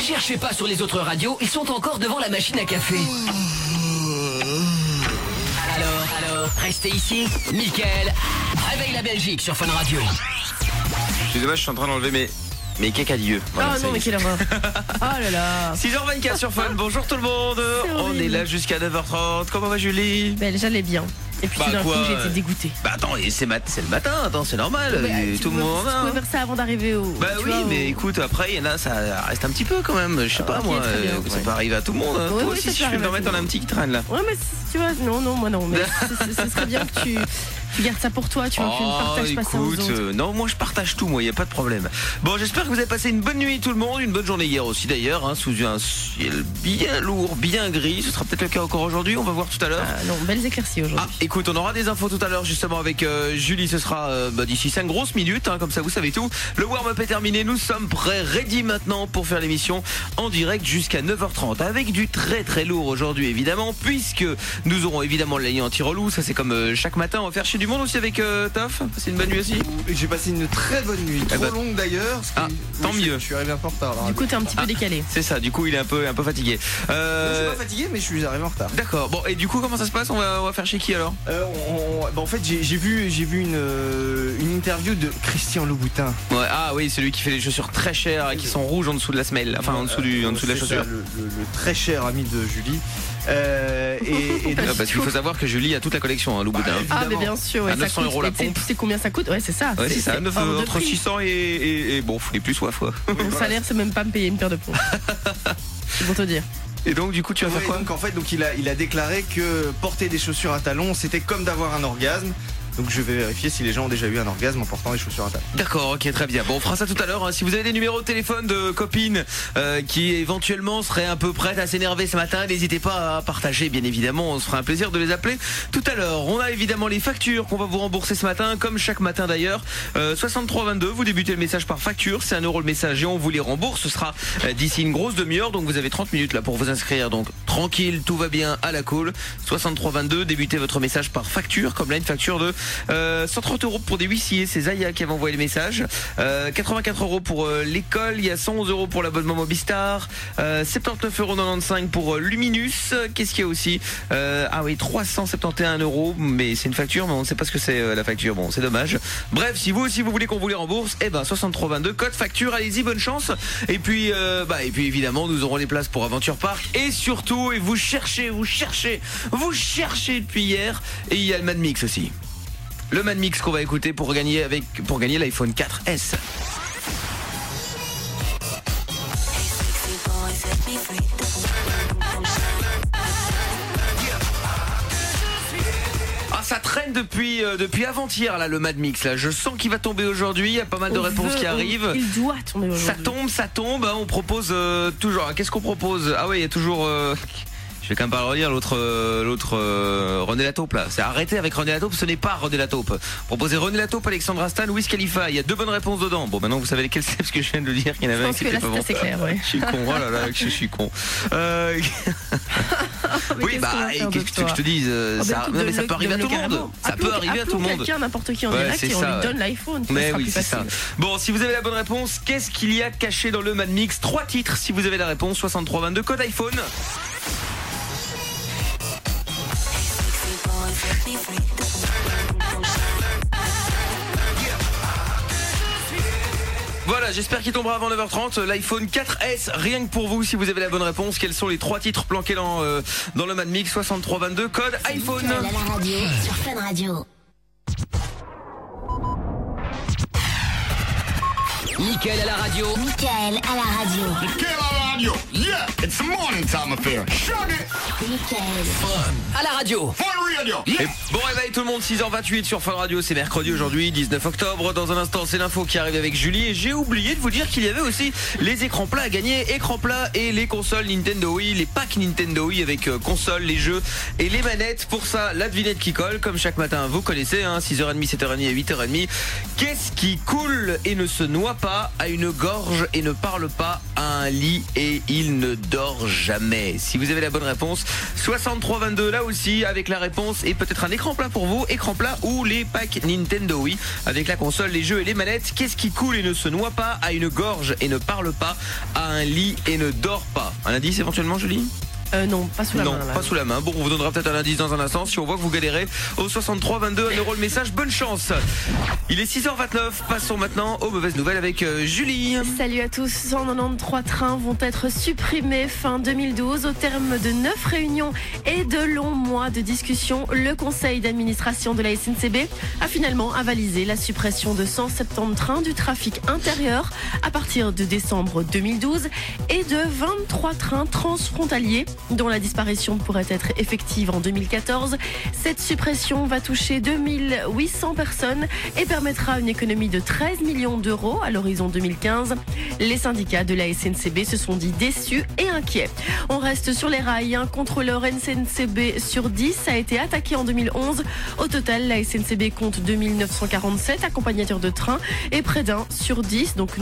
cherchez pas sur les autres radios, ils sont encore devant la machine à café. Alors, restez ici. Mickaël, réveille la Belgique sur Fun Radio. Excusez-moi, je suis en train d'enlever mes cacadieux. Voilà, non, mais quelle horreur. Oh là là. 6h24 sur Fun, bonjour tout le monde. On est là jusqu'à 9h30. Comment va Julie? J'allais bien. Et puis tout d'un coup, j'ai été dégoûtée. Bah attends, c'est le matin, attends, c'est normal. Tout le monde. Tu pouvais faire ça avant d'arriver au. Bah oui, mais écoute, après, il y en a, ça reste un petit peu quand même. Je sais pas, moi, ça peut arriver à tout le monde. Toi aussi, si je peux me permettre, on a un petit qui traîne là. Ouais, mais tu vois, non, moi non. Mais ce serait bien que tu gardes ça pour toi, tu vois, tu ne partages pas ça aux autres. Non, moi je partage tout, moi, il n'y a pas de problème. Bon, j'espère que vous avez passé une bonne nuit tout le monde, une bonne journée hier aussi d'ailleurs, sous un ciel bien lourd, bien gris. Ce sera peut-être le cas encore aujourd'hui, on va voir tout à l'heure. Non, belles éclaircies aujourd'hui. Écoute, on aura des infos tout à l'heure justement avec Julie, ce sera d'ici 5 grosses minutes, comme ça vous savez tout. Le warm-up est terminé, nous sommes prêts, ready maintenant pour faire l'émission en direct jusqu'à 9h30 avec du très très lourd aujourd'hui évidemment, puisque nous aurons évidemment le ligne anti-relou, ça c'est comme chaque matin. On va faire chez du monde aussi avec Toff. C'est une bonne nuit aussi. J'ai passé une très bonne nuit, trop longue d'ailleurs. Tant mieux. Je suis arrivé un peu en retard. Du coup t'es un petit peu décalé. C'est ça, du coup il est un peu fatigué. Je suis pas fatigué mais je suis arrivé en retard. D'accord, bon et du coup comment ça se passe, on va faire chez qui alors? En fait j'ai vu une interview de Christian Louboutin. Ouais, oui, celui qui fait des chaussures très chères et qui sont rouges en dessous de la semelle, enfin en dessous de la chaussure. Le très cher ami de Julie. Parce qu'il faut savoir que Julie a toute la collection, Louboutin. Mais bien sûr, à 900 € la pompe. Tu sais combien ça coûte? Ouais, c'est ça. Ouais, c'est ça, entre 600 et bon, faut les plus soif quoi. Mon salaire c'est même pas me payer une paire de pompes. C'est pour te dire. Et donc du coup tu vas faire quoi? Donc il a déclaré que porter des chaussures à talons c'était comme d'avoir un orgasme. Donc je vais vérifier si les gens ont déjà eu un orgasme en portant des chaussures à talons. D'accord, ok, très bien. Bon, on fera ça tout à l'heure. Si vous avez des numéros de téléphone de copines qui éventuellement seraient un peu prêtes à s'énerver ce matin, n'hésitez pas à partager, bien évidemment. On se fera un plaisir de les appeler tout à l'heure. On a évidemment les factures qu'on va vous rembourser ce matin, comme chaque matin d'ailleurs. 6322, vous débutez le message par facture, c'est 1 € le message et on vous les rembourse. Ce sera d'ici une grosse demi-heure, donc vous avez 30 minutes là pour vous inscrire. Donc tranquille, tout va bien, à la cool. 6322, débutez votre message par facture, comme là une facture de 130 € pour des huissiers, c'est Zaya qui avait envoyé le message. 84 € pour l'école, il y a 111 € pour l'abonnement Mobistar, 79,95 € pour Luminus. Qu'est-ce qu'il y a aussi? 371 €, mais c'est une facture, mais on ne sait pas ce que c'est la facture. Bon, c'est dommage. Bref, si vous aussi vous voulez qu'on vous les rembourse, 6322, code facture, allez-y, bonne chance. Et puis évidemment, nous aurons les places pour Aventure Park. Et surtout, vous cherchez depuis hier. Et il y a le Mad Mix aussi. Le Mad Mix qu'on va écouter pour gagner l'iPhone 4S. Ça traîne depuis avant-hier là, le Mad Mix là. Je sens qu'il va tomber aujourd'hui. Il y a pas mal de réponses qui arrivent. Il doit tomber aujourd'hui. Ça tombe. On propose toujours. Qu'est-ce qu'on propose? Il y a toujours. Je vais quand même pas le redire, l'autre René Lataupe là. C'est arrêté avec René Lataupe, ce n'est pas René Lataupe. Proposez René Lataupe, Alexandra Stan, Wiz Khalifa. Il y a 2 bonnes réponses dedans. Bon, maintenant vous savez lesquelles c'est parce que je viens de le dire qu'il y en avait un qui était pas bon. C'est clair, ouais. Je suis con, oh là là, je suis con. Oui, qu'est-ce que tu veux que je te dise? Ça peut arriver à tout le monde. Ça peut arriver à tout le monde. N'importe qui en direct et on lui donne l'iPhone. Mais oui, c'est ça. Bon, si vous avez la bonne réponse, qu'est-ce qu'il y a caché dans le Mad Mix? 3 titres si vous avez la réponse. 6322, code iPhone. Voilà, j'espère qu'il tombera avant 9h30. L'iPhone 4S, rien que pour vous, si vous avez la bonne réponse. Quels sont les 3 titres planqués dans le Mad Mix? 6322, code iPhone. Mickaël à la radio, sur Fun Radio. Mickaël à la radio. Mickaël à la radio. Mickaël à la radio. Yeah, it's the morning time affair. Shut it. Mickaël. À la radio. Fun Radio. Yeah. Et bon réveil tout le monde, 6h28 sur Fun Radio, c'est mercredi aujourd'hui, 19 octobre. Dans un instant, c'est l'info qui arrive avec Julie. Et j'ai oublié de vous dire qu'il y avait aussi les écrans plats à gagner. Écrans plats et les consoles Nintendo Wii, les packs Nintendo Wii avec consoles, les jeux et les manettes. Pour ça, la devinette qui colle, comme chaque matin, vous connaissez, 6h30, 7h30 et 8h30. Qu'est-ce qui coule et ne se noie pas, a une gorge et ne parle pas, a un lit et et il ne dort jamais. Si vous avez la bonne réponse, 6322 là aussi avec la réponse et peut-être un écran plat pour vous, écran plat ou les packs Nintendo Wii avec la console, les jeux et les manettes. Qu'est-ce qui coule et ne se noie pas, a une gorge et ne parle pas, a un lit et ne dort pas? Un indice éventuellement, Julie? Non, pas sous la main. Non, pas sous la main. Bon, on vous donnera peut-être un indice dans un instant. Si on voit que vous galérez, au 63 22 1 euro le message. Bonne chance. Il est 6h29. Passons maintenant aux mauvaises nouvelles avec Julie. Salut à tous. 193 trains vont être supprimés fin 2012 au terme de 9 réunions et de longs mois de discussions. Le conseil d'administration de la SNCB a finalement avalisé la suppression de 170 trains du trafic intérieur à partir de décembre 2012 et de 23 trains transfrontaliers dont la disparition pourrait être effective en 2014. Cette suppression va toucher 2800 personnes et permettra une économie de 13 millions d'euros à l'horizon 2015. Les syndicats de la SNCB se sont dit déçus et inquiets. On reste sur les rails. Un contrôleur SNCB sur 10 a été attaqué en 2011. Au total, la SNCB compte 2947 accompagnateurs de train et près d'un sur 10, donc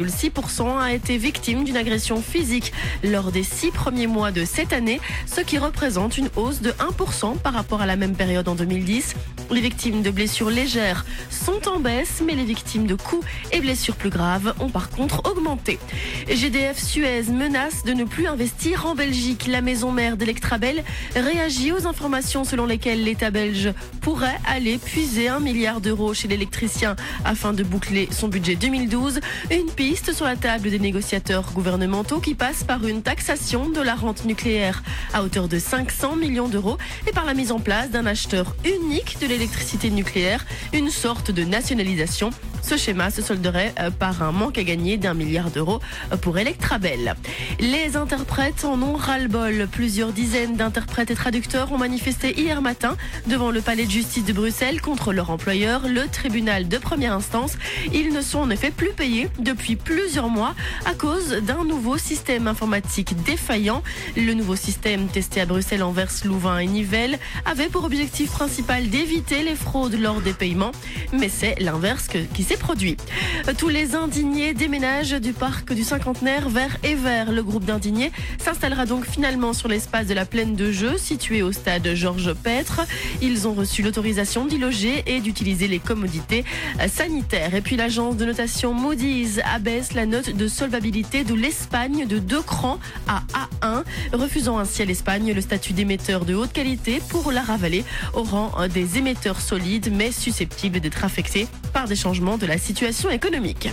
9,6%, a été victime d'une agression physique lors des 6 premiers mois de cette année, ce qui représente une hausse de 1% par rapport à la même période en 2010. Les victimes de blessures légères sont en baisse, mais les victimes de coups et blessures plus graves ont par contre augmenté. GDF Suez menace de ne plus investir en Belgique. La maison mère d'Electrabel réagit aux informations selon lesquelles l'État belge pourrait aller puiser 1 milliard d'euros chez l'électricien afin de boucler son budget 2012. Une piste sur la table des négociateurs gouvernementaux qui passe par une taxation de la rente nucléaire à hauteur de 500 millions d'euros et par la mise en place d'un acheteur unique de l'électricité nucléaire, une sorte de nationalisation. Ce schéma se solderait par un manque à gagner d'1 milliard d'euros pour Electrabel. Les interprètes en ont ras-le-bol. Plusieurs dizaines d'interprètes et traducteurs ont manifesté hier matin devant le palais de justice de Bruxelles contre leur employeur, le tribunal de première instance. Ils ne sont en effet plus payés depuis plusieurs mois à cause d'un nouveau système informatique défaillant. Le nouveau système testé à Bruxelles, Anvers, Louvain et Nivelles avait pour objectif principal d'éviter les fraudes lors des paiements, mais c'est l'inverse qui s'est produit. Tous les indignés déménagent du parc du Cinquantenaire vers Evere. Le groupe d'indignés s'installera donc finalement sur l'espace de la plaine de jeu situé au stade Georges Pètre. Ils ont reçu l'autorisation d'y loger et d'utiliser les commodités sanitaires. Et puis l'agence de notation Moody's abaisse la note de solvabilité de l'Espagne de 2 crans à A1, refusant ainsi à l'Espagne le statut d'émetteur de haute qualité pour la ravaler au rang des émetteurs solides mais susceptibles d'être affectés par des changements de la situation économique.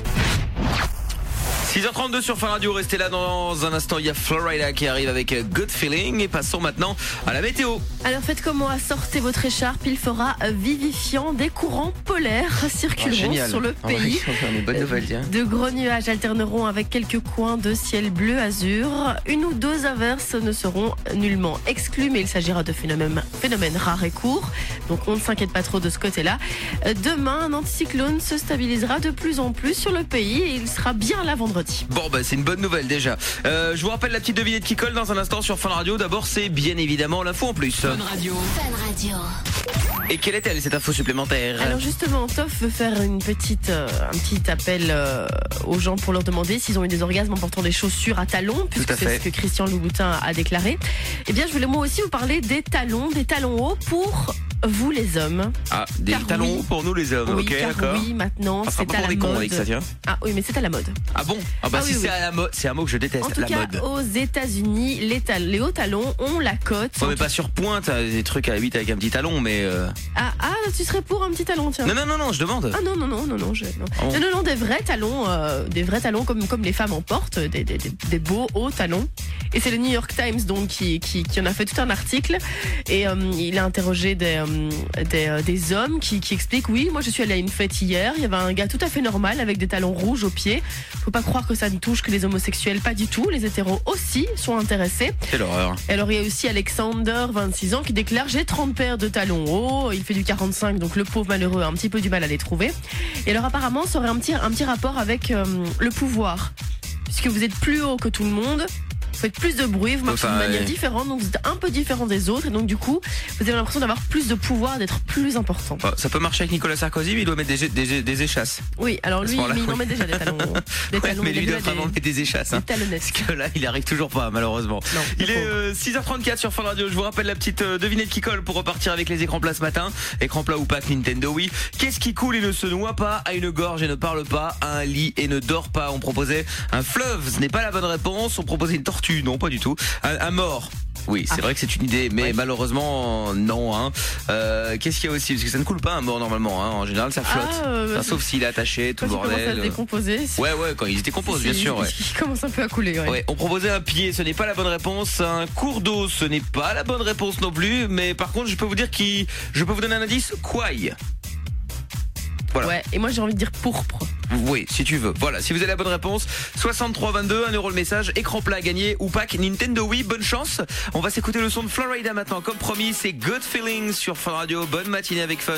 6h32 sur Fun Radio, restez là dans un instant, il y a Florida qui arrive avec Good Feeling et passons maintenant à la météo. Alors faites comme moi, sortez votre écharpe, il fera vivifiant, des courants polaires circuleront sur le pays. Bonne nouvelle, tiens. De gros nuages alterneront avec quelques coins de ciel bleu azur. 1 ou 2 averses ne seront nullement exclues, mais il s'agira de phénomènes rares et courts, donc on ne s'inquiète pas trop de ce côté-là. Demain, un anticyclone se stabilisera de plus en plus sur le pays et il sera bien là vendredi. Bon bah c'est une bonne nouvelle déjà. Je vous rappelle la petite devinette qui colle dans un instant sur Fun Radio. D'abord c'est bien évidemment l'info en plus. Fun Radio. Fun Radio. Et quelle est-elle cette info supplémentaire? Alors justement, Toff veut faire un petit appel aux gens pour leur demander s'ils ont eu des orgasmes en portant des chaussures à talons, puisque c'est ce que Christian Louboutin a déclaré. Eh bien je voulais moi aussi vous parler des talons hauts pour vous les hommes. Ah, des talons hauts pour nous les hommes, oui, ok, d'accord. Oui, maintenant c'est à la mode. Avec ça, tiens. Ah oui, mais c'est à la mode. Ah bon? Ah bah ah, si oui, c'est à la mode, c'est un mot que je déteste, en tout la cas, mode. aux États-Unis, les hauts talons ont la cote. Ouais, mais pas sur pointe, des trucs à 8 avec un petit talon, mais. Ah, tu serais pour un petit talon, tiens. Non, je demande. Ah non, des vrais talons comme les femmes en portent, des beaux hauts talons. Et c'est le New York Times donc qui en a fait tout un article et il a interrogé des hommes qui expliquent oui, moi je suis allée à une fête hier, il y avait un gars tout à fait normal avec des talons rouges aux pieds. Faut pas croire que ça ne touche que les homosexuels, pas du tout. Les hétéros aussi sont intéressés. C'est l'horreur. Et alors il y a aussi Alexander, 26 ans, qui déclare j'ai 30 paires de talons hauts. Il fait du 45, donc le pauvre malheureux a un petit peu du mal à les trouver. Et alors apparemment ça aurait un petit rapport avec le pouvoir. Puisque vous êtes plus haut que tout le monde, Vous faites plus de bruit, vous marchez d'une manière différente, donc vous êtes un peu différent des autres, et donc du coup, vous avez l'impression d'avoir plus de pouvoir, d'être plus important. Ça peut marcher avec Nicolas Sarkozy, mais il doit mettre des échasses. Oui, alors lui, il en met déjà des talons. Mais lui, il doit vraiment mettre des échasses. Parce que là, il arrive toujours pas, malheureusement. Non, il est 6h34 sur Fun Radio. Je vous rappelle la petite devinette qui colle pour repartir avec les écrans plats ce matin. Écran plat ou pas, Nintendo Wii. Qu'est-ce qui coule et ne se noie pas, a une gorge et ne parle pas, a un lit et ne dort pas? On proposait un fleuve, ce n'est pas la bonne réponse. On proposait une tortue, non, pas du tout. Un mort. Oui, c'est vrai que c'est une idée, mais malheureusement, non. Hein. Qu'est-ce qu'il y a aussi? Parce que ça ne coule pas un mort normalement. Hein. En général, ça flotte. Sauf s'il est attaché, tout le bordel. Quand il commence à se décomposer. Ouais, quand il se décompose, bien sûr. Ouais. Il commence un peu à couler. Ouais. On proposait un pied, ce n'est pas la bonne réponse. Un cours d'eau, ce n'est pas la bonne réponse non plus. Mais par contre, je peux vous donner un indice. Quaille. Voilà. Ouais, et moi j'ai envie de dire pourpre. Oui, si tu veux. Voilà, si vous avez la bonne réponse, 6322, 1 euro le message, écran plat à gagner ou pack Nintendo Wii, bonne chance. On va s'écouter le son de Florida maintenant. Comme promis, c'est Good Feelings sur Fun Radio. Bonne matinée avec Fun.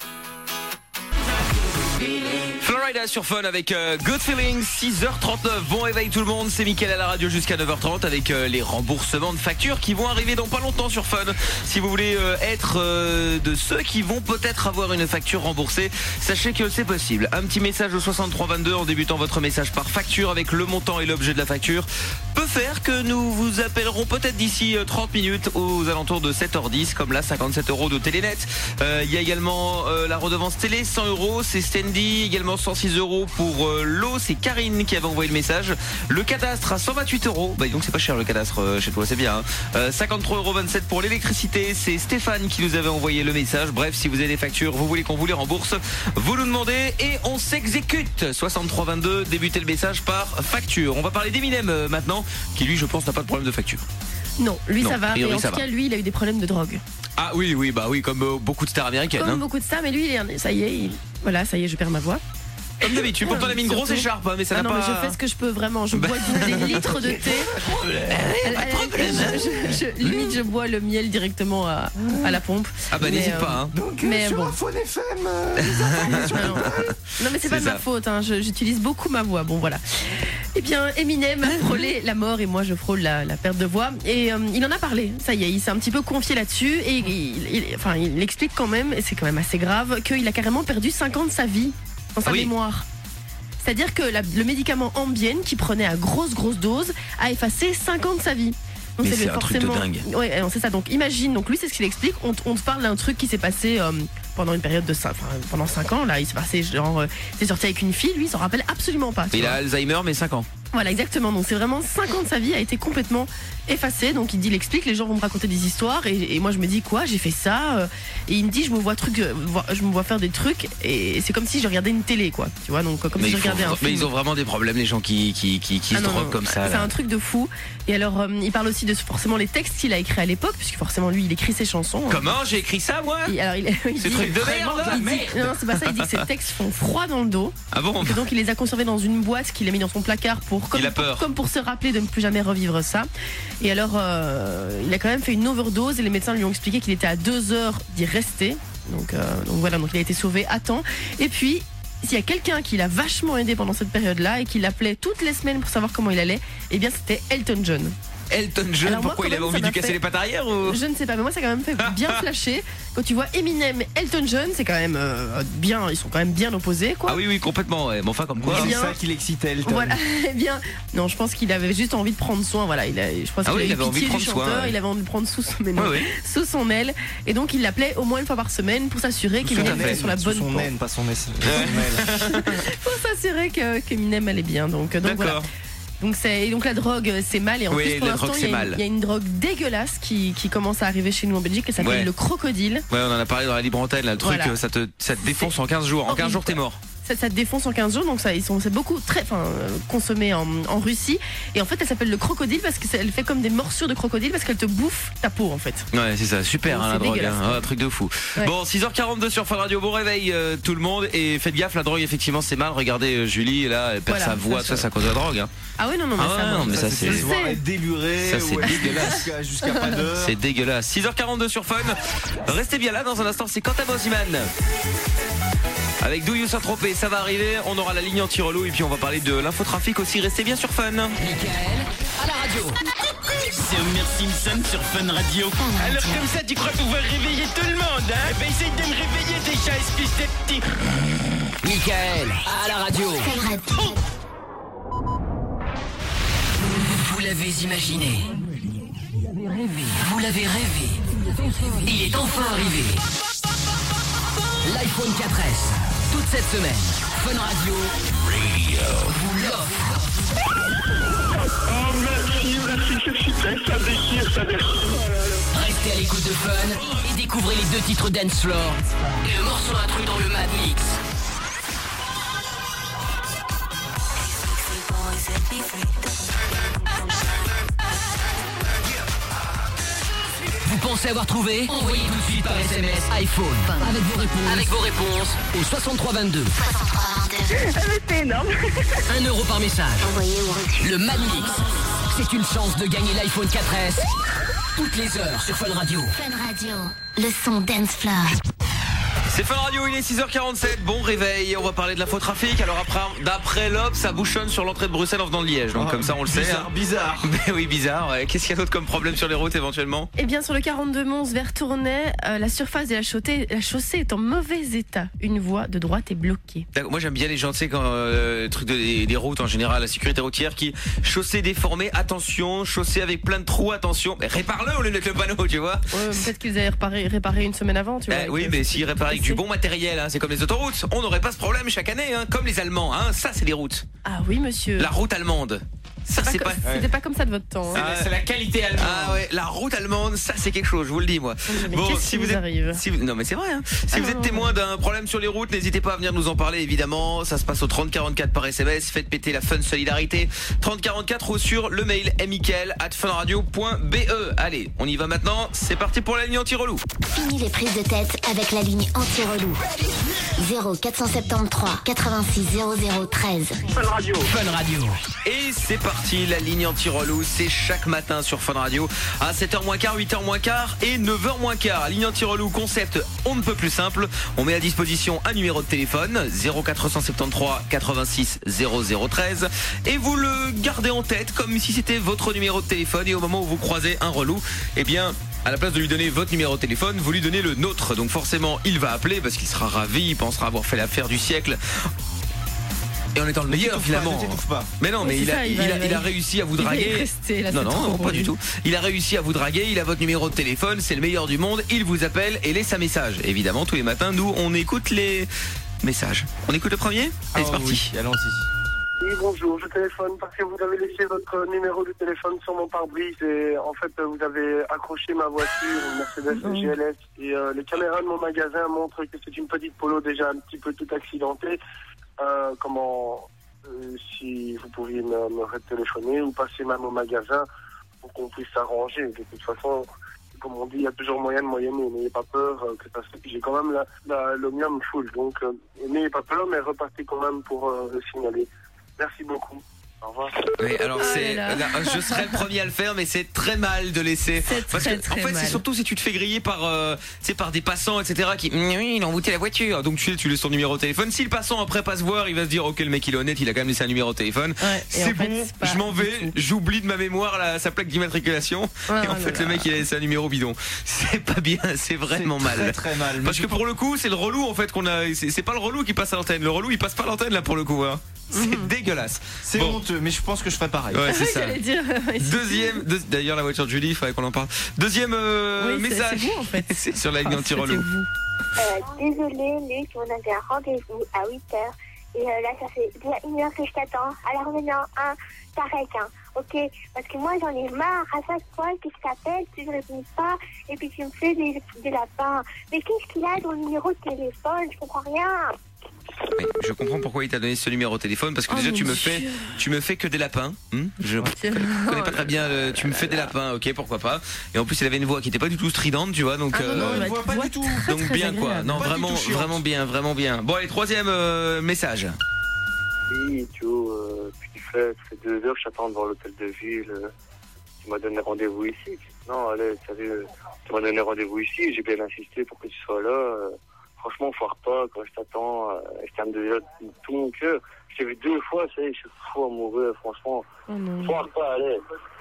Florida sur Fun avec Good Feelings, 6h39. Bon réveil tout le monde, c'est Mickaël à la radio jusqu'à 9h30 avec les remboursements de factures qui vont arriver dans pas longtemps sur Fun. Si vous voulez être de ceux qui vont peut-être avoir une facture remboursée, sachez que c'est possible. Un petit message au 6322 en débutant votre message par facture avec le montant et l'objet de la facture peut faire que nous vous appellerons peut-être d'ici 30 minutes aux alentours de 7h10, comme là 57 € de Télénet. Il y a également la redevance télé, 100 €, c'est Standy, également 106 € pour l'eau, c'est Karine qui avait envoyé le message. Le cadastre à 128 €, bah donc c'est pas cher le cadastre chez toi, c'est bien. 53,27 € pour l'électricité, c'est Stéphane qui nous avait envoyé le message. Bref, si vous avez des factures, vous voulez qu'on vous les rembourse, vous nous demandez et on s'exécute. 6322, débutez le message par facture. On va parler d'Eminem maintenant, qui lui je pense n'a pas de problème de facture. Non, lui ça va, mais en tout cas lui il a eu des problèmes de drogue. Ah oui, comme beaucoup de stars américaines. Comme beaucoup de stars, mais lui ça y est, je perds ma voix. Comme d'habitude, pourtant il a mis une grosse écharpe, mais ça n'a pas... mais je fais ce que je peux vraiment, je bois des litres de thé. Limite je bois le miel directement à la pompe. Ah bah n'hésite pas hein. Donc mais sur bon. Infone FM, non mais c'est pas de ma faute, hein. J'utilise beaucoup ma voix, bon voilà. Eh bien Eminem a frôlé la mort et moi je frôle la perte de voix. Et il en a parlé, ça y est, il s'est un petit peu confié là-dessus. Et il explique quand même, et c'est quand même assez grave, qu'il a carrément perdu 5 ans de sa vie dans sa mémoire. C'est-à-dire que le médicament Ambien qu'il prenait à grosse dose a effacé 5 ans de sa vie. Donc mais c'est un truc de dingue. Ouais, c'est ça. Donc imagine, donc lui c'est ce qu'il explique. On te parle d'un truc qui s'est passé pendant une période de pendant 5 ans là. Il s'est passé genre, c'est sorti avec une fille. Lui il s'en rappelle absolument pas. Il a Alzheimer mais 5 ans. Voilà exactement. Donc c'est vraiment 5 ans de sa vie a été complètement effacé. Donc il explique, les gens vont me raconter des histoires et moi je me dis quoi, j'ai fait ça et il me dit je me vois faire des trucs et c'est comme si je regardais une télé quoi. Tu vois, donc comme si je regardais un film. Mais ils ont vraiment des problèmes les gens qui se droguent comme ça. C'est un truc de fou. Et alors il parle aussi de forcément les textes qu'il a écrits à l'époque puisque forcément lui il écrit ses chansons. Comment j'ai écrit ça moi? Alors il c'est truc de merde. Non c'est pas ça, il dit que ses textes font froid dans le dos. Ah bon? Et donc il les a conservés dans une boîte qu'il a mis dans son placard comme pour se rappeler de ne plus jamais revivre ça. Et alors il a quand même fait une overdose et les médecins lui ont expliqué qu'il était à 2 heures d'y rester. Donc voilà, donc il a été sauvé à temps. Et puis s'il y a quelqu'un qui l'a vachement aidé pendant cette période-là et qui l'appelait toutes les semaines pour savoir comment il allait, eh bien c'était Elton John. Elton John, alors pourquoi il avait envie de lui casser les pattes arrière ou... Je ne sais pas, mais moi ça a quand même fait bien flasher. Quand tu vois Eminem et Elton John, c'est quand même bien, ils sont quand même bien opposés quoi. Ah oui comprètement, ouais. Mais enfin comme quoi. C'est ça qui l'excitait Elton. Voilà, eh bien non, je pense qu'il avait juste envie de prendre soin, voilà, je pense qu'il avait envie de prendre soin, il avait envie de prendre sous son aile et donc il l'appelait au moins une fois par semaine pour s'assurer qu'Eminem était sur la bonne voie. Son aile, pas son aile. Pour s'assurer qu'Eminem allait bien. Donc voilà. Donc la drogue c'est mal et en plus pour l'instant il y a une drogue dégueulasse qui commence à arriver chez nous en Belgique et ça s'appelle le crocodile. Ouais, on en a parlé dans la libre antenne, le truc ça te défonce en 15 jours. En 15 jours t'es mort. Ça te défonce en 15 jours, donc c'est beaucoup consommé en Russie. Et en fait, elle s'appelle le crocodile parce qu'elle fait comme des morsures de crocodile parce qu'elle te bouffe ta peau en fait. Ouais, c'est ça, super la drogue, un truc de fou. Ouais. Bon, 6h42 sur Fun Radio, bon réveil tout le monde et faites gaffe, la drogue effectivement c'est mal. Regardez Julie, là, elle perd sa voix, ça c'est à cause de la drogue. Hein. Ah oui, non, mais ça c'est déluré, ça c'est dégueulasse jusqu'à pas d'heure. C'est dégueulasse. 6h42 sur Fun. Restez bien là, dans un instant c'est Quentin Bosiman. Avec Do You Saint-Tropez, ça va arriver, on aura la ligne anti-relou et puis on va parler de l'infotrafic aussi, restez bien sur Fun. Mickaël à la radio. c'est Homer Simpson sur Fun Radio. Alors comme ça, tu crois pouvoir réveiller tout le monde, hein? Eh ben essaye de me réveiller déjà, espèce de petit... Michael, à la radio. Fun Radio. Vous l'avez imaginé. Vous l'avez rêvé. Il est enfin arrivé. L'iPhone 4S. Toute cette semaine, Fun Radio vous l'offre. Oh merci, c'est super, ça déchire. Restez à l'écoute de Fun et découvrez les 2 titres Dance Floor et le morceau intrus dans le Mad Mix. Vous pensez avoir trouvé? Envoyez tout de suite par SMS iPhone avec vos réponses au 6322. C'est énorme. 1 euro par message. Envoyez ou reçu. Le Mad Mix, c'est une chance de gagner l'iPhone 4S toutes les heures sur Fun Radio. Fun Radio. Le son Dance Floor. C'est Fun Radio, il est 6h47, bon réveil, on va parler de l'infotrafic. Alors d'après l'Obs, ça bouchonne sur l'entrée de Bruxelles en venant de Liège, donc comme ça on le sait. Bizarre. Mais oui, bizarre, ouais. Qu'est-ce qu'il y a d'autre comme problème sur les routes éventuellement? Eh bien, sur le 42 Mons vers Tournai, la surface de la chaussée est en mauvais état. Une voie de droite est bloquée. Moi j'aime bien les gens, tu sais, quand le truc des routes en général, la sécurité routière qui chaussée déformée, attention, chaussée avec plein de trous, attention, mais répare-le au lieu de mettre le panneau, tu vois. Ouais, peut-être qu'ils avaient réparé une semaine avant, tu vois. Oui, mais s'ils réparaient avec du bon matériel, hein, c'est comme les autoroutes, on n'aurait pas ce problème chaque année, hein, comme les Allemands, hein, ça c'est des routes. Ah oui, monsieur. La route allemande. Ça, C'était pas comme ça de votre temps. Hein. C'est la qualité allemande. Ah ouais, la route allemande, ça c'est quelque chose, je vous le dis moi. Mais qu'est-ce qui vous arrive non mais c'est vrai, hein. Si vous êtes témoin d'un problème sur les routes, n'hésitez pas à venir nous en parler évidemment. Ça se passe au 3044 par SMS, faites péter la Fun Solidarité. 3044 ou sur le mail michael@funradio.be. Allez, on y va maintenant, c'est parti pour la ligne anti-relou. Fini les prises de tête avec la ligne anti-relou. 0473 86 00 13. Fun Radio. Fun Radio. Et c'est parti, la ligne anti-relou, c'est chaque matin sur Fun Radio à 7h-15, 8h-15 et 9h-15. Ligne anti-relou, concept on ne peut plus simple. On met à disposition un numéro de téléphone 0473 86 00 13 et vous le gardez en tête comme si c'était votre numéro de téléphone, et au moment où vous croisez un relou, eh bien à la place de lui donner votre numéro de téléphone, vous lui donnez le nôtre. Donc forcément il va appeler parce qu'il sera ravi, il pensera avoir fait l'affaire du siècle. Et en étant le meilleur finalement. Mais non, mais il a réussi à vous draguer. Non, pas du tout. Il a réussi à vous draguer, il a votre numéro de téléphone, c'est le meilleur du monde, il vous appelle et laisse un message. Évidemment, tous les matins, nous, on écoute les messages. On écoute le premier? Allez, c'est parti. Oui, allons-y. Oui, bonjour, je téléphone parce que vous avez laissé votre numéro de téléphone sur mon pare-brise et en fait vous avez accroché ma voiture, une Mercedes GLS, et les caméras de mon magasin montrent que c'est une petite Polo déjà un petit peu tout accidentée. Si vous pouviez me retéléphoner ou passer même au magasin pour qu'on puisse s'arranger. De toute façon, comme on dit, il y a toujours moyen de moyenner. N'ayez pas peur que ça se fait. J'ai quand même l'Omnium full, donc n'ayez pas peur, mais repartez quand même pour le signaler. Merci beaucoup. Au revoir. Oui, alors je serais le premier à le faire, mais c'est très mal de laisser. Parce que en fait, c'est surtout si tu te fais griller par des passants, etc. qui il a embouté la voiture. Donc tu laisses ton numéro de téléphone. Si le passant après passe voir, il va se dire ok, le mec il est honnête, il a quand même laissé un numéro de téléphone. Ouais, c'est bon, je m'en vais, j'oublie de ma mémoire sa plaque d'immatriculation. Et en fait, le mec il a laissé un numéro bidon. C'est pas bien, c'est vraiment mal. Très mal. Parce que pour le coup, c'est le relou en fait qu'on a. C'est pas le relou qui passe à l'antenne. Le relou il passe pas à l'antenne là pour le coup. Hein. C'est dégueulasse. C'est honteux, mais je pense que je ferais pareil. Ouais, c'est ça. D'ailleurs, la voiture de Julie, il fallait qu'on en parle. Deuxième message. C'est vous, en fait. C'est sur la ligne anti-relou. Désolé, Luc, on avait un rendez-vous à 8h. Et là, ça fait déjà 1 heure que je t'attends. Alors maintenant, Tarek, ok? Parce que moi, j'en ai marre. À chaque fois que je t'appelle, tu ne réponds pas. Et puis tu me fais des lapins. Mais qu'est-ce qu'il a dans le numéro de téléphone? Je comprends rien. Oui, je comprends pourquoi il t'a donné ce numéro de téléphone, parce que déjà tu me fais que des lapins. Je connais pas très bien. Tu me fais des lapins, ok, pourquoi pas. Et en plus il avait une voix qui était pas du tout stridente, tu vois, donc une voix pas du tout. Donc bien agréable. Quoi. Non, vraiment bien. Bon, allez, troisième message. Oui, Joe, ça fait 2 heures que j'attends devant l'hôtel de ville. Tu m'as donné rendez-vous ici. Non, allez, sérieux, tu m'as donné rendez-vous ici. J'ai bien insisté pour que tu sois là. Franchement, foire pas, quand je t'attends, je t'aime déjà tout mon cœur. Je t'ai vu 2 fois, ça y est, je suis fou amoureux, franchement. Foire pas, allez.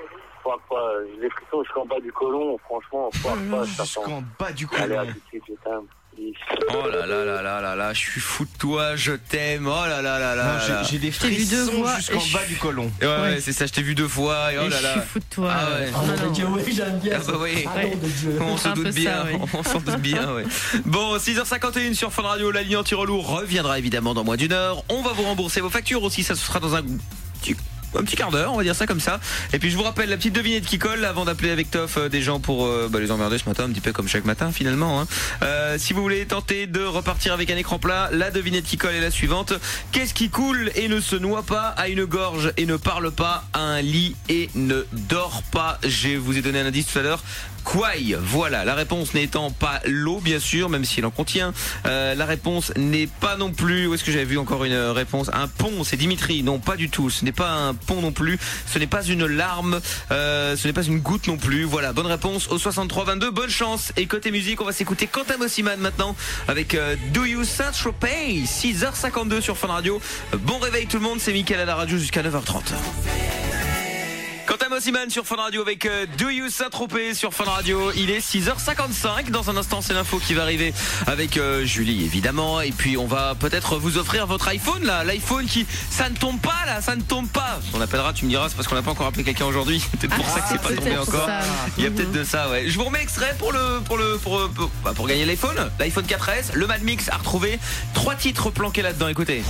J'ai des frissons jusqu'en bas du côlon, franchement, Jusqu'en bas du côlon. Allez, à tout de suite, je t'aime. Oh là là là là là là, je suis fou de toi, je t'aime. Oh là là là là. Non, j'ai des frissons jusqu'en bas du côlon. Ouais, c'est ça, je t'ai vu 2 fois. Et oh là là. Je suis fou de toi. Ah ouais. Oh mon Dieu, oui, j'aime bien. Ah bah oui. Pardon de Dieu. On s'en doute bien, ça, ouais. on s'en doute bien, ouais. Bon, 6h51 sur Fun Radio, la ligne anti-relou reviendra évidemment dans moins d'une heure. On va vous rembourser vos factures aussi, ça se fera dans un petit quart d'heure, on va dire ça comme ça. Et puis je vous rappelle la petite devinette qui colle avant d'appeler avec Toff des gens pour les emmerder ce matin, un petit peu comme chaque matin finalement, hein. Si vous voulez tenter de repartir avec un écran plat, la devinette qui colle est la suivante. Qu'est-ce qui coule et ne se noie pas, a une gorge et ne parle pas, a un lit et ne dort pas? Je vous ai donné un indice tout à l'heure. Quaille, voilà, la réponse n'étant pas l'eau bien sûr, même si elle en contient. La réponse n'est pas non plus, où est-ce que j'avais vu encore une réponse? Un pont, c'est Dimitri, non pas du tout, ce n'est pas un pont non plus, ce n'est pas une larme, ce n'est pas une goutte non plus. Voilà, bonne réponse au 63-22, bonne chance. Et côté musique, on va s'écouter Quentin Mossiman maintenant avec Do You Saint-Tropez, 6h52 sur Fun Radio. Bon réveil tout le monde, c'est Mickaël à la radio jusqu'à 9h30. Quentin Mossiman sur Fun Radio avec Do You Saint-Tropez sur Fun Radio. Il est 6h55. Dans un instant, c'est l'info qui va arriver avec Julie évidemment. Et puis on va peut-être vous offrir votre iPhone là. L'iPhone qui, ça ne tombe pas là, ça ne tombe pas. On appellera, tu me diras, c'est parce qu'on n'a pas encore appelé quelqu'un aujourd'hui. C'est peut-être pour ça que c'est pas tombé encore. Ça. Il y a peut-être de ça, ouais. Je vous remets extrait pour gagner l'iPhone 4S. Le Mad Mix à retrouver. 3 titres planqués là-dedans. Écoutez.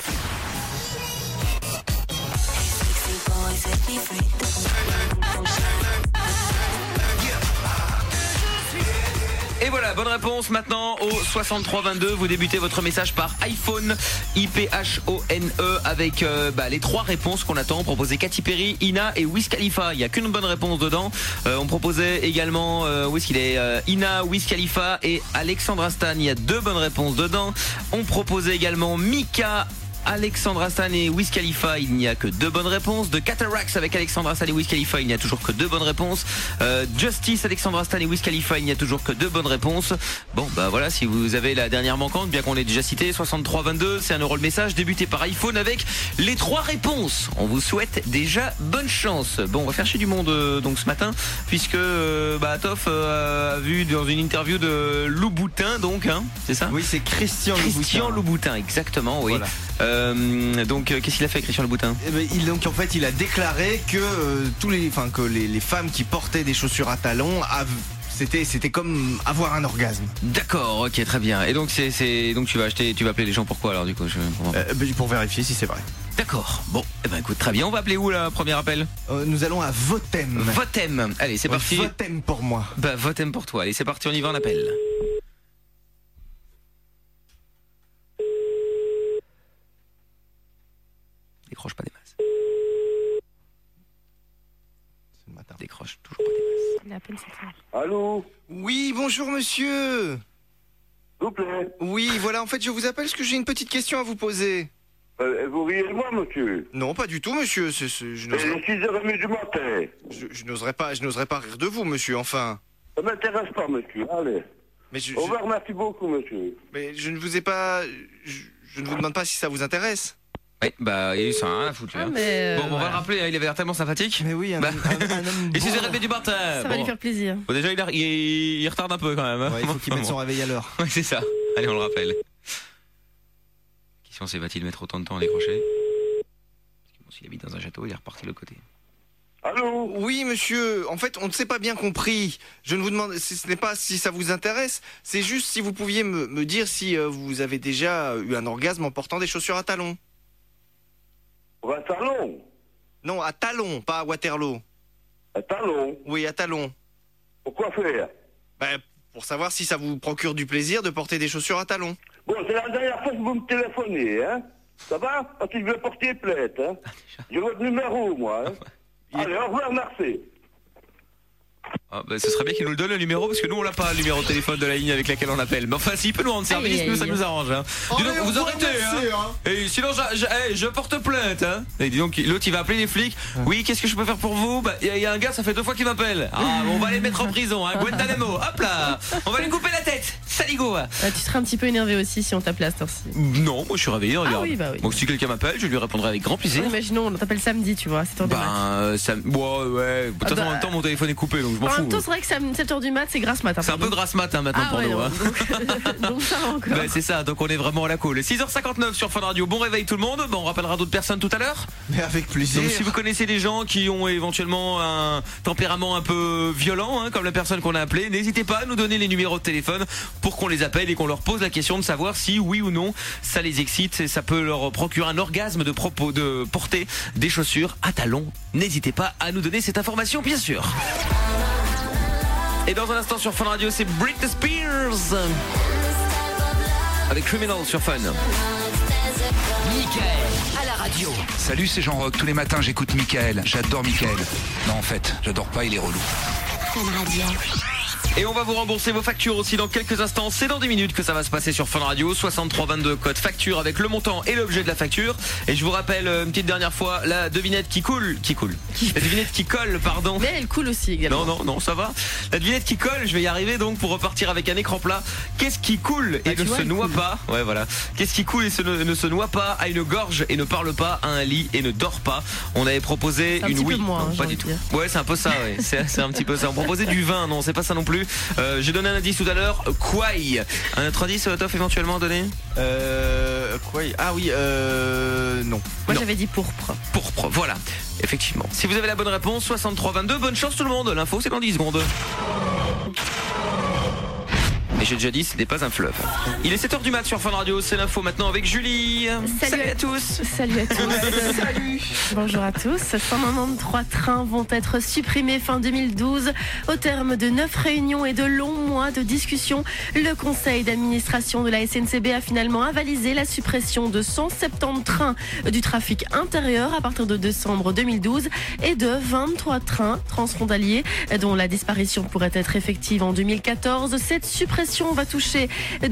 Et voilà, bonne réponse maintenant au 6322. Vous débutez votre message par iPhone, IPHONE avec les 3 réponses qu'on attend. On proposait Katy Perry, Ina et Wiz Khalifa. Il n'y a qu'une bonne réponse dedans. On proposait également où est-ce qu'il est, Ina, Wiz Khalifa et Alexandra Stan. Il y a 2 bonnes réponses dedans. On proposait également Mika, Alexandra Stan et Wiz Khalifa, il n'y a que 2 bonnes réponses. De Catarax avec Alexandra Stan et Wiz Khalifa, il n'y a toujours que 2 bonnes réponses. Justice, Alexandra Stan et Wiz Khalifa, il n'y a toujours que 2 bonnes réponses. Bon, bah voilà, si vous avez la dernière manquante, bien qu'on l'ait déjà cité, 6322, c'est 1 € le message, débutez par iPhone avec les 3 réponses. On vous souhaite déjà bonne chance. Bon, on va faire chier du monde donc ce matin, puisque Toff a vu dans une interview de Louboutin, donc, hein, c'est ça? Oui, c'est Christian Louboutin, exactement, oui. Voilà. Donc qu'est-ce qu'il a fait, Christian Louboutin? Il a déclaré que que les femmes qui portaient des chaussures à talons c'était comme avoir un orgasme. D'accord, ok, très bien. Et donc donc tu vas appeler les gens pourquoi alors du coup? Pour vérifier si c'est vrai. D'accord. Bon, écoute, très bien. On va appeler où là, premier appel? Nous allons à Votem. Votem. Allez, c'est parti. Votem pour moi. Votem pour toi. Allez, c'est parti, on y va, on appelle. Décroche pas des masses. C'est le matin. Décroche toujours pas des masses. Il appelle cette heure. Allô? Oui, bonjour monsieur. S'il vous plaît. Oui, voilà, en fait, je vous appelle parce que j'ai une petite question à vous poser. Vous riez de moi, monsieur? Non, pas du tout, monsieur. Je n'oserais... 6h30 du matin. Je n'oserais pas rire de vous, monsieur, enfin. Ça m'intéresse pas, monsieur. Allez. Mais Au revoir, merci beaucoup, monsieur. Mais je ne vous ai pas... Je ne vous demande pas si ça vous intéresse. Oui, il a eu ça rien à foutre. Bon, on va le rappeler, il avait l'air tellement sympathique. Mais oui, un homme et si j'ai répété du matin. Ça va lui faire plaisir. Bon, déjà, il retarde un peu quand même. Ouais, il faut qu'il mette son réveil à l'heure. Ouais, c'est ça. Allez, on le rappelle. Question, c'est va-t-il mettre autant de temps à décrocher? Bon, s'il habite dans un château, il est reparti de l'autre côté. Allô? Oui, monsieur. En fait, on ne s'est pas bien compris. Je ne vous demande, ce n'est pas si ça vous intéresse. C'est juste si vous pouviez me dire si vous avez déjà eu un orgasme en portant des chaussures à talons. À talons? Non, à talons, pas à Waterloo. À talons? Oui, à talons. Pourquoi faire? Pour savoir si ça vous procure du plaisir de porter des chaussures à talons. Bon, c'est la dernière fois que vous me téléphonez, hein? Ça va? Parce que je vais porter plainte, hein? J'ai votre numéro, moi, hein? Allez, au revoir, merci. Ce serait bien qu'il nous le donne le numéro parce que nous on l'a pas, le numéro de téléphone de la ligne avec laquelle on appelle. Mais enfin s'il peut nous rendre service, nous ça nous arrange, hein. Dis donc, vous arrêtez, hein. Et sinon je porte plainte, hein. Et dis donc l'autre il va appeler les flics. Oui, qu'est-ce que je peux faire pour vous? Il y a un gars, ça fait 2 fois qu'il m'appelle. On va les mettre en prison, hein. Guantanamo, hop là. On va lui couper la tête. Saligo. Tu serais un petit peu énervé aussi si on t'appelait à cette heure-ci. Non, moi je suis réveillé, regarde. oui, bah oui. Donc si quelqu'un m'appelle, je lui répondrai avec grand plaisir. Imaginons, on t'appelle samedi, tu vois, à 7h du mat. Ouais. De toute façon, en même temps, mon téléphone est coupé, donc je m'en En fous. même temps, c'est vrai que 7h du mat, c'est grasse mat. C'est un peu grasse mat maintenant pour nous. Donc ça va encore. C'est ça, donc on est vraiment à la cool. 6h59 sur Fun Radio. Bon réveil tout le monde. On rappellera d'autres personnes tout à l'heure. Mais avec plaisir. Donc si vous connaissez des gens qui ont éventuellement un tempérament un peu violent, comme la personne qu'on a appelée, n'hésitez pas à nous donner les numéros de téléphone pour qu'on les appelle et qu'on leur pose la question de savoir si oui ou non ça les excite et ça peut leur procurer un orgasme de porter des chaussures à talons. N'hésitez pas à nous donner cette information, bien sûr. Et dans un instant sur Fun Radio, c'est Britney Spears avec Criminal sur Fun. Mickaël à la radio. Salut, c'est Jean-Roch. Tous les matins, j'écoute Mickaël. J'adore Mickaël. Non, en fait, j'adore pas, il est relou. Fun Radio. Et on va vous rembourser vos factures aussi dans quelques instants. C'est dans 10 minutes que ça va se passer sur Fun Radio. 6322 code facture avec le montant et l'objet de la facture. Et je vous rappelle une petite dernière fois la devinette qui coule. La devinette qui colle, pardon. Mais elle coule aussi également. Non, ça va. La devinette qui colle, je vais y arriver donc pour repartir avec un écran plat. Qu'est-ce qui coule et ne se noie pas? Ouais, voilà. Qu'est-ce qui coule et ne se noie pas, a une gorge et ne parle pas, a un lit et ne dort pas? On avait proposé une oui. Moi, non, pas du tout. Ouais, c'est un peu ça, ouais. C'est un petit peu ça. On proposait du vin, non, c'est pas ça non plus. J'ai donné un indice tout à l'heure, Quail. Un autre indice, Toff, éventuellement donné? Quail. Ah oui, non. Moi j'avais dit pourpre. Pourpre, voilà. Effectivement. Si vous avez la bonne réponse, 6322, bonne chance tout le monde. L'info, c'est dans 10 secondes. Et j'ai déjà dit, ce n'est pas un fleuve. Il est 7h du mat sur Fun Radio, c'est l'info maintenant avec Julie. Salut à tous. Salut à tous. Salut. Bonjour à tous. 193 trains vont être supprimés fin 2012. Au terme de 9 réunions et de longs mois de discussions, le conseil d'administration de la SNCB a finalement avalisé la suppression de 170 trains du trafic intérieur à partir de décembre 2012 et de 23 trains transfrontaliers dont la disparition pourrait être effective en 2014. Cette suppression va toucher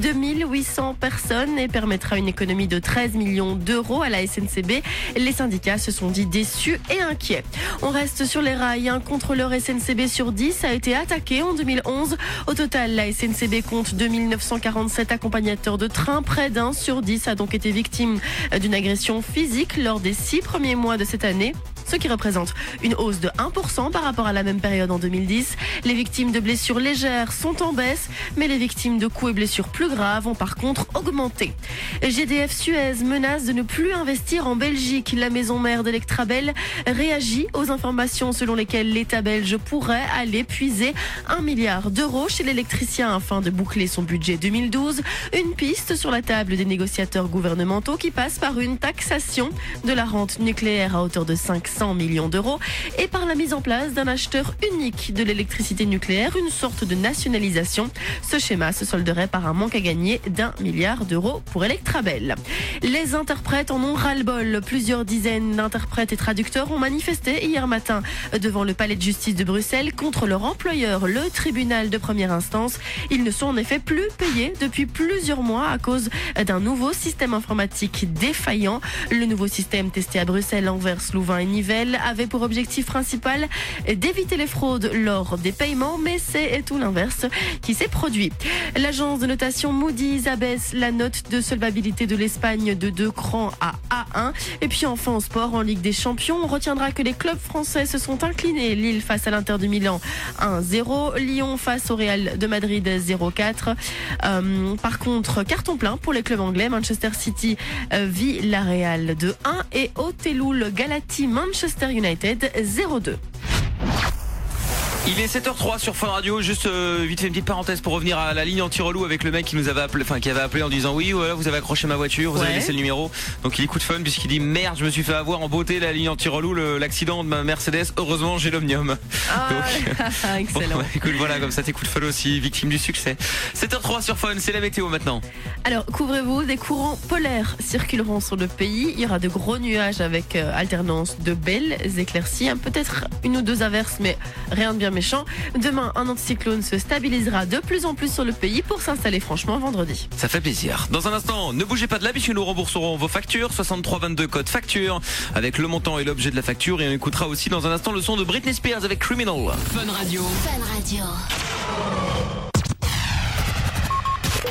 2800 personnes et permettra une économie de 13 millions d'euros à la SNCB. Les syndicats se sont dit déçus et inquiets. On reste sur les rails. Un contrôleur SNCB sur 10 a été attaqué en 2011. Au total, la SNCB compte 2947 accompagnateurs de train. Près d'un sur 10 a donc été victime d'une agression physique lors des 6 premiers mois de cette année, ce qui représente une hausse de 1% par rapport à la même période en 2010. Les victimes de blessures légères sont en baisse, mais les victimes de coups et blessures plus graves ont par contre augmenté. GDF Suez menace de ne plus investir en Belgique. La maison mère d'Electrabel réagit aux informations selon lesquelles l'État belge pourrait aller puiser 1 milliard d'euros chez l'électricien afin de boucler son budget 2012. Une piste sur la table des négociateurs gouvernementaux qui passe par une taxation de la rente nucléaire à hauteur de 500 millions d'euros et par la mise en place d'un acheteur unique de l'électricité nucléaire, une sorte de nationalisation. Ce schéma se solderait par un manque à gagner d'1 milliard d'euros pour Electrabel. Les interprètes en ont ras-le-bol. Plusieurs dizaines d'interprètes et traducteurs ont manifesté hier matin devant le palais de justice de Bruxelles contre leur employeur, le tribunal de première instance. Ils ne sont en effet plus payés depuis plusieurs mois à cause d'un nouveau système informatique défaillant. Le nouveau système testé à Bruxelles, Anvers, Louvain et Nivelles avait pour objectif principal d'éviter les fraudes lors des paiements, mais c'est tout l'inverse qui s'est produit. L'agence de notation Moody's abaisse la note de solvabilité de l'Espagne de 2 crans à A1. Et puis enfin au sport, en Ligue des Champions, on retiendra que les clubs français se sont inclinés. Lille face à l'Inter de Milan 1-0, Lyon face au Real de Madrid 0-4. Par contre, carton plein pour les clubs anglais. Manchester City Villarreal 2-1 et Oteloul Galati Manchester United 0-2. Il est 7h03 sur Fun Radio. Juste vite fait une petite parenthèse pour revenir à la ligne anti-relou avec le mec qui nous avait appelé, qui avait appelé en disant oui, voilà, vous avez accroché ma voiture, vous avez laissé le numéro. Donc il écoute Fun puisqu'il dit merde, je me suis fait avoir en beauté la ligne anti-relou, l'accident de ma Mercedes. Heureusement j'ai l'Omnium. Excellent. Bon, écoute, voilà, comme ça t'écoutes Fun aussi, victime du succès. 7h03 sur Fun, c'est la météo maintenant. Alors couvrez-vous, des courants polaires circuleront sur le pays. Il y aura de gros nuages avec alternance de belles éclaircies, peut-être une ou deux averses, mais rien de bien méchant. Demain, un anticyclone se stabilisera de plus en plus sur le pays pour s'installer franchement vendredi. Ça fait plaisir. Dans un instant, ne bougez pas de là puisque nous rembourserons vos factures. 6322 code facture avec le montant et l'objet de la facture. Et on écoutera aussi dans un instant le son de Britney Spears avec Criminal. Fun Radio. Fun Radio.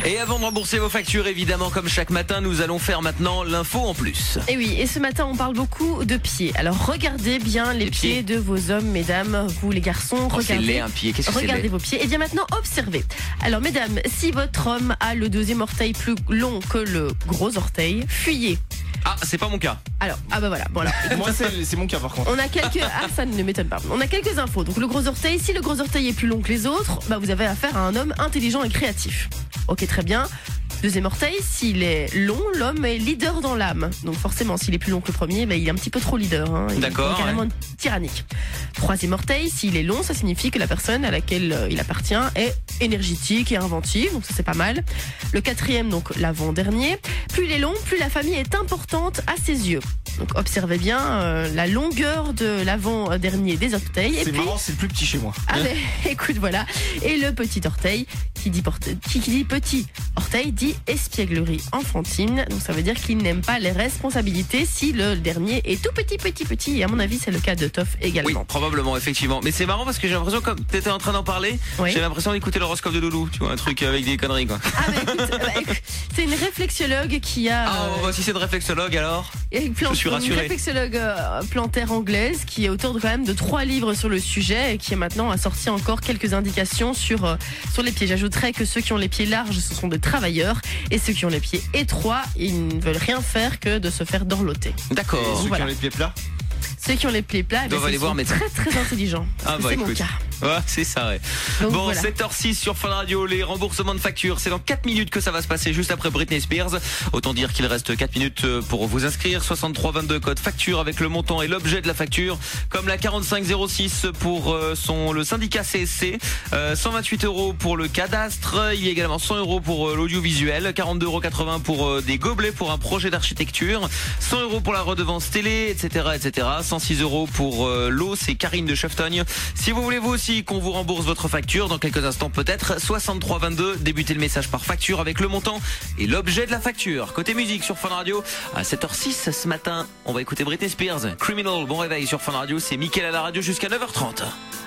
Et avant de rembourser vos factures, évidemment, comme chaque matin, nous allons faire maintenant l'info en plus. Et oui, et ce matin, on parle beaucoup de pieds. Alors, regardez bien les pieds de vos hommes, mesdames, vous les garçons. C'est laid un pied, qu'est-ce que c'est laid ? Regardez vos pieds. Et bien maintenant, observez. Alors, mesdames, si votre homme a le deuxième orteil plus long que le gros orteil, fuyez. Ah, c'est pas mon cas. Alors, ah bah voilà. Bon alors, Moi, c'est mon cas par contre. on a quelques... Ah, ça ne m'étonne pas. On a quelques infos. Donc, le gros orteil, si le gros orteil est plus long que les autres, bah vous avez affaire à un homme intelligent et créatif. Ok, très bien. Deuxième orteil, s'il est long, l'homme est leader dans l'âme. Donc forcément, s'il est plus long que le premier, bah, il est un petit peu trop leader. Hein. D'accord. Il est carrément tyrannique. Troisième orteil, s'il est long, ça signifie que la personne à laquelle il appartient est énergétique et inventive. Donc ça, c'est pas mal. Le quatrième, donc l'avant-dernier. Plus il est long, plus la famille est importante à ses yeux. Donc observez bien la longueur de l'avant-dernier des orteils. C'est marrant, c'est le plus petit chez moi. Ah mais écoute, voilà. Et le petit orteil, qui dit petit orteil dit espièglerie enfantine. Donc ça veut dire qu'il n'aime pas les responsabilités si le dernier est tout petit. Et à mon avis, c'est le cas de Toff également. Oui, probablement, effectivement. Mais c'est marrant parce que j'ai l'impression, comme tu étais en train d'en parler, j'ai l'impression d'écouter l'horoscope de Loulou. Tu vois, un truc avec des conneries, quoi. Ah mais écoute, c'est une réflexologue qui a... Ah, si c'est une réflexologue, alors je suis rassuré. Une réflexologue plantaire anglaise qui est auteure quand même de 3 livres sur le sujet et qui est maintenant a sorti encore quelques indications sur les pieds. J'ajouterais que ceux qui ont les pieds larges, ce sont des travailleurs, et ceux qui ont les pieds étroits, ils ne veulent rien faire que de se faire dorloter. D'accord. Et ceux qui ont les pieds plats ? Ceux qui ont les pieds plats, doivent aller voir médecin. très intelligents. Ah bah c'est mon écoute. cas. Ouais, c'est ça, ouais. Donc, bon, voilà. 7h06 sur Fun Radio, les remboursements de factures. C'est dans 4 minutes que ça va se passer, juste après Britney Spears. Autant dire qu'il reste 4 minutes pour vous inscrire. 6322 code facture avec le montant et l'objet de la facture. Comme la 4506 pour le syndicat CSC. 128 € pour le cadastre. Il y a également 100 € pour l'audiovisuel. 42,80 € pour des gobelets pour un projet d'architecture. 100 € pour la redevance télé, etc., etc. 106 € pour l'eau. C'est Karine de Cheftogne. Si vous voulez vous aussi qu'on vous rembourse votre facture dans quelques instants peut-être, 6322, débutez le message par facture avec le montant et l'objet de la facture. Côté musique sur Fun Radio, à 7h06 ce matin, on va écouter Britney Spears, Criminal. Bon réveil sur Fun Radio, c'est Mickaël à la radio jusqu'à 9h30.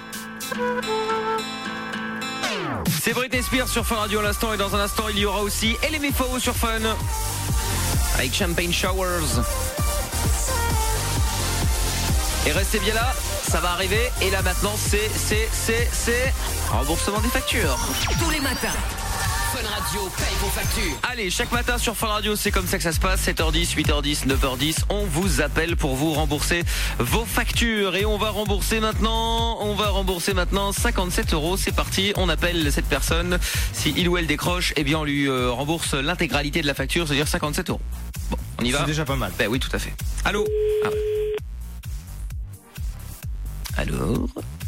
C'est Britney Spears sur Fun Radio à l'instant, et dans un instant il y aura aussi LMFAO sur Fun avec Champagne Showers. Et restez bien là, ça va arriver. Et là maintenant c'est remboursement des factures. Tous les matins, Fun Radio paye vos factures. Allez, chaque matin sur Fun Radio, c'est comme ça que ça se passe. 7h10, 8h10, 9h10, on vous appelle pour vous rembourser vos factures. Et on va rembourser maintenant 57 €. C'est parti, on appelle cette personne. Si il ou elle décroche, eh bien on lui rembourse l'intégralité de la facture, c'est-à-dire 57 €. Bon, on y va. C'est déjà pas mal. Ben oui, tout à fait. Allô. Ah ouais. Alors,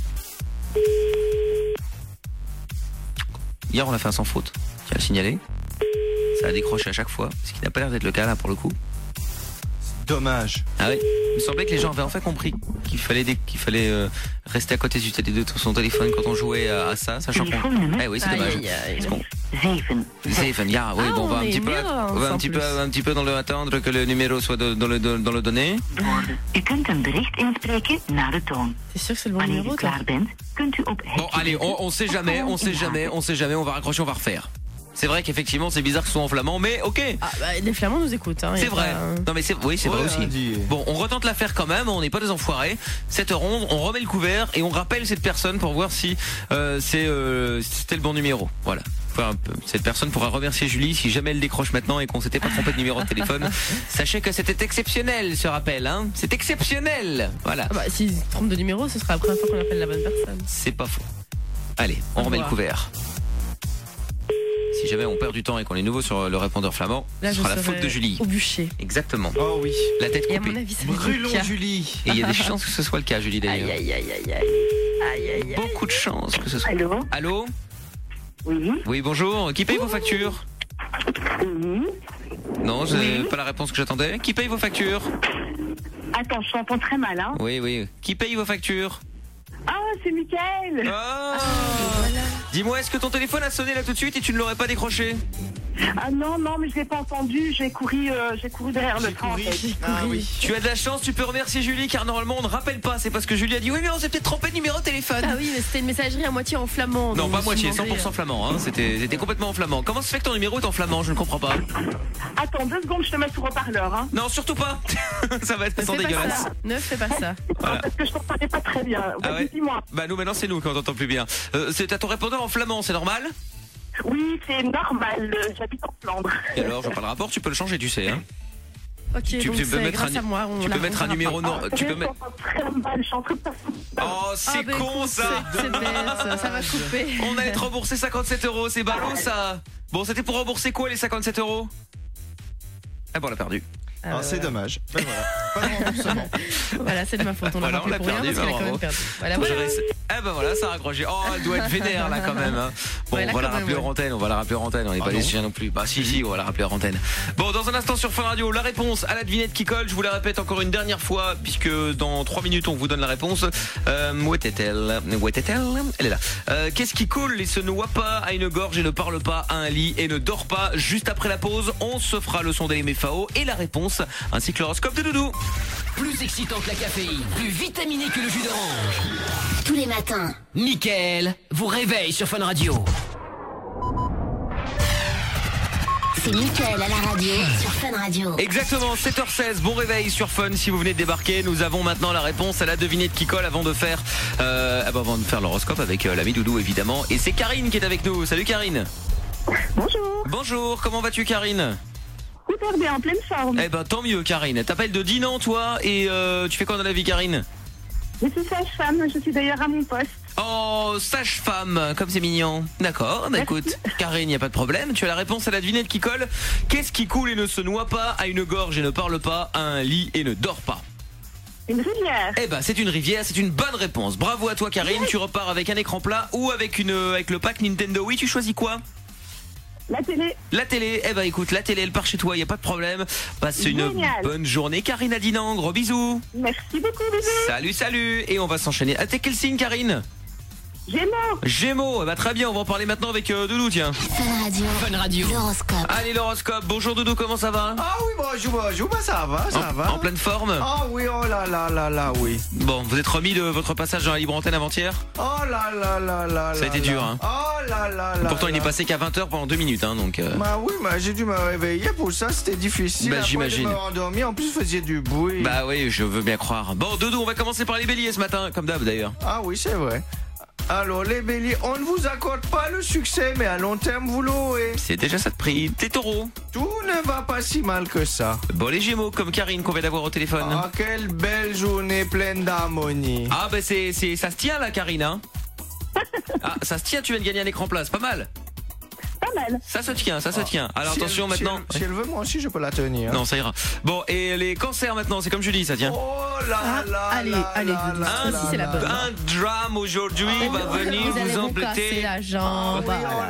hier on l'a fait un sans faute, tiens à le signaler. Ça a décroché à chaque fois, ce qui n'a pas l'air d'être le cas là pour le coup. Dommage. Ah oui, il me semblait que les gens avaient enfin compris qu'il fallait rester à côté de son téléphone quand on jouait à ça, sachant qu'on... Eh oui, c'est dommage. Zeven, ja, oui, bon, on va un petit peu dans le attendre que le numéro soit dans le donné. U kunt een bericht inspreken naar de toon. T'es sûr que c'est le bon Wanneer numéro, u toi? klaar bent, kunt u op Bon, allez, on sait jamais, on va raccrocher, on va refaire. C'est vrai qu'effectivement c'est bizarre que ce soit en flamand, mais ok. Ah bah, les Flamands nous écoutent. Hein, c'est vrai. Non mais oui, c'est vrai aussi. Dit. Bon, on retente l'affaire quand même, on n'est pas des enfoirés. 7h11, on remet le couvert et on rappelle cette personne pour voir si c'était le bon numéro. Voilà. Enfin, cette personne pourra remercier Julie si jamais elle décroche maintenant et qu'on s'était pas trompé de numéro de téléphone. Sachez que c'était exceptionnel ce rappel, hein. C'est exceptionnel. Voilà. Ah bah, s'il se trompe de numéro, ce sera la première fois qu'on appelle la bonne personne. C'est pas faux. Allez, on remet le couvert. Si jamais on perd du temps et qu'on est nouveau sur le répondeur flamand, là, ce sera la faute de Julie. Au bûcher. Exactement. Oh oui. La tête coupée. Et à mon avis, brûlons Julie. Et il y a des chances que ce soit le cas, Julie, d'ailleurs. Aïe. Beaucoup de chances que ce soit. Allô? Allô? Oui. Oui, bonjour. Qui paye vos factures? Oui. Non, j'ai pas la réponse que j'attendais. Qui paye vos factures? Attends, je t'entends très mal, hein. Oui. Qui paye vos factures? Ah, c'est Mickaël. Dis-moi, est-ce que ton téléphone a sonné là tout de suite et tu ne l'aurais pas décroché? Ah non, mais je l'ai pas entendu. J'ai couru derrière le train. Ah oui. Tu as de la chance, tu peux remercier Julie car normalement on ne rappelle pas. C'est parce que Julie a dit oui mais on s'est peut-être trompé de numéro de téléphone. Ah oui, mais c'était une messagerie à moitié en flamand. Non, donc pas je me suis moitié, demandé, 100% flamand. Hein. C'était complètement en flamand. Comment ça se fait que ton numéro est en flamand? Je ne comprends pas. Attends 2 secondes, je te mets sur haut-parleur. Hein. Non, surtout pas. Ça va être Ne sans fais pas dégueulasse. ça. Ne fais pas ça. Voilà. Parce que je t'entendais pas très bien. Ah ouais. Dis-moi. Bah nous maintenant c'est nous quand on t'entend plus bien. C'est à ton répondeur en flamand, c'est normal? Oui, c'est normal. J'habite en Flandre. Et alors, je vois pas le rapport, tu peux le changer, tu sais. Hein. Ok, Tu donc peux c'est mettre grâce à moi. tu peux mettre un numéro non. Tu peux mettre. Très mal, je suis en train de passer. Oh, c'est bah, con écoute, ça. C'est bête, ça va couper. On allait te rembourser 57 €, c'est ballot ça. Bon, c'était pour rembourser quoi les 57 €? Ah bon, on l'a perdu. Ah, c'est dommage. Ben voilà. Pas de remboursement. Voilà, c'est de ma faute. On Voilà, l'a on l'a pour rien perdu, parce qu'elle a quand bravo. même perdu. Voilà, Pour voilà. gérer ça. Eh ben voilà, ça a raccroché. Oh, elle doit être vénère là quand même. Hein. Bon, Ouais, là, on va la quand même, rappeler ouais. en antenne. On va la rappeler en antenne. On n'est pas des chiens non plus. Bah si, on va la rappeler en antenne. Bon, dans un instant sur Fun Radio, la réponse à la devinette qui colle. Je vous la répète encore une dernière fois puisque dans 3 minutes on vous donne la réponse. Où était-elle? Elle est là. Qu'est-ce qui coule et se noie pas à une gorge et ne parle pas à un lit et ne dort pas? Juste après la pause, on se fera le son des LMFAO et la réponse ainsi que l'horoscope de Doudou. Plus excitant que la caféine, plus vitaminé que le jus d'orange. Tous les matins. Mickaël vous réveille sur Fun Radio. C'est Mickaël à la radio sur Fun Radio. Exactement, 7h16, bon réveil sur Fun si vous venez de débarquer. Nous avons maintenant la réponse à la devinette qui colle avant de faire l'horoscope avec l'ami Doudou évidemment. Et c'est Karine qui est avec nous. Salut Karine. Bonjour. Bonjour, comment vas-tu Karine? Super bien, en pleine forme. Eh ben tant mieux Karine. T'appelles de Dinan toi et tu fais quoi dans la vie Karine? Je suis sage-femme, je suis d'ailleurs à mon poste. Oh, sage-femme, comme c'est mignon. D'accord, bah écoute, Karine, y a pas de problème. Tu as la réponse à la devinette qui colle. Qu'est-ce qui coule et ne se noie pas, a une gorge et ne parle pas, a un lit et ne dort pas? Une rivière. Eh ben c'est une rivière, c'est une bonne réponse. Bravo à toi Karine, tu repars avec un écran plat ou avec le pack Nintendo Wii, tu choisis quoi? La télé. La télé, eh ben écoute, la télé elle part chez toi, y a pas de problème. Passe une bonne journée Karine à Dinan, gros bisous. Merci beaucoup, bisous. Salut, et on va s'enchaîner. Ah, t'es quel signe Karine? Gémeaux, eh ben très bien, on va en parler maintenant avec Doudou, tiens. Fun Radio. L'horoscope. Allez l'horoscope, bonjour Doudou, comment ça va? Ah oui, bonjour, bah ça va. En pleine forme? Ah oui, oh là, oui. Bon, vous êtes remis de votre passage dans la libre antenne avant-hier? Oh là. Ça a été dur, hein. Oh là. Pourtant il est passé qu'à 20h pendant 2 minutes, hein, donc... Bah oui, j'ai dû me réveiller pour ça, c'était difficile. Bah après j'imagine. de me rendormir, en plus vous faisiez du bruit. Bah oui, je veux bien croire. Bon Doudou, on va commencer par les béliers ce matin, comme d'hab d'ailleurs. Ah oui, c'est vrai. Alors les béliers, on ne vous accorde pas le succès, mais à long terme vous l'aurez. C'est déjà ça de prix. T'es taureau. Tout ne va pas si mal que ça. Bon les gémeaux, comme Karine qu'on vient d'avoir au téléphone. Ah, quelle belle journée pleine d'harmonie. Ah bah ça se tient là Karine, hein. Ah ça se tient, tu viens de gagner un écran plat, c'est pas mal. Pas mal. Ça se tient. Alors si attention maintenant. Si elle veut, moi aussi je peux la tenir. Non, ça ira. Bon, et les cancers maintenant, c'est comme je dis, ça tient. Oh là là. Allez, c'est la bonne. Un drame aujourd'hui va venir Vous allez vous vous embêter. casser la jambe.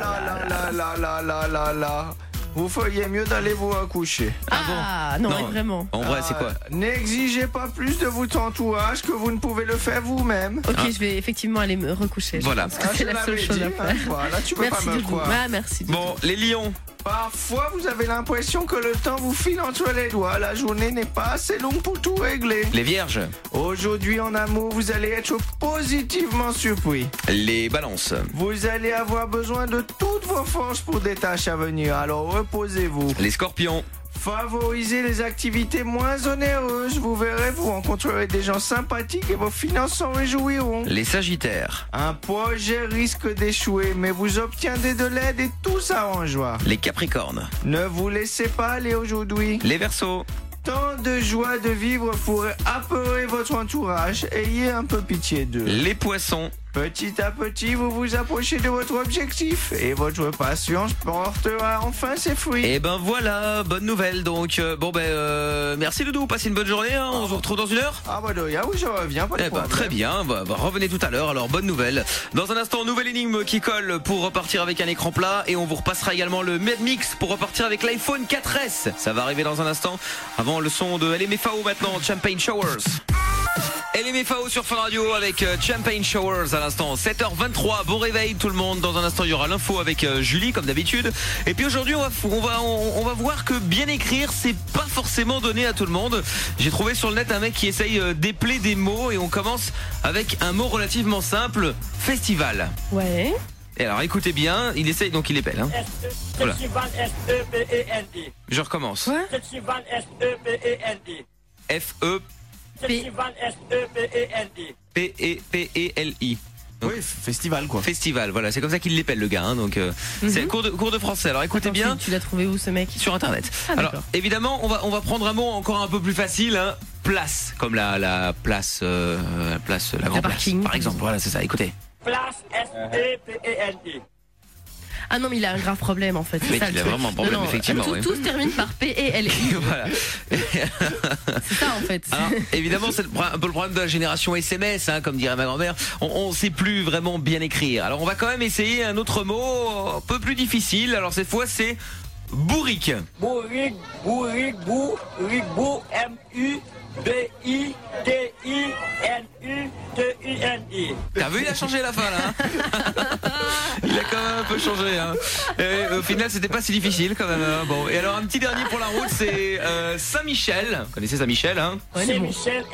Là. Vous feriez mieux d'aller vous recoucher. Ah non, mais vraiment. En vrai, c'est quoi? N'exigez pas plus de votre entourage que vous ne pouvez le faire vous-même. Ok, je vais effectivement aller me recoucher. Voilà. Parce que c'est la seule chose à faire. Voilà, tu peux Merci pas me Doudou. croire. Ah, merci Doudou. Bon, les lions. Parfois, vous avez l'impression que le temps vous file entre les doigts. La journée n'est pas assez longue pour tout régler. Les vierges. Aujourd'hui, en amour, vous allez être positivement surpris. Les balances. Vous allez avoir besoin de toutes vos forces pour des tâches à venir, alors reposez-vous. Les scorpions. Favorisez les activités moins onéreuses. Vous verrez, vous rencontrerez des gens sympathiques et vos finances s'en réjouiront. Les sagittaires. Un projet risque d'échouer, mais vous obtiendrez de l'aide et tout s'arrangera. Les capricornes. Ne vous laissez pas aller aujourd'hui. Les verseaux. Tant de joie de vivre pourrait apeurer votre entourage. Ayez un peu pitié d'eux. Les poissons. Petit à petit, vous vous approchez de votre objectif et votre patience portera enfin ses fruits. Et ben voilà, bonne nouvelle donc. Merci Doudou, passez une bonne journée, hein. On se retrouve dans 1 heure. Ah bah oui, je reviens, pas de problème. Très bien, revenez tout à l'heure, alors bonne nouvelle. Dans un instant, nouvelle énigme qui colle pour repartir avec un écran plat et on vous repassera également le Medmix pour repartir avec l'iPhone 4S. Ça va arriver dans un instant, avant le son de LMFAO maintenant, Champagne Showers. LMFAO sur Fun Radio avec Champagne Showers à l'instant. 7h23, bon réveil tout le monde. Dans un instant, il y aura l'info avec Julie comme d'habitude. Et puis aujourd'hui, on va voir que bien écrire, c'est pas forcément donné à tout le monde. J'ai trouvé sur le net un mec qui essaye d'épeler des mots et on commence avec un mot relativement simple, festival. Ouais. Et alors écoutez bien, il essaye donc il épelle. Hein. Voilà. S-E-P-E-N-D. Je recommence. Festival S-E-P-E-N-D. F-E Festival S-E-P-E-N-D. P-E-P-E-L-I. Donc, oui, festival quoi. Festival, voilà, c'est comme ça qu'il l'épelle le gars. Hein, donc c'est cours de français. Alors écoutez bien. Tu l'as trouvé où ce mec? Sur internet. Alors évidemment, on va prendre un mot encore un peu plus facile. Hein. Place, comme la place, la grande place, par exemple. Voilà, c'est ça. Écoutez. Place S-E-P-E-N-D. Ah non, mais il a un grave problème en fait. Mais il a vraiment un problème, effectivement. Tout se termine par P-E-L-I. Voilà. C'est ça en fait. Alors, évidemment, c'est un peu le problème de la génération SMS, hein, comme dirait ma grand-mère. On sait plus vraiment bien écrire. Alors, on va quand même essayer un autre mot un peu plus difficile. Alors, cette fois, c'est bourrique. Bourrique, M-U-B-I-D-I-N-U-T-I-N-I. T'as vu, il a changé la fin là. Hein. Il a quand même un peu changé. Hein. Et, au final, c'était pas si difficile quand même. Hein. Bon, et alors un petit dernier pour la route, c'est Saint-Michel. Vous connaissez Saint-Michel, hein? Saint-Michel,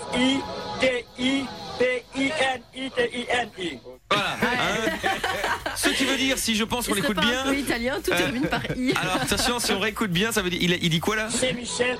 S-I-T-I-P-I-N-I-T-I-N-I. Voilà. Hein. Ce qui veut dire, si je pense qu'on écoute bien. Un peu italien, tout termine par I. Alors attention, si on réécoute bien, ça veut dire. Il dit quoi là? Saint-Michel,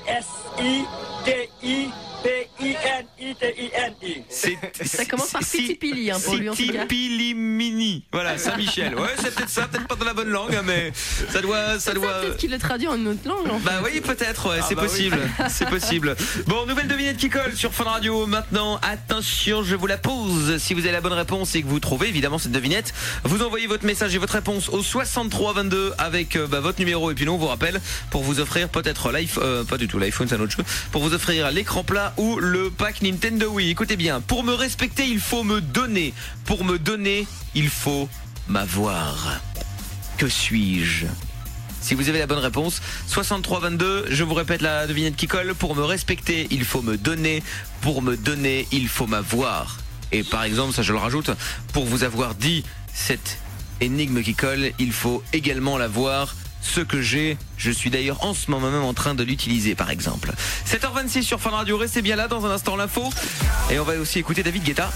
S-I-T-I-P-I-N-I-T-I-N-I. Ça commence par Pitipili hein, pour lui en tout cas. Pitipili. Voilà, Saint-Michel. Ouais, c'est peut-être ça, peut-être pas dans la bonne langue, hein, mais ça doit. Peut-être qu'il le traduit en une autre langue. En fait. Bah oui, peut-être, ouais, c'est possible. Oui. C'est possible. Bon, nouvelle devinette qui colle sur Fun Radio. Maintenant, attention, je vous la pose. Si vous avez la bonne réponse et que vous trouvez évidemment cette devinette, vous envoyez votre message et votre réponse au 6322 avec votre numéro. Et puis nous, on vous rappelle pour vous offrir peut-être l'iPhone, pas du tout, l'iPhone, c'est un autre jeu. Pour vous offrir l'écran plat ou le pack Nintendo Wii. Écoutez bien, pour me respecter, il faut me donner. Pour me donner, il faut m'avoir. Que suis-je? Si vous avez la bonne réponse, 6322, je vous répète la devinette qui colle. Pour me respecter, il faut me donner. Pour me donner, il faut m'avoir. Et par exemple, ça je le rajoute, pour vous avoir dit cette énigme qui colle, il faut également l'avoir. Ce que j'ai, je suis d'ailleurs en ce moment même en train de l'utiliser par exemple. 7h26 sur Fun Radio, restez bien là, dans un instant l'info. Et on va aussi écouter David Guetta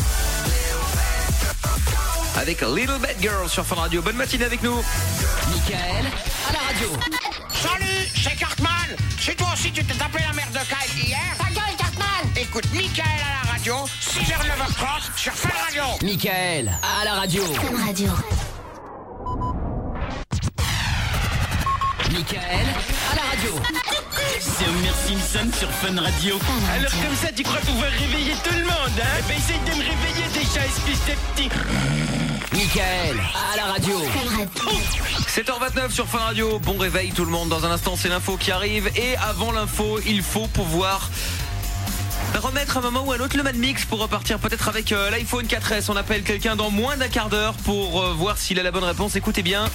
avec Little Bad Girl sur Fun Radio. Bonne matinée avec nous. Michael à la radio. Salut, c'est Cartman. Si toi aussi tu t'es tapé la merde de Kyle hier. Ta gueule, Cartman. Écoute Michael à la radio, 6h 9h30 sur Fun Radio. Michael à la radio. Fun Radio. Michael à la radio. C'est Homer Simpson sur Fun Radio. Alors comme ça, tu crois pouvoir réveiller tout le monde, hein? Ben essaye de me réveiller déjà, espèce de petit. Michael à la radio. 7h29 sur Fun Radio. Bon réveil tout le monde. Dans un instant, c'est l'info qui arrive. Et avant l'info, il faut pouvoir remettre à un moment ou à un autre le Mad Mix pour repartir peut-être avec l'iPhone 4S. On appelle quelqu'un dans moins d'un quart d'heure pour voir s'il a la bonne réponse. Écoutez bien.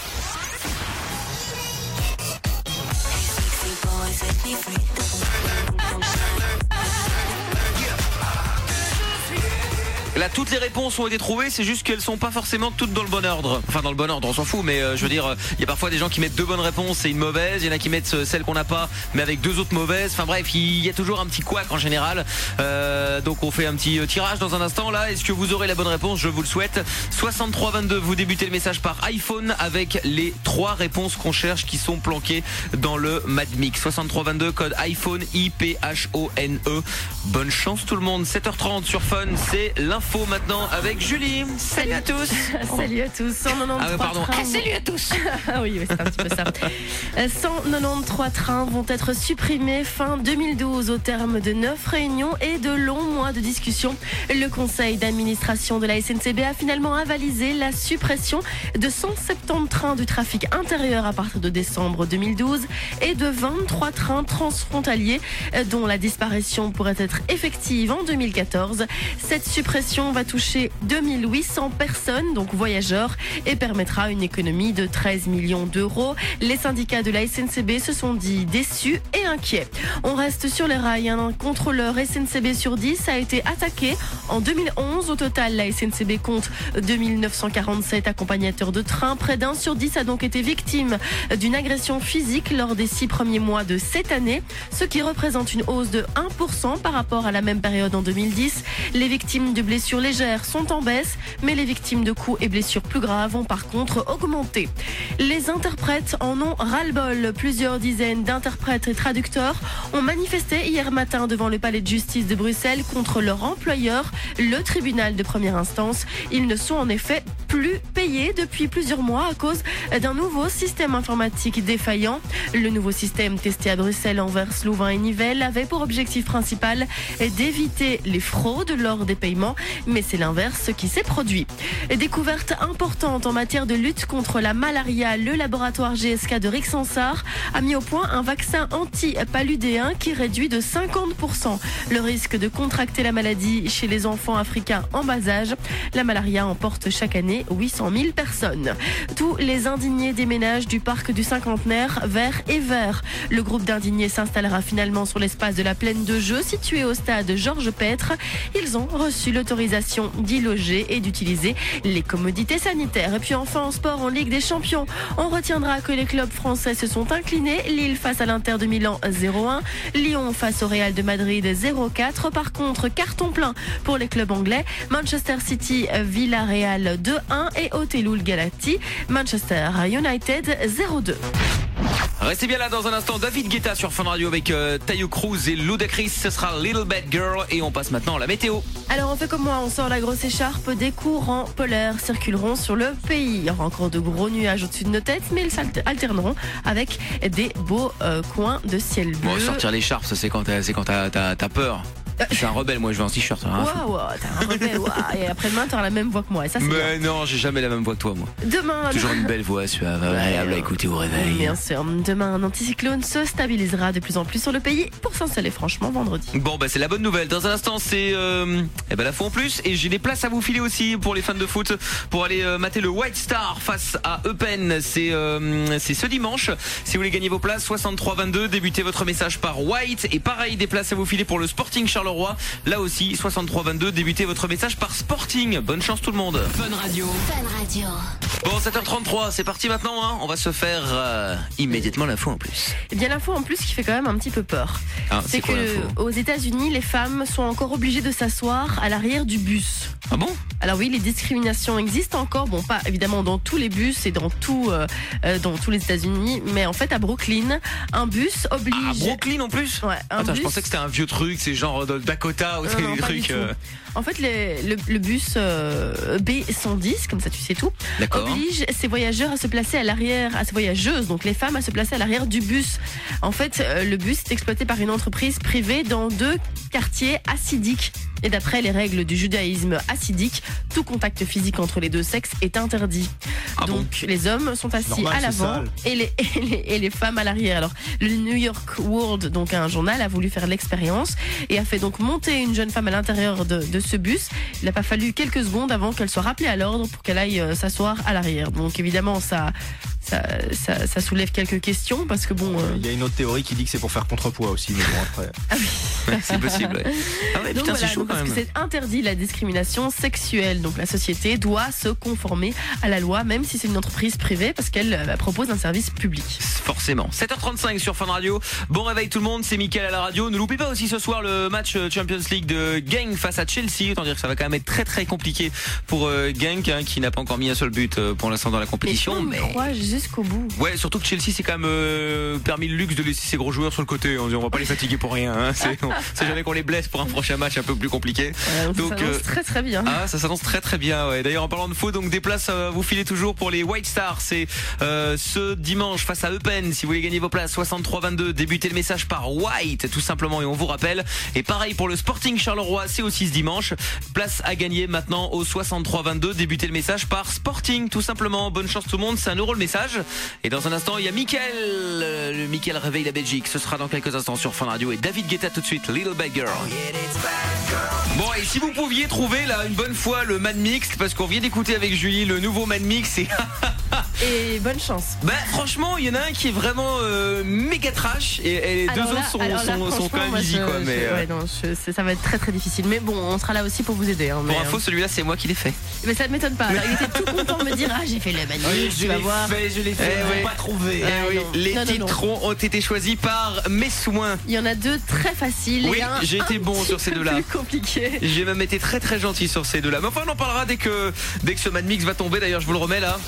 Là, toutes les réponses ont été trouvées, c'est juste qu'elles sont pas forcément toutes dans le bon ordre. Enfin, dans le bon ordre, on s'en fout, mais je veux dire, il y a parfois des gens qui mettent 2 bonnes réponses et une mauvaise, il y en a qui mettent celle qu'on n'a pas, mais avec 2 autres mauvaises. Enfin bref, il y a toujours un petit couac en général. Donc on fait un petit tirage dans un instant. Là, est-ce que vous aurez la bonne réponse? Je vous le souhaite. 6322, vous débutez le message par iPhone avec les 3 réponses qu'on cherche qui sont planquées dans le Mad Mix. 6322, code iPhone IPHONE. Bonne chance tout le monde. 7h30 sur Fun, c'est l'info maintenant avec Julie. Salut à tous. Salut à tous. 193 pardon. trains. Salut à tous. Oui, c'est un petit peu ça. 193 trains vont être supprimés fin 2012 au terme de 9 réunions et de longs mois de discussions. Le conseil d'administration de la SNCB a finalement avalisé la suppression de 170 trains du trafic intérieur à partir de décembre 2012 et de 23 trains transfrontaliers dont la disparition pourrait être effective en 2014. Cette suppression disposition va toucher 2800 personnes, donc voyageurs, et permettra une économie de 13 millions d'euros. Les syndicats de la SNCB se sont dit déçus et inquiets. On reste sur les rails. Un contrôleur SNCB sur 10 a été attaqué en 2011. Au total, la SNCB compte 2947 accompagnateurs de train. Près d'un sur 10 a donc été victime d'une agression physique lors des 6 premiers mois de cette année, ce qui représente une hausse de 1% par rapport à la même période en 2010. Les victimes de blessures légères sont en baisse, mais les victimes de coups et blessures plus graves ont par contre augmenté. Les interprètes en ont ras-le-bol. Plusieurs dizaines d'interprètes et traducteurs ont manifesté hier matin devant le palais de justice de Bruxelles contre leur employeur, le tribunal de première instance. Ils ne sont en effet plus payés depuis plusieurs mois à cause d'un nouveau système informatique défaillant. Le nouveau système testé à Bruxelles, Anvers, Louvain et Nivelles avait pour objectif principal d'éviter les fraudes lors des paiements, mais c'est l'inverse qui s'est produit. Découverte importante en matière de lutte contre la malaria, le laboratoire GSK de Rixensart a mis au point un vaccin anti-paludéen qui réduit de 50% le risque de contracter la maladie chez les enfants africains en bas âge. La malaria emporte chaque année 800 000 personnes. Tous les indignés déménagent du parc du Cinquantenaire vers Evere. Le groupe d'indignés s'installera finalement sur l'espace de la plaine de jeu situé au stade Georges Pètre. Ils ont reçu l'autorisation d'y loger et d'utiliser les commodités sanitaires. Et puis enfin en sport, en Ligue des Champions, on retiendra que les clubs français se sont inclinés. Lille face à l'Inter de Milan 0-1, Lyon face au Real de Madrid 0-4. Par contre, carton plein pour les clubs anglais. Manchester City, Villarreal 2-1 et Otelul Galati, Manchester United 0-2. Restez bien là dans un instant. David Guetta sur Fun Radio avec Tayo Cruz et Ludacris. Ce sera Little Bad Girl et on passe maintenant à la météo. Alors on fait comme moi, on sort la grosse écharpe. Des courants polaires circuleront sur le pays. Il y aura encore de gros nuages au-dessus de nos têtes, mais ils s'alterneront avec des beaux coins de ciel bleu. Bon, sortir l'écharpe, ça c'est quand t'as peur. Je suis un rebelle, moi je vais en t-shirt. Waouh, t'es un rebelle, waouh. Et après-demain, t'auras la même voix que moi. Et ça, c'est mais bien. non, j'ai jamais la même voix que toi, moi. Demain. Toujours une belle voix suave, agréable à écouter au réveil. Bien sûr. Demain, un anticyclone se stabilisera de plus en plus sur le pays pour s'installer franchement vendredi. Bon, bah c'est la bonne nouvelle. Dans un instant, c'est la fois en plus. Et j'ai des places à vous filer aussi pour les fans de foot pour aller mater le White Star face à Eupen. C'est ce dimanche. Si vous voulez gagner vos places, 63-22. Débutez votre message par White. Et pareil, des places à vous filer pour le Sporting Charleroi. Là aussi, 63-22, débutez votre message par Sporting. Bonne chance tout le monde. Fun Radio. Fun Radio. Bon, 7h33, c'est parti maintenant. On va se faire immédiatement l'info en plus. Eh bien, l'info en plus qui fait quand même un petit peu peur. C'est que aux États-Unis, les femmes sont encore obligées de s'asseoir à l'arrière du bus. Ah bon? Alors oui, les discriminations existent encore. Bon, pas évidemment dans tous les bus et dans tous les États-Unis, mais en fait à Brooklyn, un bus oblige. À Brooklyn en plus? Ouais. Attends, je pensais que c'était un vieux truc, c'est genre Dakota ou des trucs. En fait, le bus B110, comme ça tu sais tout, oblige ses voyageurs à se placer à l'arrière, à ses voyageuses, donc les femmes, à se placer à l'arrière du bus. En fait, le bus est exploité par une entreprise privée dans 2 quartiers assidiques. Et d'après les règles du judaïsme hassidique, tout contact physique entre les deux sexes est interdit. Donc les hommes sont assis à l'avant et les femmes à l'arrière. Alors le New York World, donc un journal, a voulu faire l'expérience et a fait donc monter une jeune femme à l'intérieur de ce bus. Il n'a pas fallu quelques secondes avant qu'elle soit rappelée à l'ordre pour qu'elle aille s'asseoir à l'arrière. Donc évidemment ça soulève quelques questions parce que bon. Il y a une autre théorie qui dit que c'est pour faire contrepoids aussi, mais bon après. Ah oui. C'est possible. Ouais. Ah ouais, putain, c'est chaud quand même. Parce que c'est interdit la discrimination sexuelle. Donc la société doit se conformer à la loi, même si c'est une entreprise privée, parce qu'elle propose un service public. Forcément. 7h35 sur Fun Radio. Bon réveil tout le monde, c'est Mickaël à la radio. Ne l'oubliez pas aussi ce soir le match Champions League de Genk face à Chelsea. Autant dire que ça va quand même être très très compliqué pour Genk qui n'a pas encore mis un seul but pour l'instant dans la compétition. Mais on croit jusqu'au bout. Ouais, surtout que Chelsea c'est quand même permis le luxe de laisser ses gros joueurs sur le côté. On va pas les fatiguer pour rien. Hein. C'est jamais qu'on les blesse pour un prochain match un peu plus compliqué. Donc ça s'annonce très très bien. Ah, ça s'annonce très très bien. Ouais. D'ailleurs en parlant de foot, donc des places vous filez toujours pour les White Stars. C'est ce dimanche face à Eupen. Si vous voulez gagner vos places, 63-22. Débutez le message par White tout simplement et on vous rappelle. Et pareil pour le Sporting Charleroi, c'est aussi ce dimanche. Place à gagner maintenant au 63-22. Débutez le message par Sporting tout simplement. Bonne chance tout le monde. C'est €1 le message. Et dans un instant, il y a Mickaël. Le Mickaël réveille la Belgique. Ce sera dans quelques instants sur Fun Radio et David Guetta tout de suite. Little Bad Girl. Bon, et si vous pouviez trouver là une bonne fois le Mad Mix, parce qu'on vient d'écouter avec Julie le nouveau Mad Mix et bonne chance. Bah franchement, il y en a un qui est vraiment méga trash et les deux autres sont quand même easy quoi. Ça va être très très difficile. Mais bon, on sera là aussi pour vous aider. Pour info, celui-là c'est moi qui l'ai fait. Mais ça ne m'étonne pas. Alors, il était tout content de me dire j'ai fait le Mad Mix. Je l'ai fait, pas trouvé. Les titres ont été choisis par mes soins. Il y en a deux très faciles. Oui, j'ai été bon sur ces deux-là. Plus compliqué. J'ai même été très très gentil sur ces deux-là. Mais enfin, on en parlera dès que ce Mad Mix va tomber. D'ailleurs, je vous le remets là.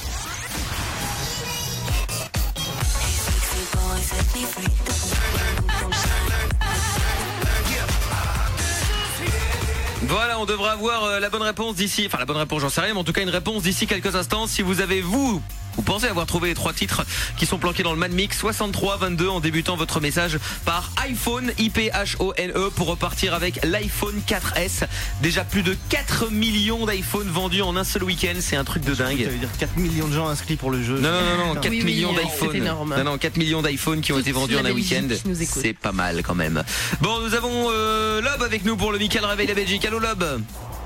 Voilà, on devrait avoir la bonne réponse d'ici. Enfin, la bonne réponse, j'en sais rien, mais en tout cas, une réponse d'ici quelques instants. Si vous avez, vous pensez avoir trouvé les 3 titres qui sont planqués dans le Mad Mix, 63 22 en débutant votre message par iPhone, IPHONE, pour repartir avec l'iPhone 4S. Déjà plus de 4 millions d'iPhones vendus en un seul week-end, c'est un truc de dingue. Ça veut dire 4 millions de gens inscrits pour le jeu. Non, 4 millions d'iPhones. Non, 4 millions d'iPhones qui ont été vendus en un week-end. C'est pas mal quand même. Bon, nous avons Lob avec nous pour le Mickaël Réveille la Belgique. Allô Lob.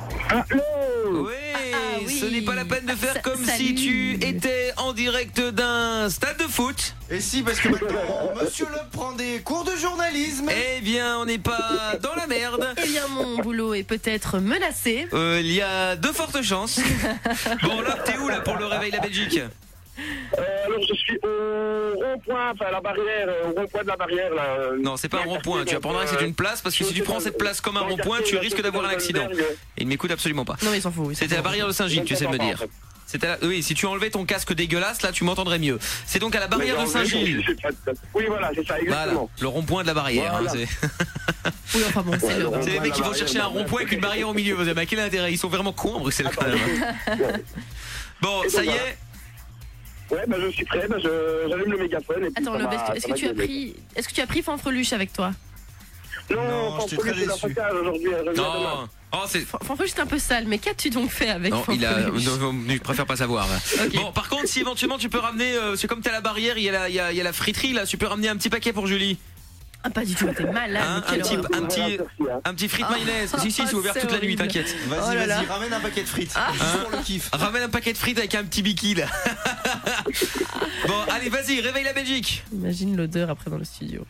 Oui, ce n'est pas la peine de faire comme si tu étais en direct d'un stade de foot. Et si, parce que maintenant, Monsieur Loeb prend des cours de journalisme. Eh bien, on n'est pas dans la merde. Eh bien, mon boulot est peut-être menacé. Il y a de fortes chances. Bon, Lob, t'es où là pour le Réveil la Belgique? Alors je suis au rond-point, enfin la barrière, au rond-point de la barrière là. Non, c'est pas un rond-point, tu apprendras que c'est une place, parce que si tu prends cette place comme un rond-point, tu risques d'avoir un accident. Et il m'écoute absolument pas. Non mais il s'en fout. C'était la barrière de Saint-Gilles, tu sais de me dire. Oui, si tu enlevais ton casque dégueulasse, là tu m'entendrais mieux. C'est donc à la barrière de Saint-Gilles. Oui voilà, c'est ça, exactement. Voilà, le rond-point de la barrière. Voilà. Oui, enfin bon, c'est le C'est les mecs qui vont chercher un rond-point avec une barrière au milieu. Vous avez quel intérêt? Ils sont vraiment cons en Bruxelles quand même. Bon, ça y est. Ouais, je suis prêt, j'allume le mégaphone. Et puis attends, est-ce que tu as pris Fanfreluche avec toi? Non, Fanfreluche c'est l'entretien aujourd'hui. Non. Fanfreluche c'est un peu sale, mais qu'as-tu donc fait avec Fanfreluche? Je préfère pas savoir. Okay. Bon, par contre, si éventuellement tu peux ramener, c'est comme t'es à la barrière, il y a la friterie là, tu peux ramener un petit paquet pour Julie. Ah, pas du tout, t'es malade. Un petit frites mayonnaise. Si, c'est ouvert toute la nuit, t'inquiète. Vas-y, ramène un paquet de frites. Pour le kiff. Ramène un paquet de frites avec un petit biki là. Bon, allez, vas-y, réveille la Belgique. Imagine l'odeur après dans le studio.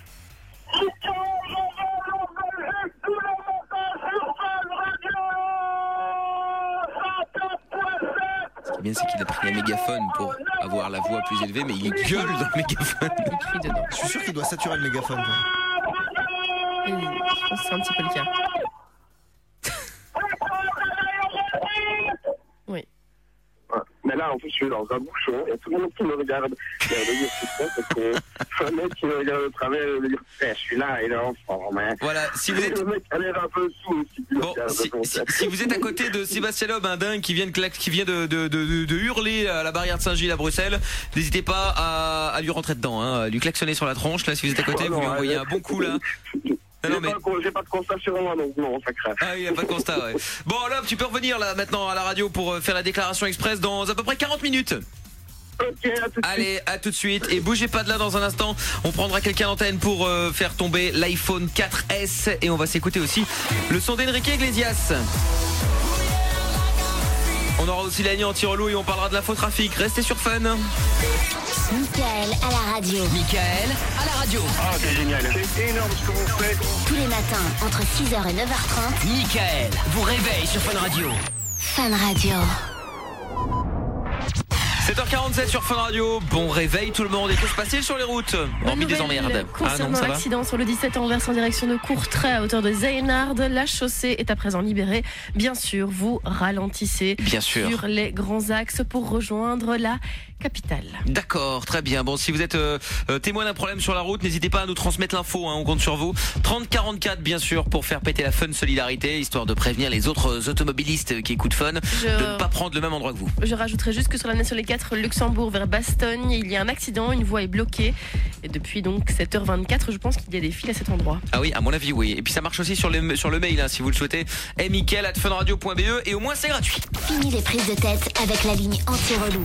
Ce qui est bien, c'est qu'il a pris un mégaphone pour avoir la voix plus élevée, mais il gueule dans le mégaphone. Il crie dedans. Je suis sûr qu'il doit saturer le mégaphone. Je pense que c'est un petit peu le cas. Oui. Mais là, en plus, je suis dans un bouchon, il y a tout le monde qui me regarde. Il y a un mec qui me regarde de travers et me dit je suis là, il est en forme. Voilà, si vous êtes. Le mec, elle est un peu sous aussi. Bon, si vous êtes à côté de Sébastien Loeb, un dingue qui vient de hurler à la barrière de Saint-Gilles à Bruxelles, n'hésitez pas à lui rentrer dedans, à lui klaxonner sur la tronche. Là, si vous êtes à côté, vous lui envoyez un bon coup là. J'ai pas de constat sur moi, donc non, ça craint. Ah, il n'y a pas de constat, ouais. Bon, Loeb, tu peux revenir là maintenant à la radio pour faire la déclaration express dans à peu près 40 minutes. Ok, à tout de suite. Allez, à tout de suite. Et bougez pas de là dans un instant. On prendra quelqu'un d'antenne pour faire tomber l'iPhone 4S. Et on va s'écouter aussi le son d'Enrique Iglesias. On aura aussi l'année anti-relou et on parlera de l'infotrafic. Restez sur Fun. Mickaël à la radio. Mickaël à la radio. Ah, c'est génial. C'est énorme ce que vous faites. Tous les matins, entre 6h et 9h30. Mickaël vous réveille sur Fun Radio. Fun Radio. 7h47 sur Fun Radio. Bon réveil tout le monde. Et que se passe-t-il sur les routes? Hormis des emmerdes. Concernant l'accident sur le 17 Anvers en direction de Courtrai à hauteur de Zeynard, la chaussée est à présent libérée. Bien sûr, vous ralentissez sur les grands axes pour rejoindre la capitale. D'accord, très bien. Bon, si vous êtes témoin d'un problème sur la route, n'hésitez pas à nous transmettre l'info, on compte sur vous. 3044 bien sûr pour faire péter la Fun Solidarité, histoire de prévenir les autres automobilistes qui écoutent Fun de ne pas prendre le même endroit que vous. Je rajouterai juste que sur la nationale A24 Luxembourg vers Bastogne. Il y a un accident, une voie est bloquée. Et depuis donc 7h24, je pense qu'il y a des files à cet endroit. Ah oui, à mon avis, oui. Et puis ça marche aussi sur le mail, hein, si vous le souhaitez. Mickaël@funradio.be et au moins c'est gratuit. Fini les prises de tête avec la ligne anti-relou.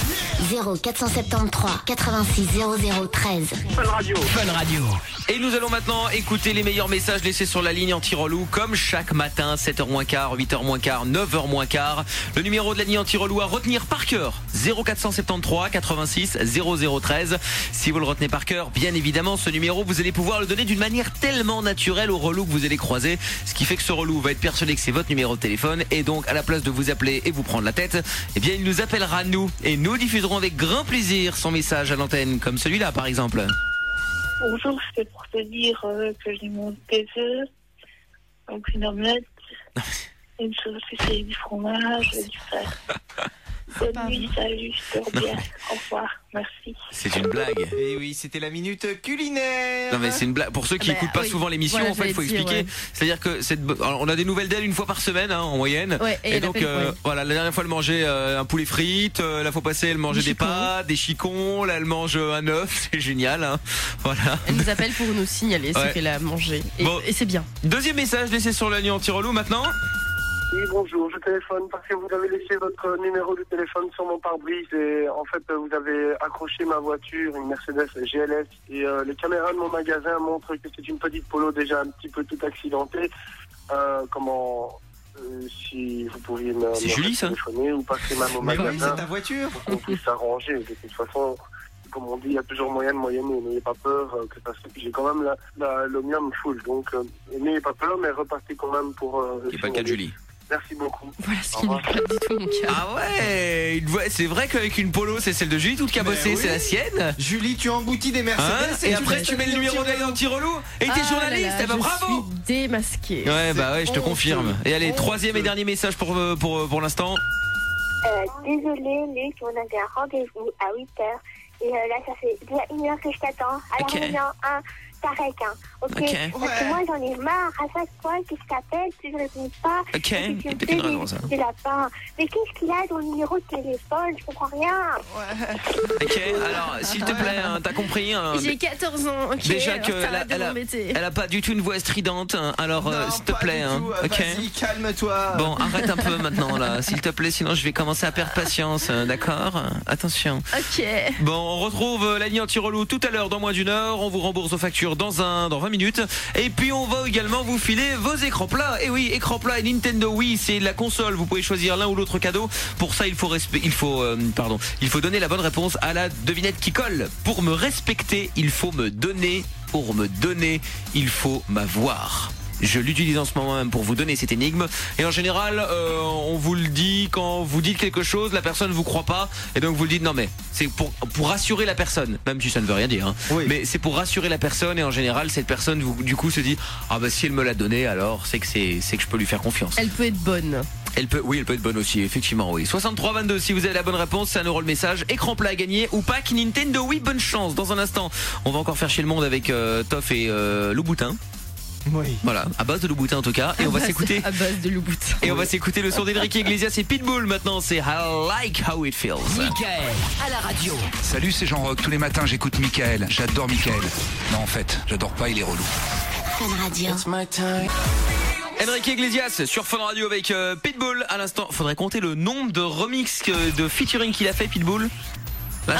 0473 86 00 13. Fun Radio. Et nous allons maintenant écouter les meilleurs messages laissés sur la ligne anti-relou, comme chaque matin, 7h-15, 8h-15, 9h-15. Le numéro de la ligne anti-relou à retenir par cœur, 0473 86 00 13. Si vous le retenez par cœur, bien évidemment, ce numéro, vous allez pouvoir le donner d'une manière tellement naturelle au relou que vous allez croiser. Ce qui fait que ce relou va être persuadé que c'est votre numéro de téléphone. Et donc, à la place de vous appeler et vous prendre la tête, eh bien, il nous appellera nous. Et nous diffuserons avec grand plaisir son message à l'antenne, comme celui-là, par exemple. Bonjour, c'était pour te dire que j'ai monté des œufs, donc une omelette, une sauce et du fromage et du frère. Bonne nuit, salut, je te reviens. Au revoir, merci. C'est une blague. Et oui, c'était la minute culinaire. Non mais c'est une blague. Pour ceux qui n'écoutent pas souvent l'émission, voilà, en fait, il faut expliquer. Ouais. C'est-à-dire que alors, on a des nouvelles d'elle une fois par semaine, hein, en moyenne. Ouais, et donc voilà, la dernière fois elle mangeait un poulet frites, la fois passée elle mangeait des pâtes, des chicons, là elle mange un œuf, c'est génial. Hein. Voilà. Elle nous appelle pour nous signaler ce qu'elle a mangé. Et c'est bien. Deuxième message laissé sur la ligne anti-relou maintenant. Oui, bonjour, je téléphone parce que vous avez laissé votre numéro de téléphone sur mon pare-brise et en fait vous avez accroché ma voiture, une Mercedes GLS et les caméras de mon magasin montrent que c'est une petite Polo déjà un petit peu toute accidentée. Si vous pouviez me téléphoner ou passer même au magasin. Oui, c'est ta voiture. Pour qu'on puisse s'arranger. De toute façon, comme on dit, il y a toujours moyen de moyenner. N'ayez pas peur que ça se... J'ai quand même l'omium full, donc n'ayez pas peur, mais repartez quand même pour... Il n'y a pas le cas de Julie. Merci beaucoup. Voilà ce qui n'est pas du tout mon cas. Ah ouais, c'est vrai qu'avec une Polo, c'est celle de Julie toute cabossée, c'est la sienne. Julie, tu engloutis des Mercedes et après tu mets le numéro de l'anti-relou et t'es journaliste, je bravo. suis démasquée. Ouais, bah ouais, je te confirme. Et allez, troisième et dernier message pour l'instant. Désolé, Luc, on avait un rendez-vous à 8h. Et là, ça fait déjà 1 heure que je t'attends. Alors, maintenant, Tarek, hein. Ok. Parce que moi, j'en ai marre. À chaque fois que je t'appelle, tu ne réponds pas. Ok. Tu me fais des lapins. Mais qu'est-ce qu'il a dans le numéro de téléphone? Je comprends rien. Ok. Alors, s'il te plaît, hein, t'as compris. Hein, j'ai 14 ans. Ok. Déjà que elle a pas du tout une voix stridente. Hein, alors, s'il te plaît. Hein, ok. Vas-y, calme-toi. Bon, arrête un peu maintenant là, s'il te plaît. Sinon, je vais commencer à perdre patience. D'accord. Attention. Ok. Bon, on retrouve la ligne anti-relou tout à l'heure dans moins d'une heure. On vous rembourse vos factures dans 20 minutes. Et puis on va également vous filer vos écrans plats. Et oui, écran plat et Nintendo Wii, c'est la console. Vous pouvez choisir l'un ou l'autre cadeau. Pour ça, il faut donner la bonne réponse à la devinette qui colle. Pour me respecter, il faut me donner. Pour me donner, il faut m'avoir. Je l'utilise en ce moment même pour vous donner cette énigme. Et en général, on vous le dit quand vous dites quelque chose, la personne vous croit pas. Et donc vous le dites, non mais c'est pour rassurer la personne. Même si ça ne veut rien dire. Hein. Oui. Mais c'est pour rassurer la personne. Et en général, cette personne, du coup, se dit, ah bah si elle me l'a donné, alors c'est que je peux lui faire confiance. Elle peut être bonne. Elle peut être bonne aussi, effectivement, oui. 63-22, si vous avez la bonne réponse, c'est 1 euro le message. Écran plat à gagner ou pack Nintendo Wii, bonne chance. Dans un instant, on va encore faire chier le monde avec Toff et Louboutin. Oui. Voilà, à base de Louboutin en tout cas. Et on va s'écouter. À base de Louboutin. Et on va s'écouter le son d'Enrique Iglesias et Pitbull maintenant. C'est I Like How It Feels. Mickaël à la radio. Salut, c'est Jean-Roch. Tous les matins, j'écoute Mickaël. J'adore Mickaël. Non, en fait, j'adore pas, il est relou. Fun Radio. Enrique Iglesias sur Fun Radio avec Pitbull à l'instant. Faudrait compter le nombre de remix de featuring qu'il a fait, Pitbull. Là,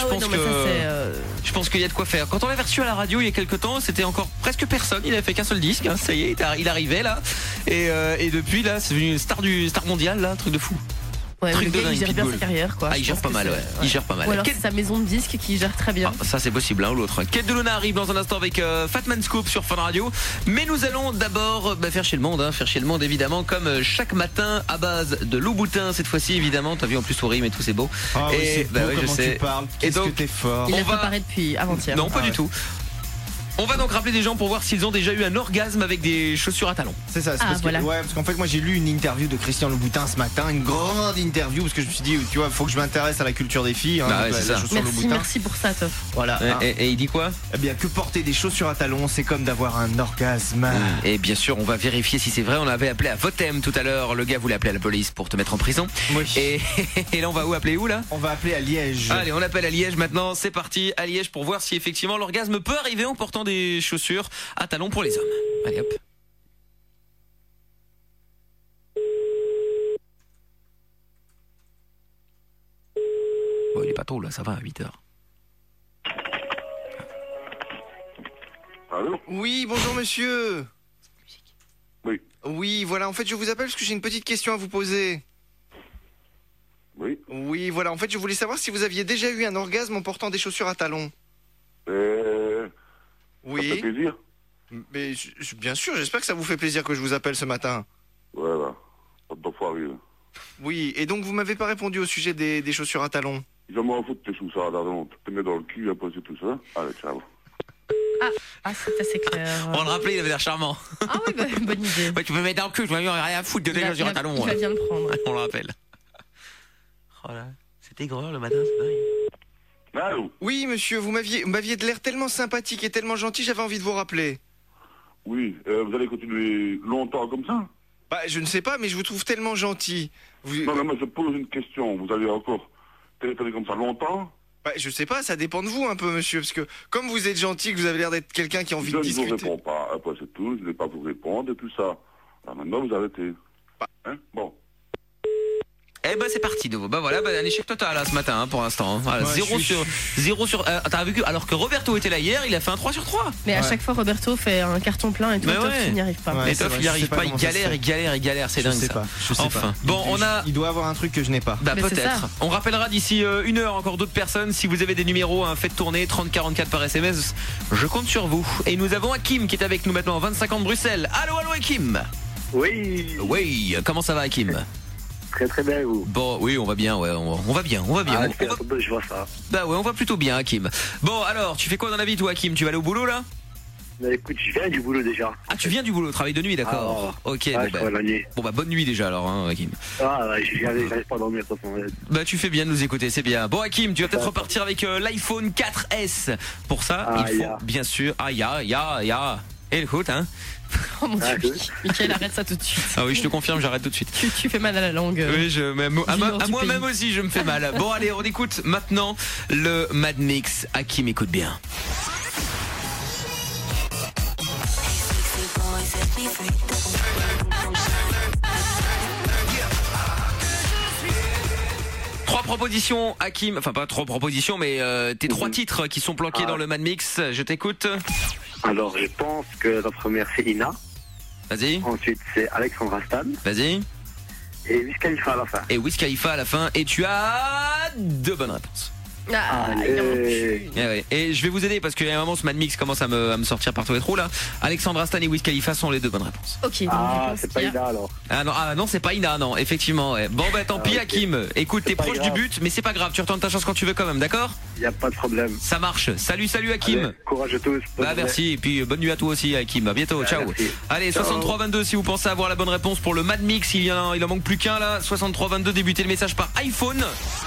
je pense qu'il y a de quoi faire. Quand on l'a reçu à la radio il y a quelques temps, c'était encore presque personne. Il avait fait qu'un seul disque. Hein, ça y est, il arrivait là. Et depuis là, c'est devenu une star mondiale là, un truc de fou. Ouais, le gars, il gère bien sa carrière, quoi. Ah, il gère pas mal, ouais. Il gère pas mal. Ou alors c'est sa maison de disques qui gère très bien. Ah, ça, c'est possible, l'un ou l'autre. Kate de Luna arrive dans un instant avec Fatman Scoop sur Fun Radio. Mais nous allons d'abord faire chier le monde, hein. Faire chier le monde, évidemment, comme chaque matin, à base de Louboutin, cette fois-ci, évidemment. T'as vu, en plus, on rime et tout, c'est beau. Ah oui, c'est beau, comment tu parles. Qu'est-ce que t'es fort. Il l'a préparé depuis avant-hier. Non, pas du tout. On va donc rappeler des gens pour voir s'ils ont déjà eu un orgasme avec des chaussures à talons. C'est ça, parce qu'en fait moi j'ai lu une interview de Christian Louboutin ce matin, une grande interview, parce que je me suis dit, tu vois, faut que je m'intéresse à la culture des filles. Merci pour ça, Toff. Voilà. Et il dit quoi? Eh bien, que porter des chaussures à talons, c'est comme d'avoir un orgasme. Et bien sûr, on va vérifier si c'est vrai. On avait appelé à Votem tout à l'heure. Le gars voulait appeler à la police pour te mettre en prison. Oui. Et là, on va appeler où là? On va appeler à Liège. Allez, on appelle à Liège maintenant. C'est parti à Liège pour voir si effectivement l'orgasme peut arriver en portant des chaussures à talons pour les hommes. Allez hop. Bon, il est pas tôt là, ça va à 8h. Allô? Oui, bonjour monsieur. Oui. Oui, voilà, en fait je vous appelle parce que j'ai une petite question à vous poser. Oui. Oui, voilà, en fait je voulais savoir si vous aviez déjà eu un orgasme en portant des chaussures à talons. Oui. Ça fait plaisir. Mais bien sûr, j'espère que ça vous fait plaisir que je vous appelle ce matin. Voilà, pas de fois arrive. Oui, et donc vous m'avez pas répondu au sujet des chaussures à talons. Je m'en fous de tes chaussures à talons, tu te mets dans le cul, après c'est tout ça. Allez, ciao. C'est assez clair. On va le rappeler, il avait l'air charmant. Ah oui, bonne idée. Ouais, tu peux mettre dans le cul, je m'en rien à foutre de tes chaussures à talons. Il va bien le prendre. On le rappelle. Oh là, c'était aigreur le matin, c'est dingue. Allô? Oui, monsieur, vous m'aviez de l'air tellement sympathique et tellement gentil, j'avais envie de vous rappeler. Oui, vous allez continuer longtemps comme ça? Bah, je ne sais pas, mais je vous trouve tellement gentil. Non, mais moi je pose une question, vous allez encore téléphoner comme ça longtemps? Bah, je sais pas, ça dépend de vous un peu, monsieur, parce que comme vous êtes gentil, que vous avez l'air d'être quelqu'un qui a envie de discuter. Je ne vous réponds pas, après c'est tout, je ne vais pas vous répondre et tout ça. Alors maintenant vous arrêtez. Hein? Bon. Eh ben c'est parti nouveau. Bah voilà, un échec total là ce matin pour l'instant. Voilà, Ouais, 0 sur t'as vu que alors que Roberto était là hier, il a fait un 3 sur 3. Mais à chaque fois Roberto fait un carton plein et tout, Toff il n'y arrive pas. Et Toff il n'y arrive pas, il galère, c'est dingue ça. Je sais enfin, pas. bon, Il doit avoir un truc que je n'ai pas. Bah peut-être. On rappellera d'ici 1 heure encore d'autres personnes. Si vous avez des numéros, faites tourner 3044 par SMS. Je compte sur vous. Et nous avons Hakim qui est avec nous maintenant, 25 ans de Bruxelles. Allô Hakim. Oui. Oui, comment ça va Hakim? Très très bien vous. Bon oui on va bien, on va bien. Je vois ça. Bah ouais on va plutôt bien Hakim. Bon alors tu fais quoi dans la vie toi Hakim? Tu vas aller au boulot là? Bah écoute je viens du boulot déjà. Ah tu viens du boulot, travail de nuit d'accord. Ok bon bah bonne nuit déjà alors Hakim. J'arrive pas à dormir de toute façon. Bah tu fais bien de nous écouter, c'est bien. Bon Hakim tu vas peut-être repartir avec l'iPhone 4S. Pour ça il faut bien sûr écoute Oh mon Dieu, Mickaël, arrête ça tout de suite. Ah oui, je te confirme, j'arrête tout de suite. Tu fais mal à la langue. Oui, à moi-même aussi, je me fais mal. Bon, allez, on écoute maintenant le Mad Mix. Hakim, écoute bien. Trois propositions, Hakim. Enfin, pas trois propositions, mais tes 3 titres qui sont planqués dans le Mad Mix. Je t'écoute. Alors, je pense que la première, c'est Ina. Vas-y. Ensuite, c'est Alexandra Stan. Vas-y. Et Wiz Khalifa à la fin. Et Wiz Khalifa à la fin. Et tu as 2 bonnes réponses. Et je vais vous aider parce qu'à un moment ce Mad Mix commence à me sortir partout les trous là. Alexandra Stan et Wiz Khalifa sont les 2 bonnes réponses. Ok. C'est pas Ina alors. Ah non c'est pas Ina non effectivement ouais. Bon bah tant pis Hakim. Écoute t'es proche du but mais c'est pas grave, tu retentes ta chance quand tu veux quand même, d'accord? Y a pas de problème. Ça marche. Salut Hakim. Allez, courage à tous. Bah merci et puis bonne nuit à toi aussi Hakim. À bientôt. Ciao. Merci. Allez 6322 si vous pensez avoir la bonne réponse pour le Mad Mix, il en manque plus qu'un là. 6322 débutez le message par iPhone.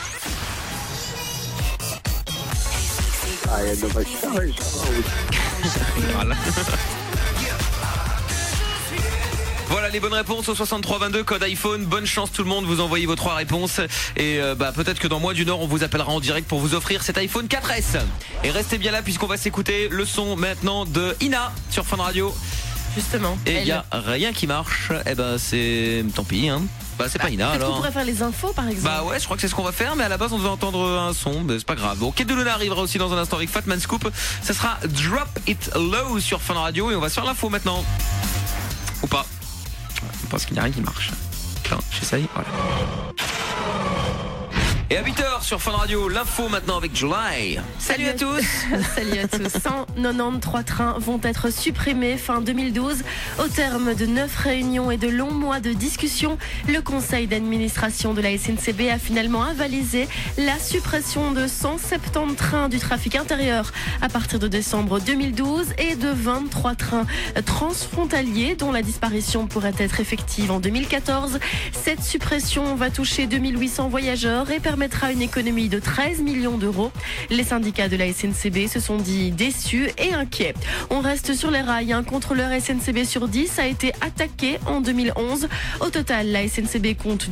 Voilà les bonnes réponses au 6322 code iPhone. Bonne chance tout le monde, vous envoyez vos 3 réponses et peut-être que dans Mois du Nord on vous appellera en direct pour vous offrir cet iPhone 4S. Et restez bien là puisqu'on va s'écouter le son maintenant de Ina sur Fun Radio. Justement. Et il y a rien qui marche. Et c'est tant pis Bah c'est pas Ina alors. On pourrait faire les infos par exemple. Bah ouais je crois que c'est ce qu'on va faire, mais à la base on devait entendre un son, mais c'est pas grave. Bon, Kate de Luna arrivera aussi dans un instant avec Fatman Scoop. Ça sera Drop It Low sur Fun Radio et on va se faire l'info maintenant. Ou pas. Je pense qu'il n'y a rien qui marche. Attends, j'essaye, voilà. Et à 8h sur Fun Radio, l'info maintenant avec July. Salut à tous. Salut à tous. 193 trains vont être supprimés fin 2012. Au terme de 9 réunions et de longs mois de discussions, le conseil d'administration de la SNCB a finalement avalisé la suppression de 170 trains du trafic intérieur à partir de décembre 2012 et de 23 trains transfrontaliers dont la disparition pourrait être effective en 2014. Cette suppression va toucher 2800 voyageurs et permettra une économie de 13 millions d'euros. Les syndicats de la SNCB se sont dit déçus et inquiets. On reste sur les rails. Un contrôleur SNCB sur 10 a été attaqué en 2011. Au total, la SNCB compte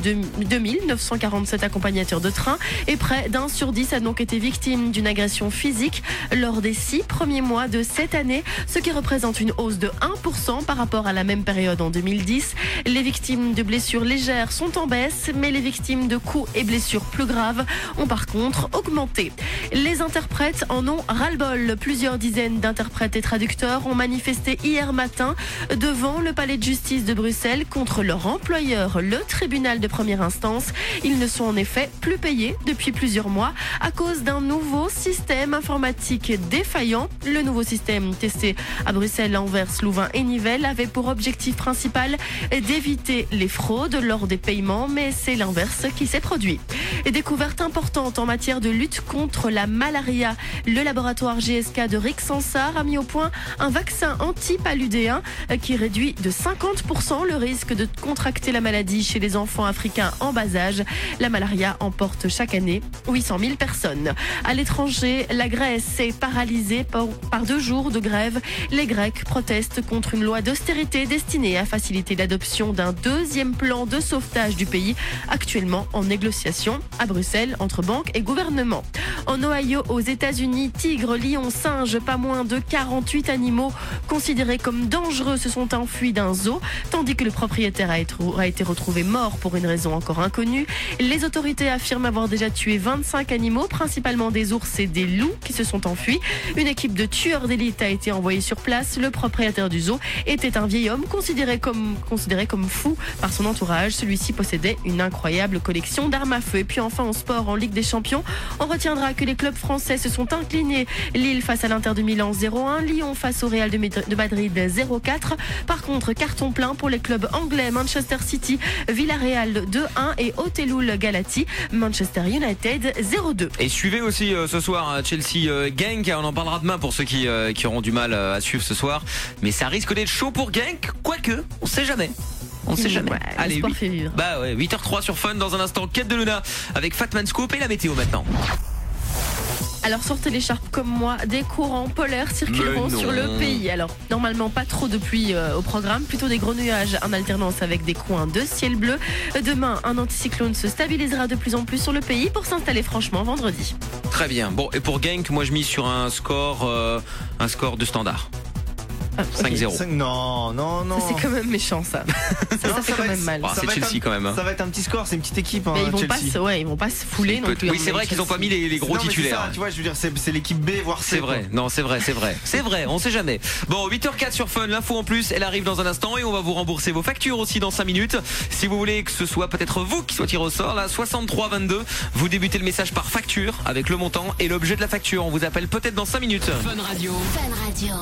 2947 accompagnateurs de train et près d'un sur 10 a donc été victime d'une agression physique lors des 6 premiers mois de cette année, ce qui représente une hausse de 1% par rapport à la même période en 2010. Les victimes de blessures légères sont en baisse, mais les victimes de coups et blessures plus graves ont par contre augmenté. Les interprètes en ont ras-le-bol. Plusieurs dizaines d'interprètes et traducteurs ont manifesté hier matin devant le palais de justice de Bruxelles contre leur employeur, le tribunal de première instance. Ils ne sont en effet plus payés depuis plusieurs mois à cause d'un nouveau système informatique défaillant. Le nouveau système testé à Bruxelles, Anvers, Louvain et Nivelles avait pour objectif principal d'éviter les fraudes lors des paiements, mais c'est l'inverse qui s'est produit. Et découverte importante en matière de lutte contre la malaria. Le laboratoire GSK de Rixensart a mis au point un vaccin anti-paludéen qui réduit de 50% le risque de contracter la maladie chez les enfants africains en bas âge. La malaria emporte chaque année 800 000 personnes. À l'étranger, la Grèce est paralysée par 2 jours de grève. Les Grecs protestent contre une loi d'austérité destinée à faciliter l'adoption d'un deuxième plan de sauvetage du pays, actuellement en négociation à Bruxelles entre banques et gouvernement. En Ohio, aux États-Unis, tigres, lions, singes, pas moins de 48 animaux considérés comme dangereux se sont enfuis d'un zoo, tandis que le propriétaire a été retrouvé mort pour une raison encore inconnue. Les autorités affirment avoir déjà tué 25 animaux, principalement des ours et des loups qui se sont enfuis. Une équipe de tueurs d'élite a été envoyée sur place. Le propriétaire du zoo était un vieil homme considéré comme fou par son entourage. Celui-ci possédait une incroyable collection d'armes à feu. Et puis enfin en sport, en Ligue des Champions, on retiendra que les clubs français se sont inclinés. Lille face à l'Inter de Milan 0-1, Lyon face au Real de Madrid 0-4. Par contre, carton plein pour les clubs anglais, Manchester City, Villarreal 2-1 et Otelul Galati, Manchester United 0-2. Et suivez aussi ce soir Chelsea Genk, on en parlera demain pour ceux qui auront du mal à suivre ce soir, mais ça risque d'être chaud pour Genk, quoique, on sait jamais. On sait jamais. Ouais, allez, fait vivre. Bah ouais, 8h03 sur Fun dans un instant, Quête de Luna avec Fatman Scoop et la météo maintenant. Alors sortez l'écharpe comme moi, des courants polaires circuleront sur le pays. Alors normalement pas trop de pluie au programme, plutôt des gros nuages en alternance avec des coins de ciel bleu. Demain, un anticyclone se stabilisera de plus en plus sur le pays pour s'installer franchement vendredi. Très bien. Bon, et pour Genk, moi je mise sur un score de standard. 5-0. Non. Ça, c'est quand même méchant ça. ça fait quand même mal. C'est Chelsea quand même. Ça va être un petit score, c'est une petite équipe. Mais ils vont Chelsea. pas se fouler non plus. Oui, c'est vrai qu'ils n'ont pas mis les gros titulaires. Ça, tu vois, je veux dire, c'est l'équipe B, voire C. C'est vrai. Non, c'est vrai. C'est vrai, on sait jamais. Bon, 8h04 sur Fun, l'info en plus, elle arrive dans un instant et on va vous rembourser vos factures aussi dans 5 minutes. Si vous voulez que ce soit peut-être vous qui soit tiré au sort, là, 6322, vous débutez le message par facture avec le montant et l'objet de la facture. On vous appelle peut-être dans 5 minutes. Fun Radio. Fun Radio.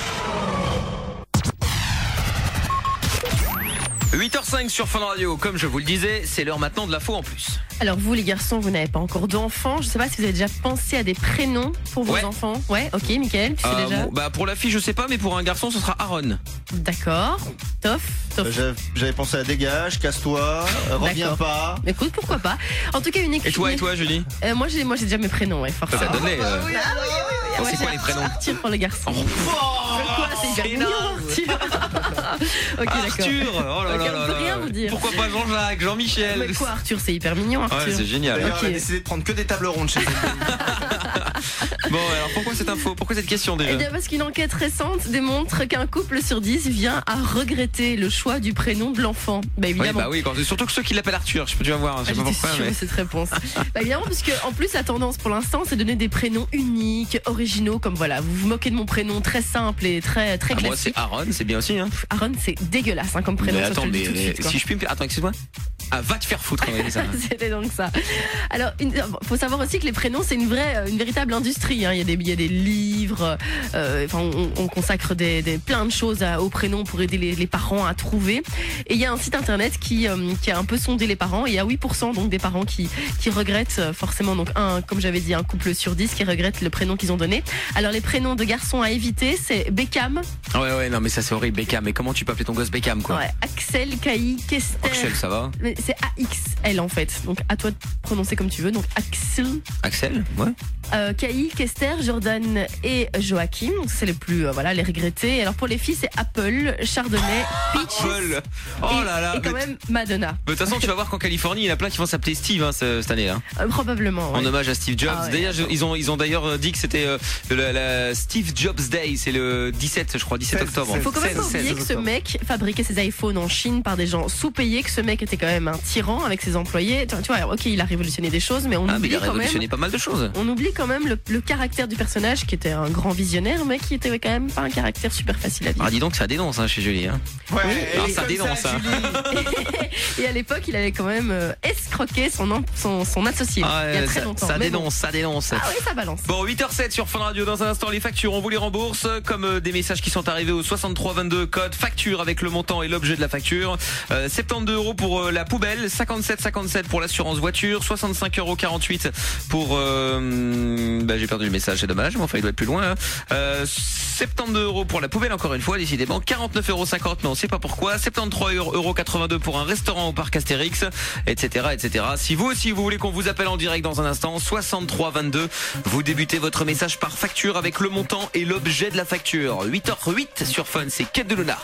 8h05 sur Fun Radio, comme je vous le disais, c'est l'heure maintenant de l'info en plus. Alors vous les garçons, vous n'avez pas encore d'enfants. Je sais pas si vous avez déjà pensé à des prénoms pour vos enfants. Ouais, ok, Mickaël, tu sais déjà. Bah pour la fille je sais pas, mais pour un garçon ce sera Aaron. D'accord. Toff. J'avais pensé à dégage, casse-toi, reviens pas. Écoute, pourquoi pas. En tout cas une équipe. Et toi Julie? Moi j'ai déjà mes prénoms, ouais, forcément. Ça donnait. C'est quoi les prénoms? Arthur pour les garçons. Quoi, c'est hyper mignon, Arthur. Ok, d'accord. Arthur, oh là là là là. Rien vous dire. Pourquoi pas Jean-Jacques, Jean-Michel? Mais quoi, Arthur, c'est hyper mignon, Arthur. Ouais, c'est génial. D'ailleurs, on a décidé de prendre que des tables rondes chez eux. Bon, alors pourquoi cette info? Pourquoi cette question déjà? Eh bien parce qu'une enquête récente démontre qu'un couple sur 10 vient à regretter le choix du prénom de l'enfant. Bah évidemment. Oui, surtout que ceux qui l'appellent Arthur, je peux déjà voir, je sais pas pourquoi. Mais... cette réponse. Bah évidemment, parce que en plus la tendance pour l'instant, c'est de donner des prénoms uniques, originaux, comme voilà, vous vous moquez de mon prénom très simple et très classique. Moi c'est Aaron, c'est bien aussi. Hein. Aaron, c'est dégueulasse comme prénom. Mais attends, si je puis me... Attends, excuse-moi. Ah, va te faire foutre, ouais, ça. C'était donc ça. Alors, faut savoir aussi que les prénoms, c'est une véritable industrie. Hein. Il y a des livres. On consacre plein de choses aux prénoms pour aider les parents à trouver. Et il y a un site internet qui a un peu sondé les parents. Et il y a 8% donc des parents qui regrettent forcément. Donc comme j'avais dit, un couple sur 10 qui regrette le prénom qu'ils ont donné. Alors les prénoms de garçons à éviter, c'est Beckham. Ouais, non mais ça c'est horrible, Beckham. Mais comment tu peux appeler ton gosse Beckham, quoi? Ouais, Axel, Kai, Kester. Axel, ça va? C'est AXL en fait. Donc à toi de prononcer comme tu veux. Donc Axel. Axel, ouais. Kai, Kester, Jordan et Joachim. Donc c'est les plus les regrettés. Alors pour les filles, c'est Apple, Chardonnay, Peach. Apple. Oh là là. Et quand même Madonna. De toute façon, tu vas voir qu'en Californie, il y en a plein qui vont s'appeler Steve cette année. Hein. Probablement. En hommage à Steve Jobs. Ah ouais. D'ailleurs, ils ont d'ailleurs dit que c'était la Steve Jobs Day. C'est le 17 octobre. Il faut quand même pas oublier que ce mec fabriquait ses iPhones en Chine par des gens sous-payés, que ce mec était quand même un tyran avec ses employés. Tu vois, ok, il a révolutionné des choses, mais il a révolutionné pas mal de choses. On oublie quand même le caractère du personnage, qui était un grand visionnaire, mais qui était quand même pas un caractère super facile à vivre. Ah, dis donc, ça dénonce chez Julie. Hein. Ouais, alors, ça dénonce. Et à l'époque, il avait quand même escroqué son associé. Ah, il y a très longtemps. Ça dénonce. Ah oui, ça balance. Bon, 8h07 sur Fun Radio. Dans un instant, les factures, on vous les rembourse. Comme des messages qui sont arrivés au 6322, code facture avec le montant et l'objet de la facture. 72 € pour la poubelle, 57,57 pour l'assurance voiture, 65,48 € pour... j'ai perdu le message, c'est dommage, mais enfin il doit être plus loin. 72 € pour la poubelle, encore une fois, décidément. 49,50 €, non, c'est pas pourquoi. 73,82 € pour un restaurant au parc Astérix, etc., etc. Si vous aussi vous voulez qu'on vous appelle en direct dans un instant, 6322, vous débutez votre message par facture avec le montant et l'objet de la facture. 8h08 sur Fun, c'est Quête de Luna.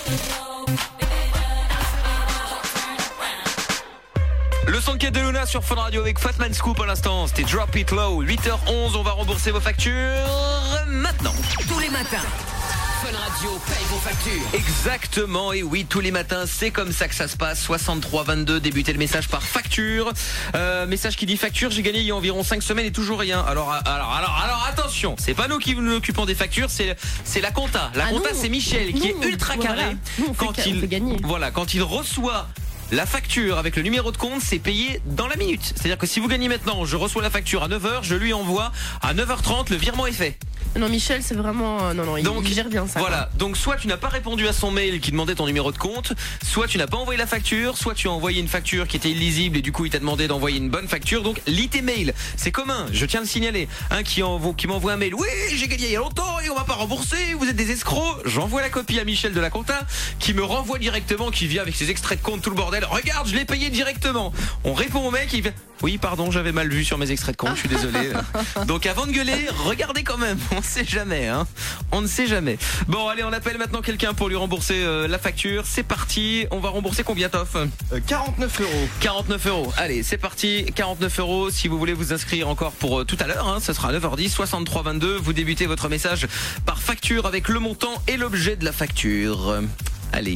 Le son de Quête de Luna sur Fun Radio avec Fatman Scoop à l'instant. C'était Drop It Low. 8h11, on va rembourser vos factures maintenant. Tous les matins, Fun Radio paye vos factures. Exactement, et oui, tous les matins, c'est comme ça que ça se passe. 6322, débutez le message par facture. Message qui dit facture, j'ai gagné il y a environ 5 semaines et toujours rien. Alors attention, c'est pas nous qui nous occupons des factures, c'est la compta. La compta, c'est Michel qui est ultra carré. Quand il reçoit la facture avec le numéro de compte, c'est payé dans la minute. C'est-à-dire que si vous gagnez maintenant, je reçois la facture à 9h, je lui envoie à 9h30, le virement est fait. Non, Michel, c'est vraiment... il gère bien ça. Voilà, donc soit tu n'as pas répondu à son mail qui demandait ton numéro de compte, soit tu n'as pas envoyé la facture, soit tu as envoyé une facture qui était illisible et du coup il t'a demandé d'envoyer une bonne facture. Donc lis tes mails, c'est commun, je tiens à le signaler. Qui m'envoie un mail, oui j'ai gagné il y a longtemps et on m'a pas remboursé, vous êtes des escrocs. J'envoie la copie à Michel de la compta qui me renvoie directement, qui vient avec ses extraits de compte, tout le bordel. Regarde, je l'ai payé directement. On répond au mec, il fait... Oui, pardon, j'avais mal vu sur mes extraits de compte, je suis désolé. Donc avant de gueuler, regardez quand même, on ne sait jamais. On ne sait jamais. Bon, allez, on appelle maintenant quelqu'un pour lui rembourser la facture. C'est parti, on va rembourser combien, Toff? 49 €. 49 €. Allez, c'est parti, 49 €. Si vous voulez vous inscrire encore pour tout à l'heure, ce sera à 9h10, 6322. Vous débutez votre message par facture avec le montant et l'objet de la facture. Allez.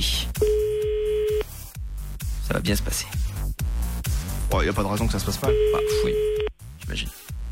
Ça va bien se passer. Il n'y a pas de raison que ça se passe pas. Oui, j'imagine.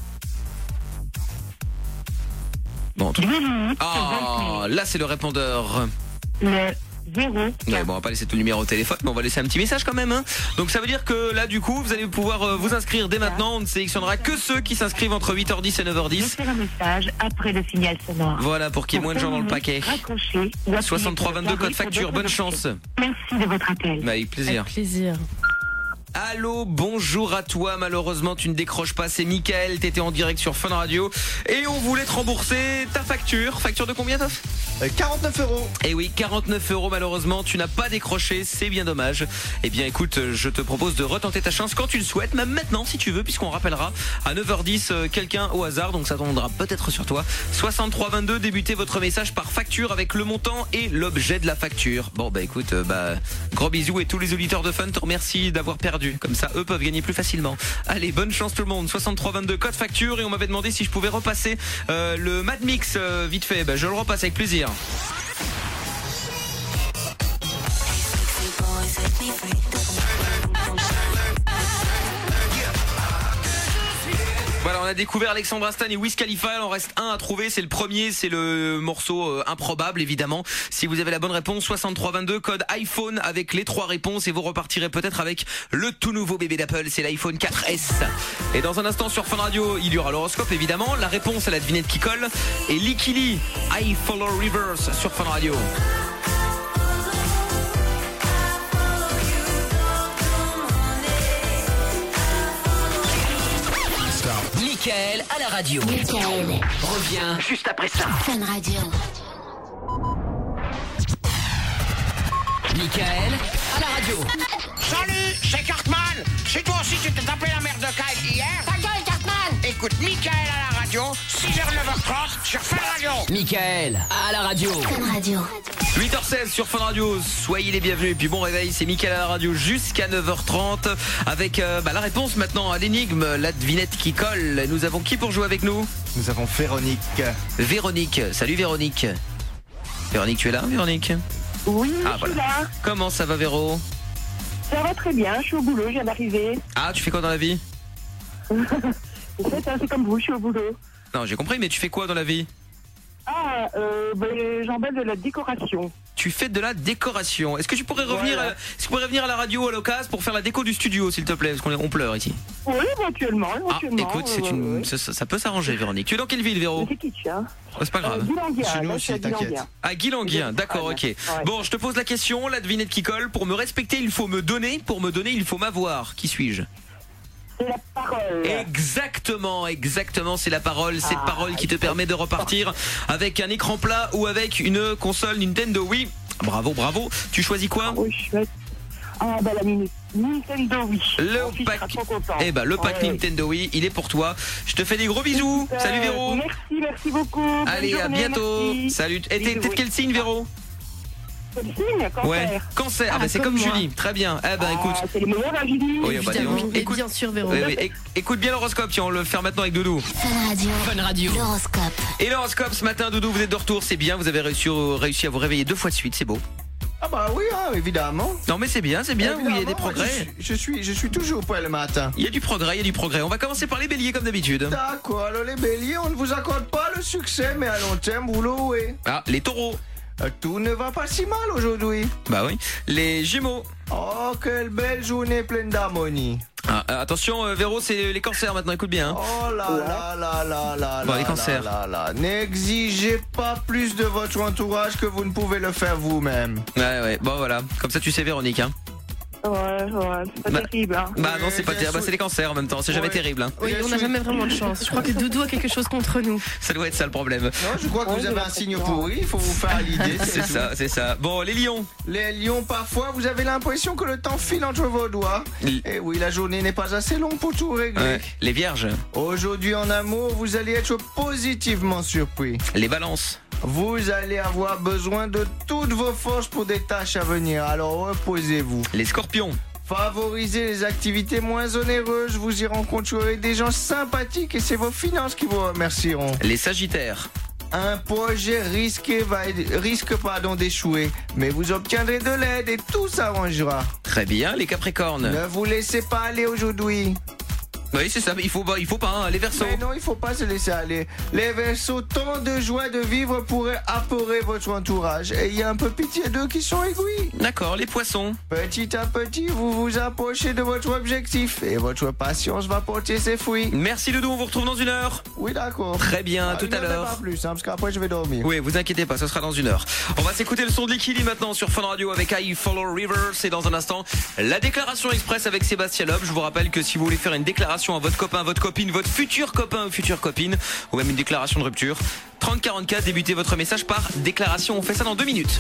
Bon, là c'est le répondeur. Le 0. Ouais, bon, on va pas laisser tout le numéro au téléphone, mais on va laisser un petit message quand même. Donc ça veut dire que là du coup vous allez pouvoir vous inscrire dès maintenant. On ne sélectionnera que ceux qui s'inscrivent entre 8h10 et 9h10. Laissez un message après le signal sonore. Voilà, pour qu'il y ait moins de gens dans le paquet. 6322 code facture, bonne chance. Merci de votre appel. Avec plaisir. Avec plaisir. Allô, bonjour à toi. Malheureusement, tu ne décroches pas. C'est Mickaël. T'étais en direct sur Fun Radio et on voulait te rembourser ta facture. Facture de combien, Toff? 49 €. Et oui, 49 €. Malheureusement, tu n'as pas décroché. C'est bien dommage. Eh bien, écoute, je te propose de retenter ta chance quand tu le souhaites, même maintenant si tu veux, puisqu'on rappellera à 9h10 quelqu'un au hasard. Donc ça tombera peut-être sur toi. 6322. Débutez votre message par facture avec le montant et l'objet de la facture. Bon, écoute, gros bisous et tous les auditeurs de Fun te remercient d'avoir perdu. Comme ça, eux peuvent gagner plus facilement. Allez, bonne chance tout le monde. 6322 code facture et on m'avait demandé si je pouvais repasser le Mad Mix vite fait. Je le repasse avec plaisir. Voilà, on a découvert Alexandre Astan et Wiz Khalifa. Il en reste un à trouver. C'est le premier, c'est le morceau Improbable, évidemment. Si vous avez la bonne réponse, 6322, code iPhone avec les 3 réponses et vous repartirez peut-être avec le tout nouveau bébé d'Apple, c'est l'iPhone 4S. Et dans un instant sur Fun Radio, il y aura l'horoscope, évidemment, la réponse à la devinette qui colle et Likili, I Follow Rivers sur Fun Radio. Mickaël à la radio. Mickaël revient juste après ça. Fun Radio. Mickaël à la radio. Salut, c'est Cartman. Si toi aussi tu t'es tapé la merde de Kyle hier. Ta gueule, Cartman. Écoute Mickaël à la radio, 6h, 9h30 sur Fun Radio. Mickaël à la radio. Fun Radio. 8h16 sur Fun Radio, soyez les bienvenus et puis bon réveil, c'est Mickaël à la radio jusqu'à 9h30 avec la réponse maintenant à l'énigme, la devinette qui colle. Nous avons qui pour jouer avec nous? Nous avons Véronique. Véronique, salut Véronique. Véronique, tu es là Véronique? Oui, ah, je suis là. Comment ça va Véro? Ça va très bien, je suis au boulot, je viens d'arriver. Ah, tu fais quoi dans la vie? C'est comme vous, je suis au boulot. Non, j'ai compris, mais tu fais quoi dans la vie? Ah, j'embête de la décoration. Tu fais de la décoration. Est-ce que tu pourrais revenir, venir à la radio à l'occasion pour faire la déco du studio, s'il te plaît, parce qu'on pleure ici. Oui, éventuellement. Ah, écoute, ça peut s'arranger, Véronique. Tu es dans quelle ville, Véro? C'est kitsch, hein. C'est pas grave. Chez nous aussi, t'inquiète. Ah, Guilanguien, d'accord, ok. Ouais. Bon, je te pose la question, la devinette qui colle. Pour me respecter, il faut me donner. Pour me donner, il faut m'avoir. Qui suis-je? C'est la parole. Exactement, c'est la parole. Cette parole qui te permet de repartir avec un écran plat ou avec une console Nintendo Wii. Bravo. Tu choisis quoi? Oui, chouette. Ah, la Nintendo Wii. Le pack Nintendo Wii, il est pour toi. Je te fais des gros bisous. Salut Véro. Merci beaucoup. Allez, bonne journée, à bientôt. Merci. Salut. Et t'es de quel signe, Véro? Quel signe? Cancer. Ouais, cancer. C'est comme Julie. Très bien. Écoute. C'est le meilleur à Julie. Oui, écoute, bien sûr, Véro. Écoute bien l'horoscope. Tiens, on le faire maintenant avec Doudou. Fun Radio. L'horoscope. Et l'horoscope ce matin, Doudou, vous êtes de retour. C'est bien. Vous avez réussi à vous réveiller 2 fois de suite. C'est beau. Ah bah oui, évidemment. Non mais c'est bien, oui, il y a des progrès. Je suis toujours prêt le matin. Il y a du progrès. On va commencer par les béliers comme d'habitude. D'accord, alors les béliers, on ne vous accorde pas le succès, mais à long terme, vous louez. Ah, les taureaux. Tout ne va pas si mal aujourd'hui. Bah oui. Les gémeaux. Oh, quelle belle journée pleine d'harmonie. Attention, Véro, c'est les cancers maintenant, écoute bien. Oh là. Bon, les cancers. N'exigez pas plus de votre entourage que vous ne pouvez le faire vous-même. Ouais. Bon, voilà. Comme ça, tu sais, Véronique, hein. Ouais, c'est pas terrible. Hein. Bah non, c'est pas terrible. C'est les cancers en même temps. C'est jamais terrible. Hein. Oui, on n'a jamais vraiment de chance. Je crois que Doudou a quelque chose contre nous. Ça doit être ça le problème. Non, je crois que vous avez un signe pourri. Il faut vous faire l'idée. C'est ça. Bon, les lions. Les lions, parfois, vous avez l'impression que le temps file entre vos doigts. Et oui, la journée n'est pas assez longue pour tout régler. Ouais. Les vierges. Aujourd'hui, en amour, vous allez être positivement surpris. Les balances. Vous allez avoir besoin de toutes vos forces pour des tâches à venir, alors reposez-vous. Les scorpions. Favorisez les activités moins onéreuses, vous y rencontrerez des gens sympathiques et c'est vos finances qui vous remercieront. Les sagittaires. Un projet risque d'échouer, mais vous obtiendrez de l'aide et tout s'arrangera. Très bien, les capricornes. Ne vous laissez pas aller aujourd'hui. Oui, c'est ça, mais il faut pas, hein, les Verseaux. Mais non, il faut pas se laisser aller. Les Verseaux, tant de joie de vivre pourrait apeurer votre entourage. Et il y a un peu pitié d'eux qui sont aiguilles. D'accord, les Poissons. Petit à petit, vous vous approchez de votre objectif et votre patience va porter ses fruits. Merci Doudou, on vous retrouve dans 1 heure. Oui, d'accord. Très bien, tout à l'heure. Pas plus, parce qu'après je vais dormir. Oui, vous inquiétez pas, ce sera dans 1 heure. On va s'écouter le son de Likili maintenant sur Fun Radio avec I Follow Rivers. Et dans un instant, la déclaration express avec Sébastien Loeb. Je vous rappelle que si vous voulez faire une déclaration à votre copain, votre copine, votre futur copain ou future copine, ou même une déclaration de rupture, 3044, débutez votre message par déclaration. On fait ça dans 2 minutes.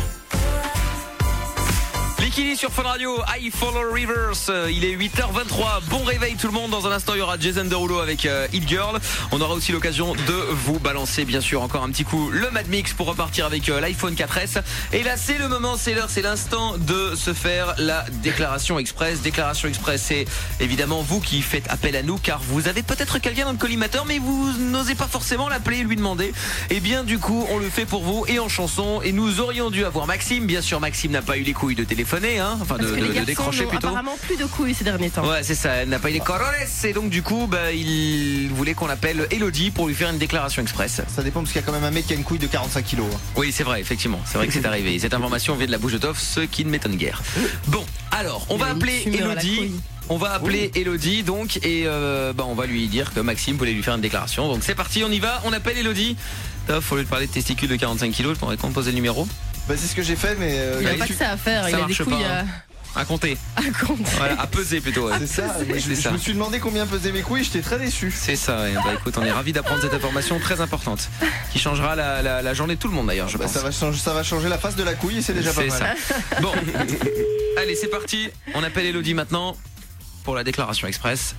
Likili sur Fun Radio, I Follow Rivers. Il est 8h23. Bon réveil tout le monde. Dans un instant, il y aura Jason Derulo avec Hit Girl. On aura aussi l'occasion de vous balancer, bien sûr, encore un petit coup le Mad Mix pour repartir avec l'iPhone 4S. Et là, c'est le moment, c'est l'heure, c'est l'instant de se faire la déclaration express. Déclaration express, c'est évidemment vous qui faites appel à nous, car vous avez peut-être quelqu'un dans le collimateur, mais vous n'osez pas forcément l'appeler et lui demander. Et bien, du coup, on le fait pour vous et en chanson. Et nous aurions dû avoir Maxime. Bien sûr, Maxime n'a pas eu les couilles de téléphoner. coroner, hein, enfin Parce que les de garçons décrocher n'ont plutôt. apparemment plus de couilles ces derniers temps. Ouais, c'est ça, elle n'a pas eu les corones et donc du coup, il voulait qu'on appelle Elodie pour lui faire une déclaration express. Ça dépend parce qu'il y a quand même un mec qui a une couille de 45 kilos. Oui, c'est vrai, effectivement, c'est vrai que c'est arrivé. Cette information vient de la bouche de Toff, ce qui ne m'étonne guère. Bon, alors, on va appeler Elodie. On va appeler Elodie donc et on va lui dire que Maxime voulait lui faire une déclaration. Donc c'est parti, on y va, on appelle Elodie. Faut lui parler de testicules de 45 kilos, je pourrais composer le numéro. Bah c'est ce que j'ai fait mais il a pas que ça à faire, il a des couilles à compter. Voilà, à peser plutôt. Ouais. C'est ça, je me suis demandé combien pesaient mes couilles, j'étais très déçu. C'est ça, ouais. Bah écoute, on est ravis d'apprendre cette information très importante qui changera la journée de tout le monde d'ailleurs, je pense. Ça va changer la face de la couille et c'est déjà pas mal. Ça. Bon, allez c'est parti, on appelle Elodie maintenant pour la déclaration express.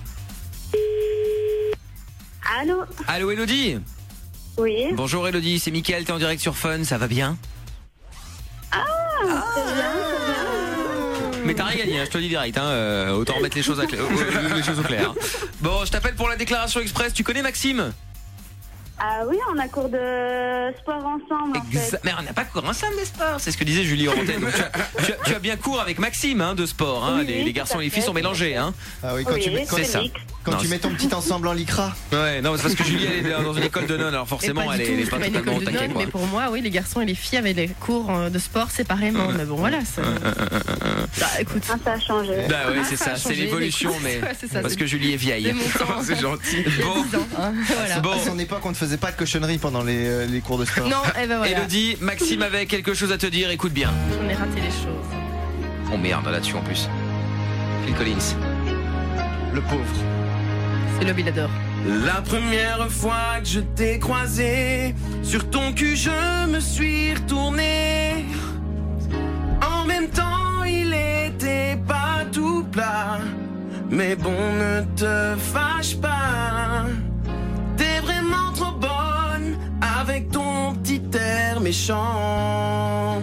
Allô? Allô Elodie? Oui. Bonjour Elodie, c'est Mickaël, t'es en direct sur Fun, ça va bien? C'est bien, c'est bien. Mais t'as rien gagné, je te le dis direct, autant remettre les choses, les choses au clair. Bon, je t'appelle pour la déclaration express, tu connais Maxime? Ah oui, on a cours de sport ensemble en fait. Mais on n'a pas cours ensemble de sport, c'est ce que disait Julie Orantel. Donc tu as bien cours avec Maxime de sport, Oui, les garçons et les filles sont mélangés. Ah oui, quand tu mets ton petit ensemble en lycra. Ouais, non, c'est parce que Julie elle est dans une école de nonnes, alors forcément elle est pas totalement au taquet. Mais pour moi, oui, les garçons et les filles avaient des cours de sport séparément. Mais bon, voilà. Écoute, ça a changé. Bah oui, c'est ça, c'est l'évolution, mais parce que Julie est vieille. C'est gentil. Bon, à son époque, on ne faisait pas de cochonneries pendant les cours de sport. Non, et ben voilà. Elodie, Maxime avait quelque chose à te dire, écoute bien. On a raté les choses. Oh merde, là-dessus en plus. Phil Collins. Le pauvre. C'est le bilador. La première fois que je t'ai croisé, sur ton cul je me suis retourné. En même temps il était pas tout plat, mais bon ne te fâche pas. T'es vraiment trop bonne avec ton petit air méchant.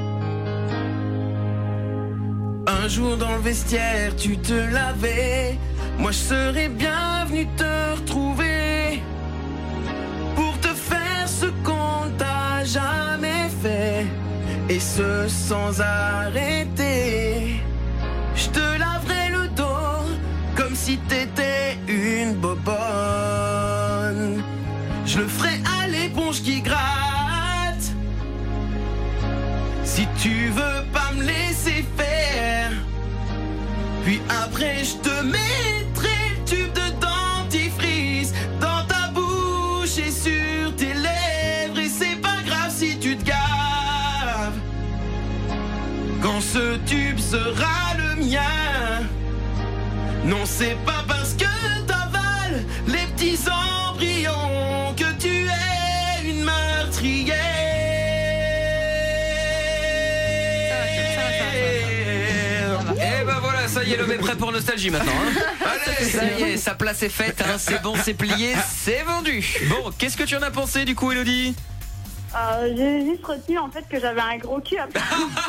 Un jour dans le vestiaire tu te lavais, moi je serais bien venu te retrouver pour te faire ce qu'on t'a jamais fait, et ce sans arrêter. Je te laverai le dos comme si t'étais une bobonne. Je le ferai à l'éponge qui gratte. Si tu veux pas me laisser faire, puis après je te mettrai le tube de dentifrice dans ta bouche et sur tes lèvres. Et c'est pas grave si tu te gaves, quand ce tube sera le mien. Non, c'est pas parce que t'avales les petits embryons que tu es une meurtrière. Et ben voilà, ça y est, l'homme est prêt pour Nostalgie maintenant. Allez, ça y est, sa place est faite, c'est bon, c'est plié, c'est vendu. Bon, qu'est-ce que tu en as pensé du coup, Elodie? J'ai juste retenu en fait que j'avais un gros cul après.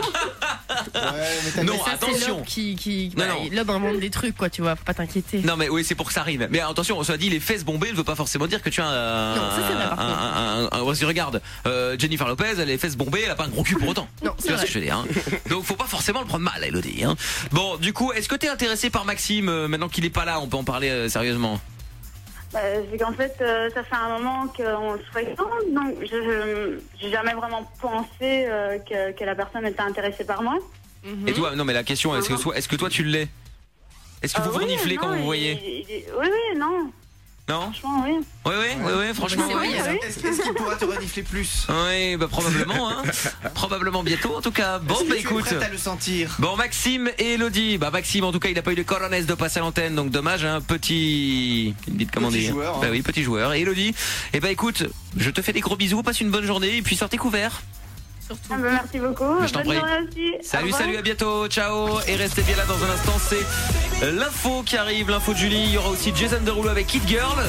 Non, ça, attention. L'homme invente des trucs, quoi, tu vois, faut pas t'inquiéter. Non, mais oui, c'est pour que ça arrive. Mais attention, on se dit, les fesses bombées ne veut pas forcément dire que tu as un. Non, ça c'est vrai, par contre. Regarde, Jennifer Lopez, elle a les fesses bombées, elle a pas un gros cul pour autant. Non, c'est ce que je veux dire. Donc, faut pas forcément le prendre mal, Elodie. Bon, du coup, est-ce que t'es intéressé par Maxime maintenant qu'il est pas là? On peut en parler sérieusement. C'est qu'en fait, ça fait un moment qu'on se fréquente, donc j'ai jamais vraiment pensé que la personne était intéressée par moi. Et toi, non mais la question, est-ce que toi tu l'es? Est-ce que vous vous reniflez quand vous voyez? Oui, non. Non? Franchement, oui. Oui, franchement. Est-ce qu'il pourra te renifler plus? Oui, bah probablement, probablement bientôt en tout cas. Bon, bah écoute. Tu es prête à le sentir? Bon, Maxime et Elodie. Bah Maxime, en tout cas, il a pas eu de corones de passer à l'antenne, donc dommage, petit joueur. Bah oui, petit joueur. Et Elodie, bah écoute, je te fais des gros bisous, passe une bonne journée et puis sortez couverts. Merci beaucoup. Je t'en prie. Salut, à bientôt, ciao. Et restez bien là dans un instant, c'est l'info qui arrive, l'info de Julie. Il y aura aussi Jason Derulo avec Kid Girl.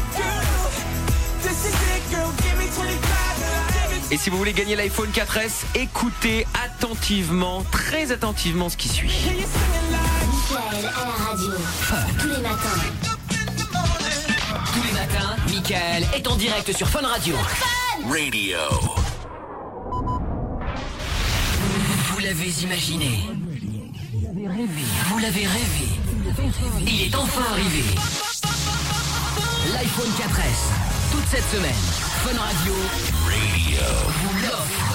Et si vous voulez gagner l'iPhone 4S, écoutez attentivement, très attentivement ce qui suit. Mickaël à la radio, tous les matins. Tous les matins, Mickaël est en direct sur Fun Radio. Radio. Vous l'avez imaginé. Vous l'avez rêvé. Il est enfin arrivé. L'iPhone 4S. Toute cette semaine, Fun Radio vous l'offre.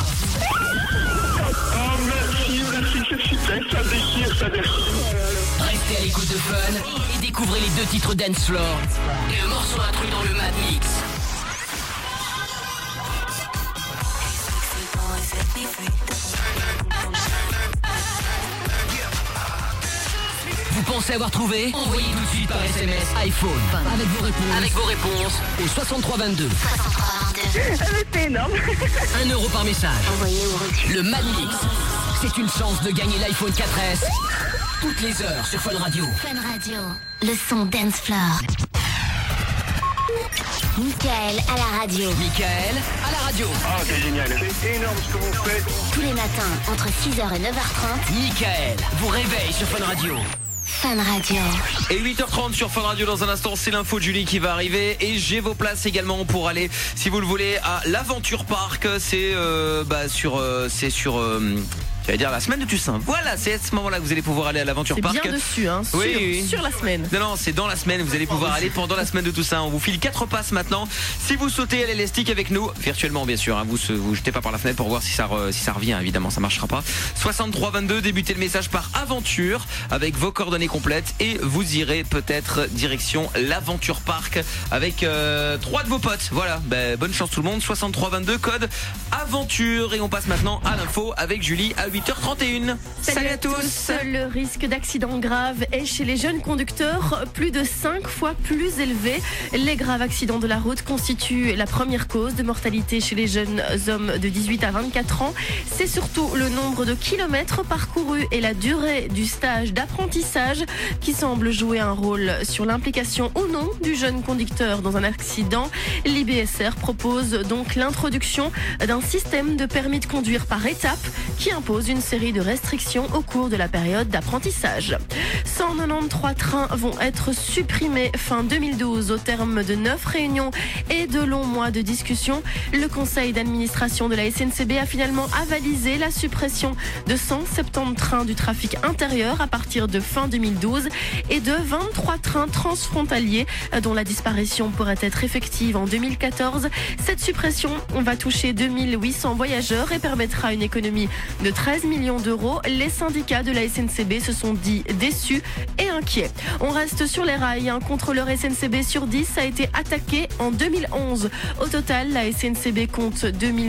Oh merci, c'est super, ça déchire. Restez à l'écoute de Fun et découvrez les 2 titres Dance Floor et le morceau inclus dans le Mad Mix. Vous pensez avoir trouvé? Envoyez tout de suite par SMS iPhone avec vos réponses au 6322. C'est énorme. 1 euro par message. Envoyez ou reçu. Le Mad Mix, c'est une chance de gagner l'iPhone 4S toutes les heures sur Fun Radio. Fun Radio, le son Dance Floor. Michael à la radio. Michael à la radio. Ah, c'est génial. C'est énorme ce que vous faites. Tous les matins, entre 6h et 9h30. Michael vous réveille sur Fun Radio. Fun Radio. Et 8h30 sur Fun Radio dans un instant, c'est l'info de Julie qui va arriver et j'ai vos places également pour aller, si vous le voulez, à l'Aventure Park. C'est j'allais dire la semaine de Tussin. Voilà, c'est à ce moment-là que vous allez pouvoir aller à l'Aventure C'est Park. bien dessus, hein, sur la semaine. Non, c'est dans la semaine. Vous allez pouvoir aller pendant la semaine de Toussaint. On vous file 4 passes maintenant. Si vous sautez à l'élastique avec nous, virtuellement bien sûr, hein, vous jetez pas par la fenêtre pour voir si ça revient. Évidemment, ça marchera pas. 6322, débutez le message par aventure avec vos coordonnées complètes et vous irez peut-être direction l'Aventure Park avec 3 de vos potes. Voilà, bonne chance tout le monde. 6322 code aventure et on passe maintenant à l'info avec Julie à 8h31. Salut à tous. Le risque d'accident grave est chez les jeunes conducteurs plus de 5 fois plus élevé. Les graves accidents de la route constituent la première cause de mortalité chez les jeunes hommes de 18 à 24 ans. C'est surtout le nombre de kilomètres parcourus et la durée du stage d'apprentissage qui semble jouer un rôle sur l'implication ou non du jeune conducteur dans un accident. L'IBSR propose donc l'introduction d'un système de permis de conduire par étapes qui impose une série de restrictions au cours de la période d'apprentissage. 193 trains vont être supprimés fin 2012 au terme de 9 réunions et de longs mois de discussions. Le conseil d'administration de la SNCB a finalement avalisé la suppression de 170 trains du trafic intérieur à partir de fin 2012 et de 23 trains transfrontaliers dont la disparition pourrait être effective en 2014. Cette suppression va toucher 2800 voyageurs et permettra une économie de 13 millions d'euros. Les syndicats de la SNCB se sont dit déçus et inquiets. On reste sur les rails. Un contrôleur SNCB sur 10 a été attaqué en 2011. Au total, la SNCB compte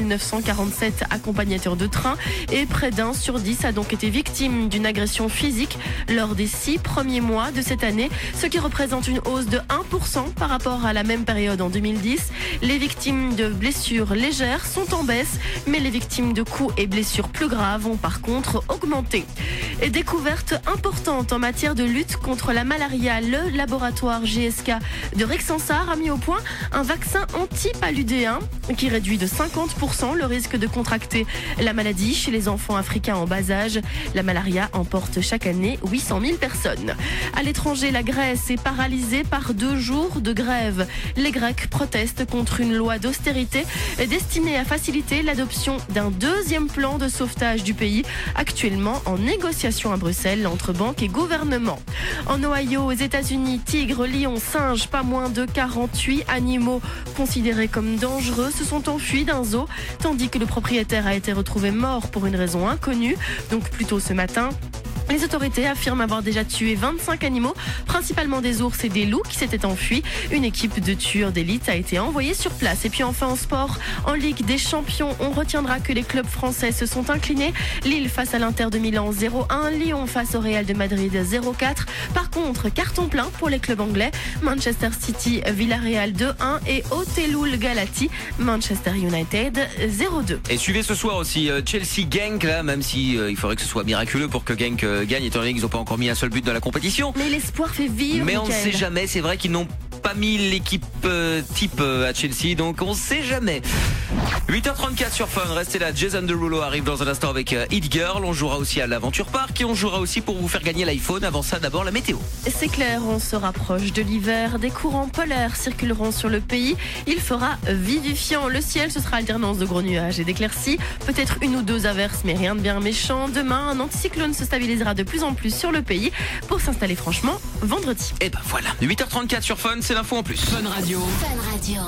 2947 accompagnateurs de train et près d'1 sur 10 a donc été victime d'une agression physique lors des 6 premiers mois de cette année, ce qui représente une hausse de 1% par rapport à la même période en 2010. Les victimes de blessures légères sont en baisse, mais les victimes de coups et blessures plus graves ont par contre augmenté. Et découverte importante en matière de lutte contre la malaria, le laboratoire GSK de Rexensart a mis au point un vaccin anti-paludéen qui réduit de 50% le risque de contracter la maladie chez les enfants africains en bas âge. La malaria emporte chaque année 800 000 personnes. À l'étranger, la Grèce est paralysée par 2 jours de grève. Les Grecs protestent contre une loi d'austérité destinée à faciliter l'adoption d'un deuxième plan de sauvetage du pays, actuellement en négociation à Bruxelles entre banques et gouvernement. En Ohio, aux États-Unis, tigres, lions, singes, pas moins de 48 animaux considérés comme dangereux se sont enfuis d'un zoo, tandis que le propriétaire a été retrouvé mort pour une raison inconnue, donc plus tôt ce matin. Les autorités affirment avoir déjà tué 25 animaux, principalement des ours et des loups qui s'étaient enfuis. Une équipe de tueurs d'élite a été envoyée sur place. Et puis enfin en sport, en Ligue des Champions, on retiendra que les clubs français se sont inclinés. Lille face à l'Inter de Milan 0-1, Lyon face au Real de Madrid 0-4. Par contre, carton plein pour les clubs anglais. Manchester City, Villarreal 2-1 et Oteloul Galati, Manchester United 0-2. Et suivez ce soir aussi Chelsea Genk là, même si il faudrait que ce soit miraculeux pour que Genk gagne, étant donné qu'ils n'ont pas encore mis un seul but dans la compétition. Mais l'espoir fait vivre. Mais on ne sait jamais, c'est vrai qu'ils n'ont pas mis l'équipe type à Chelsea, donc on sait jamais. 8h34 sur Fun, restez là. Jason Derulo arrive dans un instant avec Hit Girl. On jouera aussi à l'Aventure Park et on jouera aussi pour vous faire gagner l'iPhone. Avant ça, d'abord la météo. C'est clair, on se rapproche de l'hiver. Des courants polaires circuleront sur le pays. Il fera vivifiant. Le ciel, ce sera alternance de gros nuages et d'éclaircies. Peut-être une ou deux averses, mais rien de bien méchant. Demain, un anticyclone se stabilisera de plus en plus sur le pays pour s'installer franchement vendredi. Et ben voilà, 8h34 sur Fun, c'est l'info en plus. Fun Radio. Fun Radio.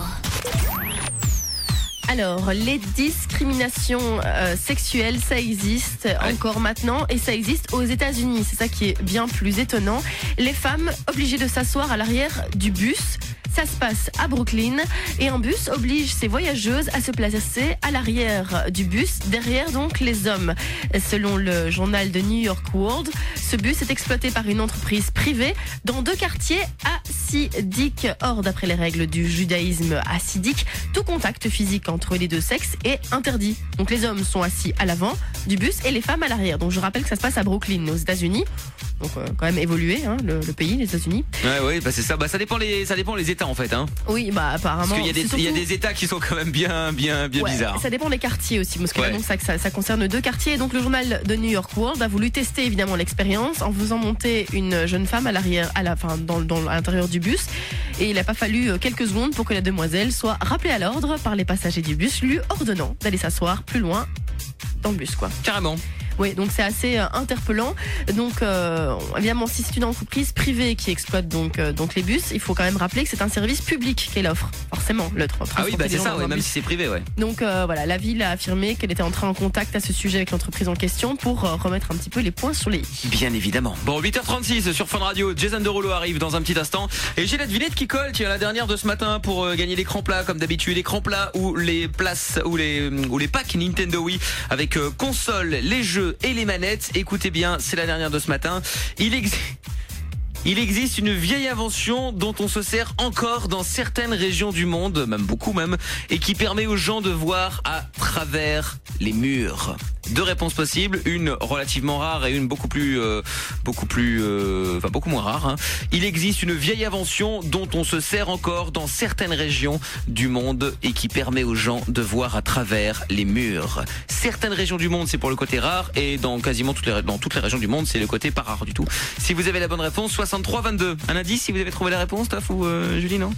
Alors, les discriminations sexuelles, ça existe encore maintenant et ça existe aux États-Unis. C'est ça qui est bien plus étonnant. Les femmes obligées de s'asseoir à l'arrière du bus. Ça se passe à Brooklyn et un bus oblige ses voyageuses à se placer à l'arrière du bus, derrière donc les hommes. Selon le journal de New York World, ce bus est exploité par une entreprise privée dans 2 quartiers hassidiques. Or, d'après les règles du judaïsme hassidique, tout contact physique entre les deux sexes est interdit. Donc les hommes sont assis à l'avant du bus et les femmes à l'arrière. Donc je rappelle que ça se passe à Brooklyn, aux États-Unis. Donc quand même évolué, hein, le pays, les États-Unis. Ouais, bah c'est ça. Bah ça dépend les États en fait, hein. Oui, bah apparemment. Parce qu'il y a des États qui sont quand même bien bizarres. Ça dépend des quartiers aussi, parce que là, donc, ça concerne 2 quartiers. Et donc le journal de New York World a voulu tester évidemment l'expérience en faisant monter une jeune femme à l'arrière, à l'intérieur du bus. Et il n'a pas fallu quelques secondes pour que la demoiselle soit rappelée à l'ordre par les passagers du bus, lui ordonnant d'aller s'asseoir plus loin dans le bus, quoi. Carrément. Oui, donc c'est assez interpellant. Donc évidemment, si c'est une entreprise privée qui exploite donc les bus, il faut quand même rappeler que c'est un service public qu'elle offre. Forcément, l'autre. Ah oui, bah c'est ça, ouais, même si c'est privé, ouais. Donc voilà, la ville a affirmé qu'elle était entrée en contact à ce sujet avec l'entreprise en question pour remettre un petit peu les points sur les i. Bien évidemment. Bon, 8h36 sur Fun Radio, Jason Derulo arrive dans un petit instant et j'ai la devinette qui colle, qui est la dernière de ce matin pour gagner l'écran plat comme d'habitude, l'écran plat ou les places ou les packs Nintendo Wii avec console, les jeux et les manettes. Écoutez bien, c'est la dernière de ce matin. Il existe une vieille invention dont on se sert encore dans certaines régions du monde, même beaucoup même, et qui permet aux gens de voir à travers les murs. 2 réponses possibles, une relativement rare et une beaucoup moins rare, hein. Il existe une vieille invention dont on se sert encore dans certaines régions du monde et qui permet aux gens de voir à travers les murs. Certaines régions du monde, c'est pour le côté rare, et dans quasiment toutes les régions du monde, c'est le côté pas rare du tout. Si vous avez la bonne réponse, 63-22. Un indice si vous avez trouvé la réponse, Taf ou Julie, non?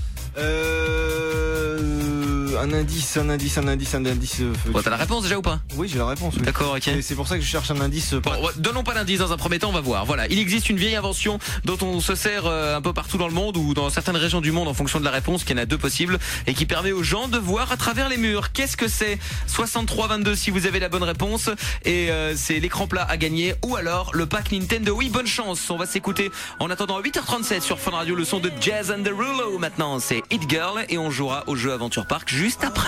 Un indice. Bon, t'as la réponse déjà ou pas? Oui, j'ai la réponse. Oui. D'accord, ok. Et c'est pour ça que je cherche un indice. Bon, donnons pas d'indice dans un premier temps, on va voir. Voilà, il existe une vieille invention dont on se sert un peu partout dans le monde ou dans certaines régions du monde en fonction de la réponse, qu'il y en a 2 possibles, et qui permet aux gens de voir à travers les murs. Qu'est-ce que c'est? 63-22 si vous avez la bonne réponse, et c'est l'écran plat à gagner ou alors le pack Nintendo Wii. Bonne chance, on va s'écouter en attendant 8h37 sur Fun Radio, le son de Jason Derulo. Maintenant c'est Hit Girl et on jouera au jeu Aventure Park juste après.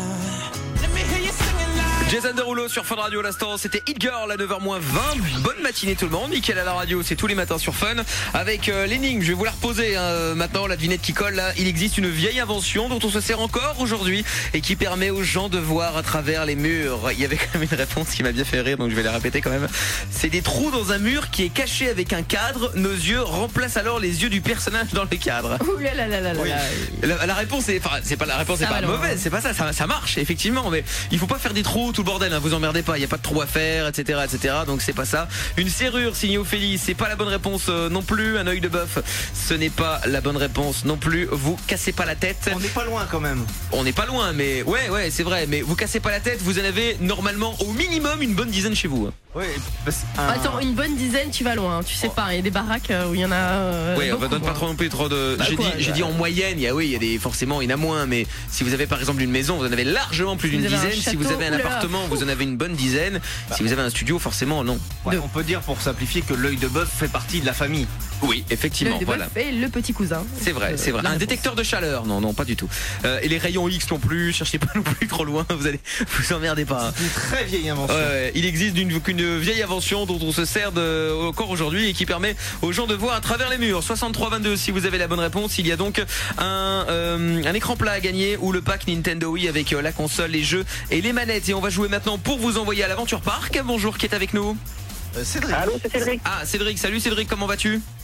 Jason Derulo sur Fun Radio, l'instant c'était Hit Girl à 9h-20. Bonne matinée tout le monde, Mickaël à la radio, c'est tous les matins sur Fun. Avec l'énigme, je vais vous la reposer maintenant, la devinette qui colle là. Il existe une vieille invention dont on se sert encore aujourd'hui et qui permet aux gens de voir à travers les murs. Il y avait quand même une réponse qui m'a bien fait rire, donc je vais la répéter quand même. C'est des trous dans un mur qui est caché avec un cadre. Nos yeux remplacent alors les yeux du personnage dans le cadre. Ouh là là là là oui. La réponse est, enfin, c'est pas la réponse, c'est pas mauvaise, c'est pas ça, ça marche effectivement, mais il faut pas faire des trous, tout le bordel, hein, vous emmerdez pas, il y a pas de trous à faire, etc., donc c'est pas ça. Une serrure signée Ophélie, c'est pas la bonne réponse non plus. Un œil de bœuf, ce n'est pas la bonne réponse non plus. Vous cassez pas la tête. On n'est pas loin quand même. On n'est pas loin, mais ouais, c'est vrai, mais vous cassez pas la tête. Vous en avez normalement au minimum une bonne dizaine chez vous. Ouais. Attends, une bonne dizaine, tu vas loin. Tu sais pas, il y a des baraques où il y en a. Oui, on donne pas trop non plus trop de. J'ai dit en moyenne. Il y a des forcément, il y en a moins, mais si vous avez par exemple une maison, vous en avez largement plus d'une dizaine. Si vous avez un appartement, vous en avez une bonne dizaine. Si vous avez un studio, forcément non. Ouais, on peut dire pour simplifier que l'œil de bœuf fait partie de la famille. Oui, effectivement. L'œil de bœuf et le petit cousin. C'est vrai. Un détecteur de chaleur, non, pas du tout. Et les rayons X non plus. Cherchez pas non plus trop loin. Vous emmerdez pas. C'est une très vieille invention. Il existe une vieille invention dont on se sert encore aujourd'hui et qui permet aux gens de voir à travers les murs. 63-22 si vous avez la bonne réponse. Il y a donc un écran plat à gagner ou le pack Nintendo Wii avec la console, les jeux et les manettes. Et on va jouer maintenant pour vous envoyer à l'Aventure Park. Bonjour, qui est avec nous? Cédric. Allô, c'est Cédric. Ah, Cédric, salut Cédric, comment vas-tu?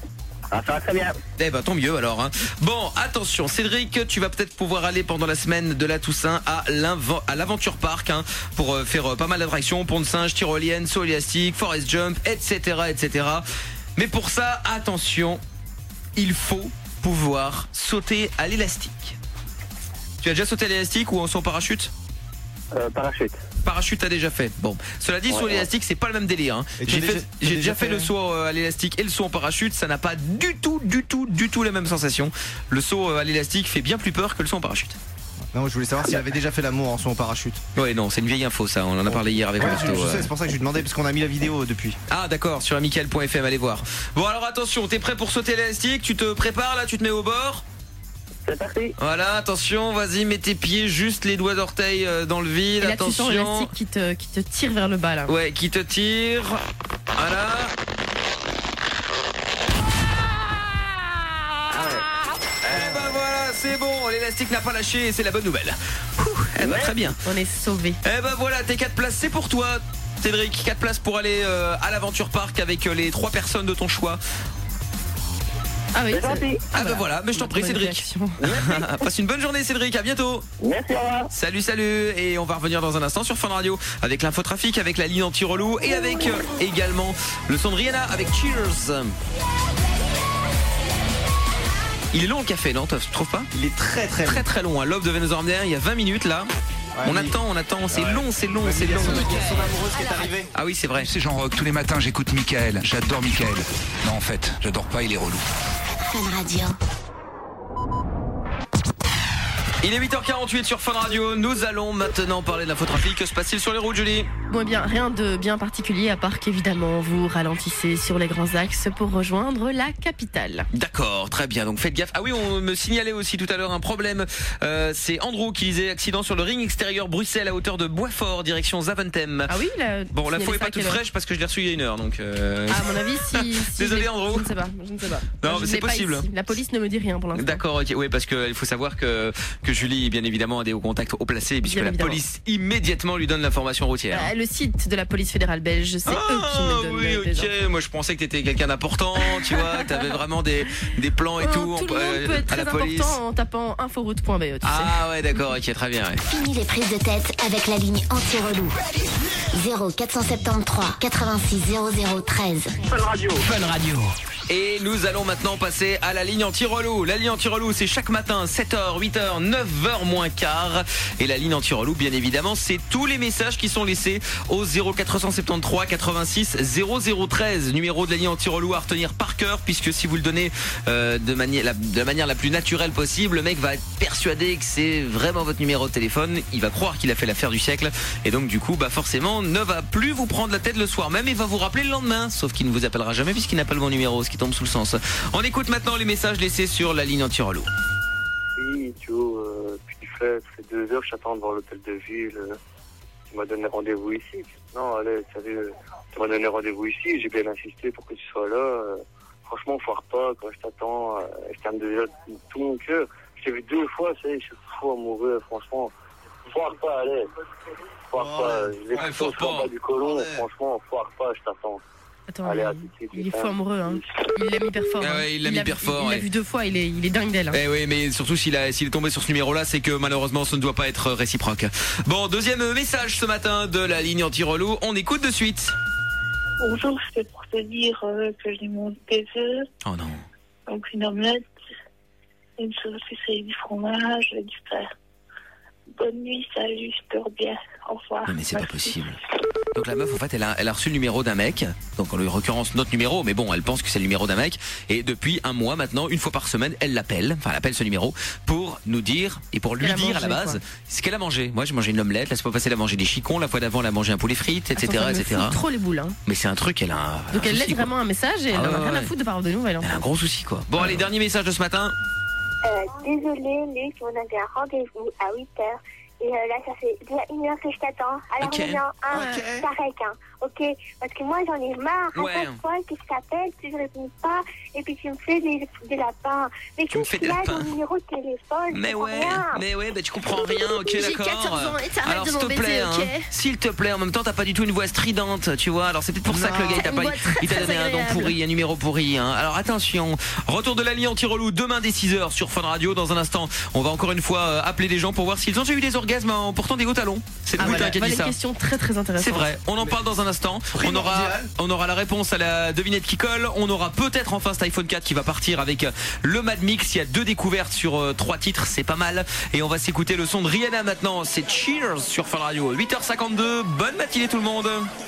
Ah, ça va très bien. Eh ben tant mieux alors. Hein. Bon, attention, Cédric, tu vas peut-être pouvoir aller pendant la semaine de la Toussaint à l'Aventure Park hein, pour faire pas mal d'attractions, pont de singe, tyrolienne, saut élastique, forest jump, etc., etc. Mais pour ça, attention, il faut pouvoir sauter à l'élastique. Tu as déjà sauté à l'élastique ou en saut en parachute ? Parachute. Parachute t'as déjà fait. Bon, cela dit, saut à l'élastique, c'est pas le même délire. Hein. J'ai déjà fait le saut à l'élastique et le saut en parachute, ça n'a pas du tout la même sensation. Le saut à l'élastique fait bien plus peur que le saut en parachute. Non, je voulais savoir s'il avait déjà fait l'amour en saut en parachute. Ouais, non, c'est une vieille info ça, on en a parlé hier avec Rosto. Je sais, c'est pour ça que je lui demandais, parce qu'on a mis la vidéo depuis. Ah d'accord, sur amical.fm, allez voir. Bon alors attention, t'es prêt pour sauter à l'élastique ? Tu te prépares là, tu te mets au bord ? C'est parti. Voilà, attention, vas-y, mets tes pieds juste les doigts d'orteil dans le vide. Et là, attention. tu sens l'élastique qui te tire vers le bas là. Ouais, qui te tire. Voilà. Eh ben voilà, c'est bon, l'élastique n'a pas lâché et c'est la bonne nouvelle. Eh ben très bien. On est sauvés. Eh ben voilà, tes 4 places, c'est pour toi, Cédric. 4 places pour aller à l'Aventure Park avec les 3 personnes de ton choix. Ah oui, ah bah voilà, mais je t'en prie Cédric. Passe une bonne journée Cédric, à bientôt. Merci, au revoir. Salut, et on va revenir dans un instant sur Fun Radio avec l'infotrafic, avec la ligne anti-relou et avec également le son de Rihanna avec Cheers. Il est long le café, non, tu trouves pas? Il est très long. À l'aube devait nous emmener il y a 20 minutes là. Ouais, on attend, c'est long. Son amoureuse qui est arrivée. Ah oui, c'est vrai. Tu sais, Jean-Roch, tous les matins j'écoute Mickaël. J'adore Mickaël. Non, en fait, j'adore pas, il est relou. Fun Radio. Il est 8h48 sur Fun Radio. Nous allons maintenant parler de l'infotrafic. Que se passe-t-il sur les routes, Julie? Bon, eh bien, rien de bien particulier, à part qu'évidemment, vous ralentissez sur les grands axes pour rejoindre la capitale. D'accord, très bien. Donc faites gaffe. Ah oui, on me signalait aussi tout à l'heure un problème. C'est Andrew qui disait accident sur le ring extérieur Bruxelles à hauteur de Boisfort, direction Zaventem. Ah oui, bon, l'info est pas toute fraîche parce que je l'ai reçue il y a une heure. Donc, à mon avis, si désolé, Andrew. Je ne sais pas. Non, mais c'est possible. La police ne me dit rien pour l'instant. D'accord, ok. Oui, parce qu'il faut savoir que Julie, bien évidemment, a des hauts contacts haut placés, puisque la police immédiatement lui donne l'information routière. Le site de la police fédérale belge, c'est eux qui me donnent oui, ok. des Moi, je pensais que t'étais quelqu'un d'important, tu vois, que t'avais vraiment des plans et tout. Tout le monde peut être à très la police. important en tapant inforoute.be. Ah ouais, d'accord, ok, très bien. Ouais. Fini les prises de tête avec la ligne anti-relou. 0473 86 00 13. Fun Radio. Fun Radio. Et nous allons maintenant passer à la ligne anti-relou. La ligne anti-relou, c'est chaque matin, 7h, 8h, 9h moins quart. Et la ligne anti-relou, bien évidemment, c'est tous les messages qui sont laissés au 0473 86 0013. Numéro de la ligne anti-relou à retenir par cœur, puisque si vous le donnez de la manière la plus naturelle possible, le mec va être persuadé que c'est vraiment votre numéro de téléphone. Il va croire qu'il a fait l'affaire du siècle. Et donc, du coup, forcément, ne va plus vous prendre la tête le soir même et va vous rappeler le lendemain. Sauf qu'il ne vous appellera jamais puisqu'il n'a pas le bon numéro, ce qui tombe sous le sens. On écoute maintenant les messages laissés sur la ligne anti-relou. Oui, Joe, puis ça fait 2 heures que j'attends devant l'hôtel de ville. Tu m'as donné rendez-vous ici. Non, allez, sérieux, tu m'as donné rendez-vous ici, j'ai bien insisté pour que tu sois là. Franchement, foire pas, quand je t'attends, je t'aime déjà de tout mon cœur. Je t'ai vu 2 fois, ça y est, je suis fou amoureux, franchement. Foire pas, allez. Foire pas, je vais pas du colon, franchement, foire pas, je t'attends. Attends, allez, il est fou amoureux, hein. Il l'a mis hyper fort. Ah ouais, il l'a mis hyper fort. Il l'a vu 2 fois, il est dingue d'elle. Hein. Eh oui, mais surtout s'il est tombé sur ce numéro-là, c'est que malheureusement, ça ne doit pas être réciproque. Bon, deuxième message ce matin de la ligne anti-relou. On écoute de suite. Bonjour, c'est pour te dire que j'ai mon baiser. Oh non. Donc une omelette, une saucisse avec du fromage, du pain. Bonne nuit, salut, je dors bien. Au revoir. Non mais c'est pas possible. Donc la meuf en fait elle a reçu le numéro d'un mec. Donc en l'occurrence notre numéro, mais bon elle pense que c'est le numéro d'un mec. Et depuis un mois maintenant, une fois par semaine, elle l'appelle, enfin elle appelle ce numéro pour nous dire et pour lui dire à la base ce qu'elle a mangé. Moi j'ai mangé une omelette, la fois passée elle a mangé des chicons, la fois d'avant elle a mangé un poulet frites, etc. etc. Trop les boules. Hein. Mais c'est un truc, elle a. Donc elle laisse vraiment un message et elle n'a rien à foutre de parole de nouvelles. Elle a un gros souci quoi. Bon allez, dernier message de ce matin. Désolée, Luc, on avait un rendez-vous à 8h Et là, ça fait déjà 1 heure que je t'attends. Alors Ok. maintenant, Tarek, hein. Ok, parce que moi j'en ai marre. À Ouais. chaque fois que je t'appelle, tu ne réponds pas et puis tu me fais des lapins. Mais Tu me qu'est-ce fais des qu'il y a lapins. ton numéro de téléphone? Mais Je comprends ouais, rien. bah tu comprends rien, ok, J'ai d'accord. 14 ans et t'arrêtes Alors de s'il te m'embêter, plaît, ok s'il te plaît, en même temps t'as pas du tout une voix stridente, tu vois. Alors c'est peut-être pour ça que le gars Une voix très, il t'a très donné un nom agréable. pourri, un numéro pourri. Hein. Alors attention, retour de la ligne anti-relou demain dès 6h sur Fun Radio. Dans un instant, on va encore une fois appeler des gens pour voir s'ils ont déjà eu des orgasmes en portant des hauts talons. C'est le Boutin qui a dit Voilà, ça. une question très très intéressante. C'est vrai, on en parle dans un instant. On aura la réponse à la devinette qui colle. On aura peut-être enfin cet iPhone 4 qui va partir avec le Mad Mix. Il y a 2 découvertes sur 3 titres, c'est pas mal. Et on va s'écouter le son de Rihanna maintenant. C'est Cheers sur Fun Radio. 8h52, bonne matinée tout le monde.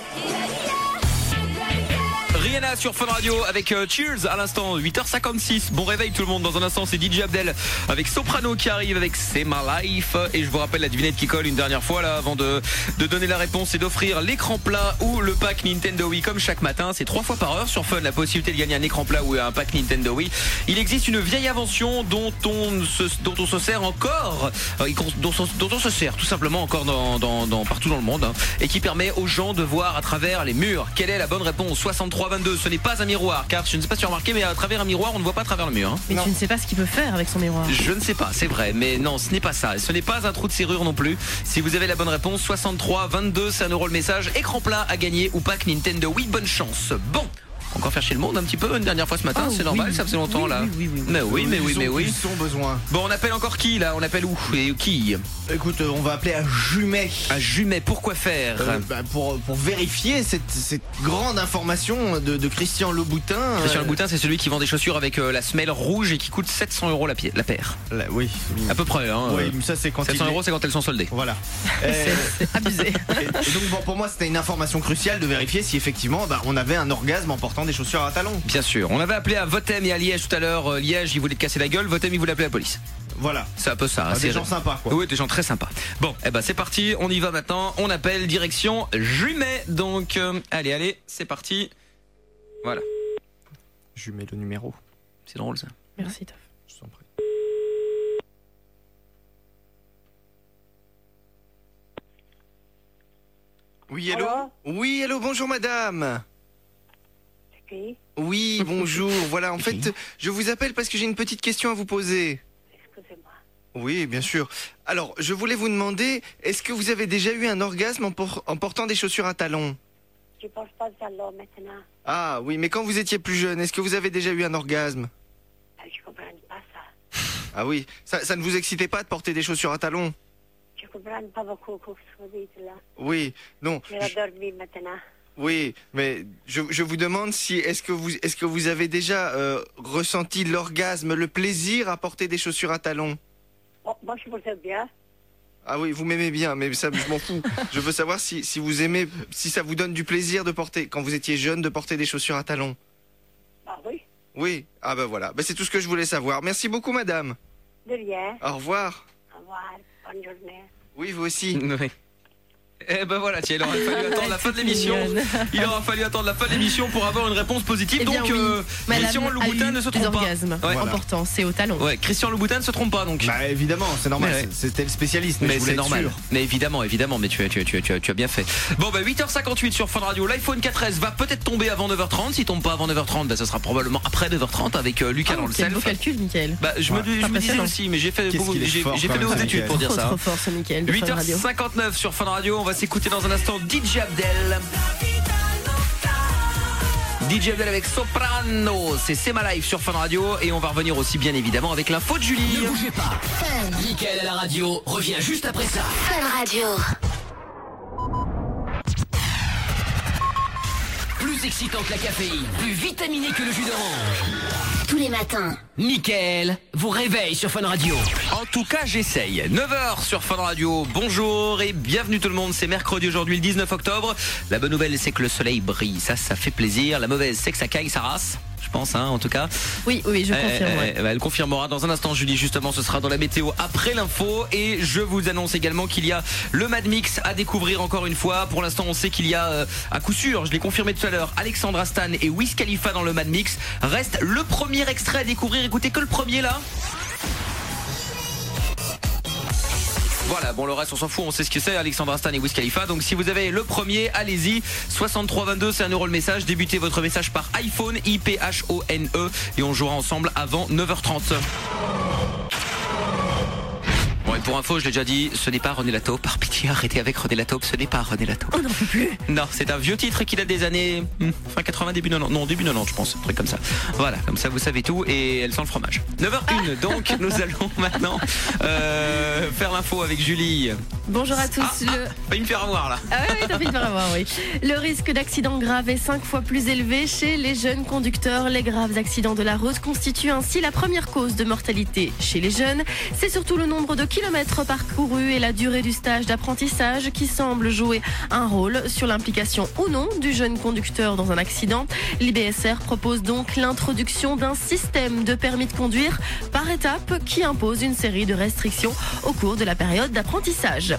Rihanna sur Fun Radio avec Cheers à l'instant, 8h56. Bon réveil tout le monde. Dans un instant, c'est DJ Abdel avec Soprano qui arrive avec C'est My Life. Et je vous rappelle la devinette qui colle une dernière fois là avant de donner la réponse et d'offrir l'écran plat ou le pack Nintendo Wii comme chaque matin. C'est 3 fois par heure sur Fun la possibilité de gagner un écran plat ou un pack Nintendo Wii. Il existe une vieille invention dont on se sert encore, dont on se sert tout simplement encore partout dans le monde, hein, et qui permet aux gens de voir à travers les murs. Quelle est la bonne réponse? 63-22. Ce n'est pas un miroir, car je ne sais pas si tu as remarqué, mais à travers un miroir, on ne voit pas à travers le mur. Hein. Mais tu ne sais pas ce qu'il peut faire avec son miroir. Je ne sais pas, c'est vrai, mais non, ce n'est pas ça. Ce n'est pas un trou de serrure non plus. Si vous avez la bonne réponse, 63-22, c'est 1 euro le message. Écran plat à gagner ou pack Nintendo Wii, bonne chance. Bon. Encore faire chez le monde un petit peu une dernière fois ce matin, c'est normal, ça faisait longtemps là. Mais oui. Ils ont besoin. Bon, on appelle encore qui là? On appelle où et qui? Écoute, on va appeler à Jumet. À Jumet, pourquoi faire? Pour vérifier cette grande information de Christian Louboutin. Christian Louboutin, c'est celui qui vend des chaussures avec la semelle rouge et qui coûte 700 € la paire. Oui. À peu près, hein. Oui, mais ça c'est quand 700 €, c'est quand elles sont soldées. Voilà. C'est abusé. Et donc bon, pour moi c'était une information cruciale de vérifier si effectivement on avait un orgasme en portant des chaussures à talons. Bien sûr. On avait appelé à Votem et à Liège tout à l'heure. Liège, il voulait te casser la gueule. Votem, il voulait appeler la police. Voilà. C'est un peu ça. Des gens sympas quoi. Oui, des gens très sympas. Bon, c'est parti. On y va maintenant. On appelle direction Jumet. Donc, allez, c'est parti. Voilà. Jumet le numéro. C'est drôle ça. Merci Taf. Je t'en prie. Oui, allô? Oui, allô, bonjour madame. Oui, bonjour. Voilà, en fait, je vous appelle parce que j'ai une petite question à vous poser. Excusez-moi. Oui, bien sûr. Alors, je voulais vous demander, est-ce que vous avez déjà eu un orgasme en portant des chaussures à talons? Je pense pas à l'eau maintenant. Ah oui, mais quand vous étiez plus jeune, est-ce que vous avez déjà eu un orgasme? Je comprends pas ça. Ah oui, ça ne vous excitait pas de porter des chaussures à talons? Je comprends pas beaucoup ce que vous dites là. Oui, non. Je vais dormir maintenant. Oui, mais je vous demande si est-ce que vous avez déjà ressenti l'orgasme, le plaisir à porter des chaussures à talons? Moi je vous aime bien. Ah oui, vous m'aimez bien, mais ça je m'en fous. Je veux savoir si vous aimez, si ça vous donne du plaisir de porter, quand vous étiez jeune, de porter des chaussures à talons. Ah oui. Oui. Ah ben voilà. Ben c'est tout ce que je voulais savoir. Merci beaucoup, madame. De rien. Au revoir. Au revoir. Bonne journée. Oui, vous aussi. Oui. Eh ben voilà, tiens, il aura fallu attendre la fin de l'émission. Il aura fallu attendre la fin de l'émission pour avoir une réponse positive. Eh bien, donc, oui. Christian Louboutin ne se trompe pas. Ouais. En portant, c'est au talon. Ouais, Christian Louboutin ne se trompe pas donc. Bah évidemment, c'est normal. Ouais. C'était le spécialiste. Mais je c'est voulais être normal. sûr. Mais évidemment, mais tu as bien fait. Bon, 8h58 sur Fun Radio. L'iPhone 4S va peut-être tomber avant 9h30. S'il tombe pas avant 9h30, ça sera probablement après 9h30 avec Lucas dans le Quel beau self. calcul, Mickaël. Je me disais aussi, mais j'ai fait des hautes études pour dire ça. Trop fort ce Mickaël. 8h59 sur Fun Radio. On va s'écouter dans un instant DJ Abdel. DJ Abdel avec Soprano, c'est My Life sur Fun Radio et on va revenir aussi bien évidemment avec l'info de Julie. Ne bougez pas. Mickaël à la radio revient juste après ça. Fun Radio. Plus excitant que la caféine, plus vitaminé que le jus d'orange. Tous les matins. Mickaël vous réveille sur Fun Radio. En tout cas, j'essaye. 9h sur Fun Radio. Bonjour et bienvenue tout le monde. C'est mercredi aujourd'hui, le 19 octobre. La bonne nouvelle, c'est que le soleil brille. Ça fait plaisir. La mauvaise, c'est que ça caille sa race. Je pense, en tout cas. Oui, je confirme. Elle confirmera dans un instant, Julie. Justement, ce sera dans la météo après l'info. Et je vous annonce également qu'il y a le Mad Mix à découvrir encore une fois. Pour l'instant, on sait qu'il y a, à coup sûr, je l'ai confirmé tout à l'heure, Alexandra Stan et Wiz Khalifa dans le Mad Mix. Reste le premier extrait à découvrir. Écoutez que le premier là. Voilà, bon le reste on s'en fout, on sait ce que c'est, Alexandra Stan et Wiz Khalifa. Donc si vous avez le premier, allez-y. 6322, c'est 1 € le message. Débutez votre message par iPhone, IPHONE, et on jouera ensemble avant 9h30. Bon, et pour info, je l'ai déjà dit, ce n'est pas René Lataupe. Par pitié, arrêtez avec René Lataupe, ce n'est pas René Lataupe. On n'en peut plus. Non, c'est un vieux titre qui date des années fin 80, début 90. Non, début 90, je pense, un truc comme ça. Voilà, comme ça vous savez tout et elle sent le fromage. 9h01, donc nous allons maintenant faire l'info avec Julie. Bonjour à tous. Failli me faire avoir là. Ah oui, t'as failli me faire avoir, oui. Le risque d'accident grave est 5 fois plus élevé chez les jeunes conducteurs. Les graves accidents de la route constituent ainsi la première cause de mortalité chez les jeunes. C'est surtout le nombre de kilomètres parcourus et la durée du stage d'apprentissage qui semble jouer un rôle sur l'implication ou non du jeune conducteur dans un accident. L'IBSR propose donc l'introduction d'un système de permis de conduire par étapes qui impose une série de restrictions au cours de la période d'apprentissage.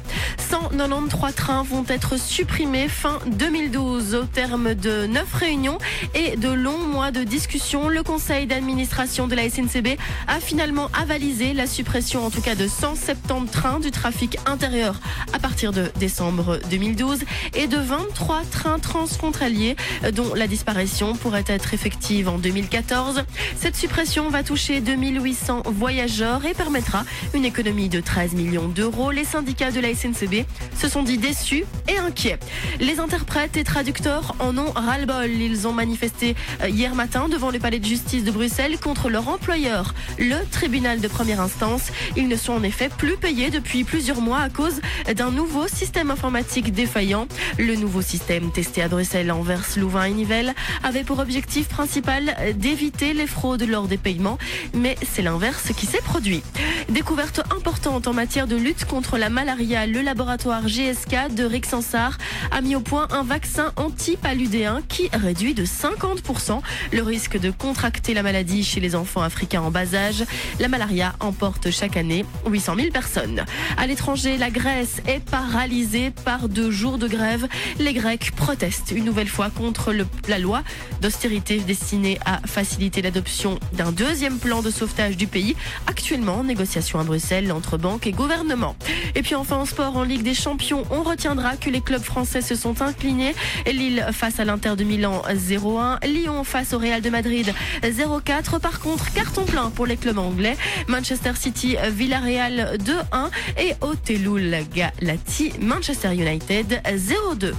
193 trains vont être supprimés fin 2012 au terme de 9 réunions et de longs mois de discussions. Le conseil d'administration de la SNCB a finalement avalisé la suppression en tout cas de 170 trains du trafic intérieur à partir de décembre 2012 et de 23 trains transfrontaliers dont la disparition pourrait être effective en 2014. Cette suppression va toucher 2800 voyageurs et permettra une économie de 13 millions d'euros. Les syndicats de la SNCB se sont dit déçus et inquiets. Les interprètes et traducteurs en ont ras-le-bol. Ils ont manifesté hier matin devant le palais de justice de Bruxelles contre leur employeur, le tribunal de première instance. Ils ne sont en effet plus payés depuis plusieurs mois à cause d'un nouveau système informatique défaillant. Le nouveau système testé à Bruxelles, Anvers, Louvain et Nivelles avait pour objectif principal d'éviter les fraudes lors des paiements, mais c'est l'inverse qui s'est produit. Découverte importante en matière de lutte contre la malaria, le laboratoire GSK de Rixensart a mis au point un vaccin anti-paludéen qui réduit de 50% le risque de contracter la maladie chez les enfants africains en bas âge. La malaria emporte chaque année 800 000 personnes. À l'étranger, la Grèce est paralysée par 2 jours de grève. Les Grecs protestent une nouvelle fois contre la loi d'austérité destinée à faciliter l'adoption d'un deuxième plan de sauvetage du pays, actuellement en négociation à Bruxelles entre banques et gouvernement. Et puis enfin en sport, en Ligue des Champions, on retiendra que les clubs français se sont inclinés. Lille face à l'Inter de Milan 0-1, Lyon face au Real de Madrid 0-4. Par contre, carton plein pour les clubs anglais. Manchester City, Villarreal 2-1 et Otelul Galati, Manchester United 0-2.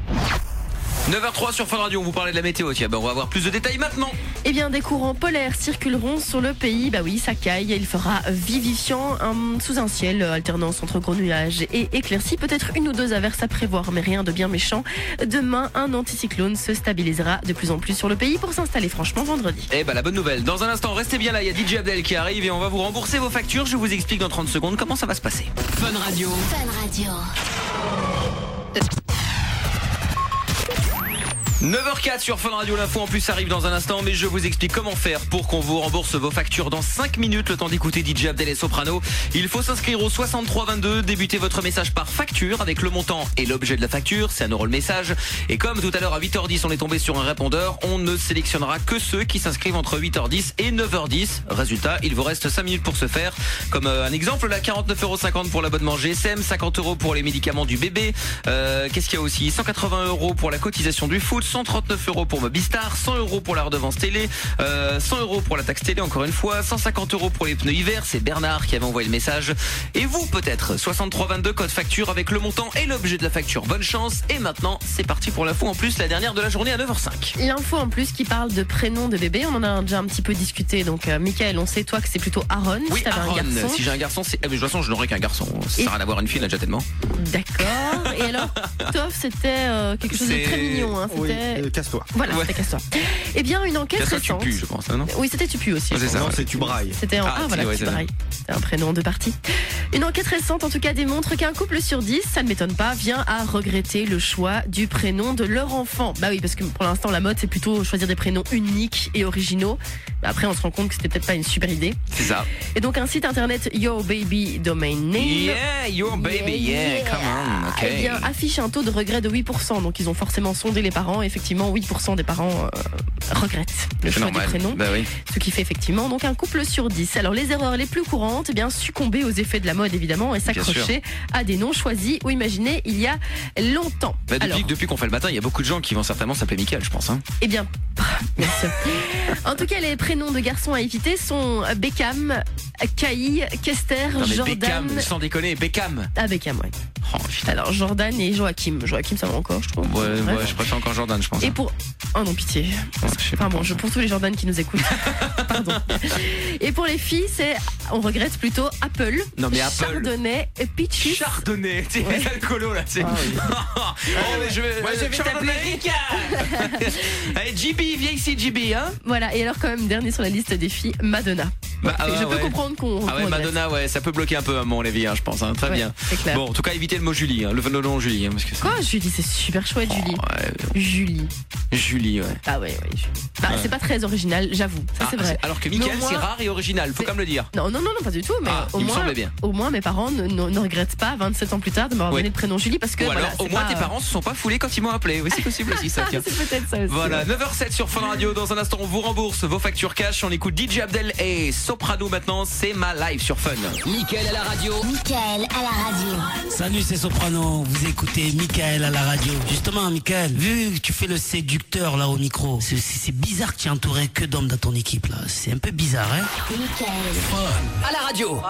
9h03 sur Fun Radio, on vous parlait de la météo. Tiens, on va avoir plus de détails maintenant. Eh bien, des courants polaires circuleront sur le pays. Bah oui, ça caille. Il fera vivifiant sous un ciel alternance entre gros nuages et éclaircies. Peut-être 1 ou 2 averses à prévoir, mais rien de bien méchant. Demain, un anticyclone se stabilisera de plus en plus sur le pays pour s'installer franchement vendredi. Eh ben, la bonne nouvelle. Dans un instant, restez bien là. Il y a DJ Abdel qui arrive et on va vous rembourser vos factures. Je vous explique dans 30 secondes comment ça va se passer. Fun Radio. Fun Radio. 9h04 sur Fun Radio, l'info en plus arrive dans un instant, mais je vous explique comment faire pour qu'on vous rembourse vos factures dans 5 minutes, le temps d'écouter DJ Abdel et Soprano. Il faut s'inscrire au 6322, débuter votre message par facture avec le montant et l'objet de la facture, c'est 1 € le message. Et comme tout à l'heure à 8h10 on est tombé sur un répondeur, on ne sélectionnera que ceux qui s'inscrivent entre 8h10 et 9h10. Résultat, il vous reste 5 minutes pour ce faire. Comme un exemple, là 49,50 € pour l'abonnement GSM, 50 € pour les médicaments du bébé. Qu'est-ce qu'il y a aussi 180 € pour la cotisation du foot, 139 € pour Mobistar, 100 € pour la redevance télé, 100 € pour la taxe télé encore une fois, 150 € pour les pneus hiver, c'est Bernard qui avait envoyé le message. Et vous peut-être, 6322 code facture avec le montant et l'objet de la facture. Bonne chance. Et maintenant, c'est parti pour l'info en plus, la dernière de la journée à 9h05. L'info en plus qui parle de prénom de bébé, on en a déjà un petit peu discuté. Donc Mickaël, on sait toi que c'est plutôt Aaron. Oui, si t'avais Aaron. un garçon. Si j'ai un garçon, c'est... mais de toute façon, je n'aurai qu'un garçon. Ça sert à rien d'avoir une fille, là déjà tellement. D'accord. Et alors, Toff, c'était quelque chose de très mignon. Hein. C'était... Oui, casse-toi. Voilà, c'était casse-toi. Eh bien, une enquête casse-toi, récente. tu pues, je pense, non Oui, c'était tu pues aussi. Ouais, c'est ça, Non, ouais. c'est tu brailles. C'était voilà, tu brailles. C'était un prénom de partie. Une enquête récente, en tout cas, démontre qu'un couple sur 10, ça ne m'étonne pas, vient à regretter le choix du prénom de leur enfant. Bah oui, parce que pour l'instant, la mode, c'est plutôt choisir des prénoms uniques et originaux. Après, on se rend compte que c'était peut-être pas une super idée. C'est ça. Et donc, un site internet Your Baby Domain Name. Yeah, Your Baby, yeah, come on, ok. Eh bien, affiche un taux de regret de 8%. Donc, ils ont forcément sondé les parents et effectivement 8% des parents regrettent le choix normal. du prénom. Bah oui. Ce qui fait effectivement donc un couple sur 10. Alors les erreurs les plus courantes, eh bien succomber aux effets de la mode évidemment et s'accrocher à des noms choisis ou imaginés il y a longtemps. Bah, Alors, depuis qu'on fait le matin, il y a beaucoup de gens qui vont certainement s'appeler Mickaël, je pense. Hein. eh bien, bien sûr. En tout cas, les prénoms de garçons à éviter sont Beckham, Kai, Kester, Non, mais Jordan. Beckham, sans déconner, Beckham. Ah, Beckham, ouais. Oh, putain. Alors Jordan et Joachim. Joachim, ça va encore, je trouve. Ouais, Bref. je préfère encore Jordan, je pense. Et pour... Oh non, pitié. Enfin bon, pour tous les Jordan qui nous écoutent. Pardon. Et pour les filles, c'est... On regrette plutôt Apple. Non, mais Apple. Chardonnay et Peaches. Chardonnay, c'est Ouais. les alcoolos là. C'est... Ah oui. Moi, je vais t'appeler Rika. Allez, JB, viens ici, JB, hein. Voilà, et alors quand même, dernier sur la liste des filles, Madonna. Bah, je peux comprendre qu'on Ah ouais, regrette. Madonna, ouais, ça peut bloquer un peu à mon avis, hein, je pense. Hein, très Ouais, bien. c'est clair. Bon, en tout cas, évitez le mot Julie, hein, le nom Julie. Hein, parce que Quoi, Julie, c'est super chouette, Julie. Julie. Julie, ouais. Ah ouais, Julie. Bah, Ouais. c'est pas très original, j'avoue. Ça, c'est vrai. Alors que Mais Mickaël, au moins- c'est rare et original, faut quand même le dire. Non, pas du tout. Mais Ah, il me semblait bien. Au moins, mes parents ne regrettent pas, 27 ans plus tard, de m'avoir donné le prénom Julie parce que. Ou alors, voilà, au c'est moins, pas- tes parents se sont pas foulés quand ils m'ont appelé. Oui, c'est possible aussi, ça. Tiens. C'est peut-être ça aussi. Voilà, ouais. 9h07 sur Fun Radio. Dans un instant, on vous rembourse vos factures cash. On écoute DJ Abdel et Soprano maintenant. C'est ma live sur Fun. Mickaël à la radio. Mickaël à la radio. Salut, c'est Soprano. Vous écoutez Mickaël à la radio. Justement, Mickaël, vu que tu fais le séducteur là au micro, c'est bizarre que tu es entouré que d'hommes dans ton équipe là. C'est un peu bizarre, hein? Mickaël. À la radio.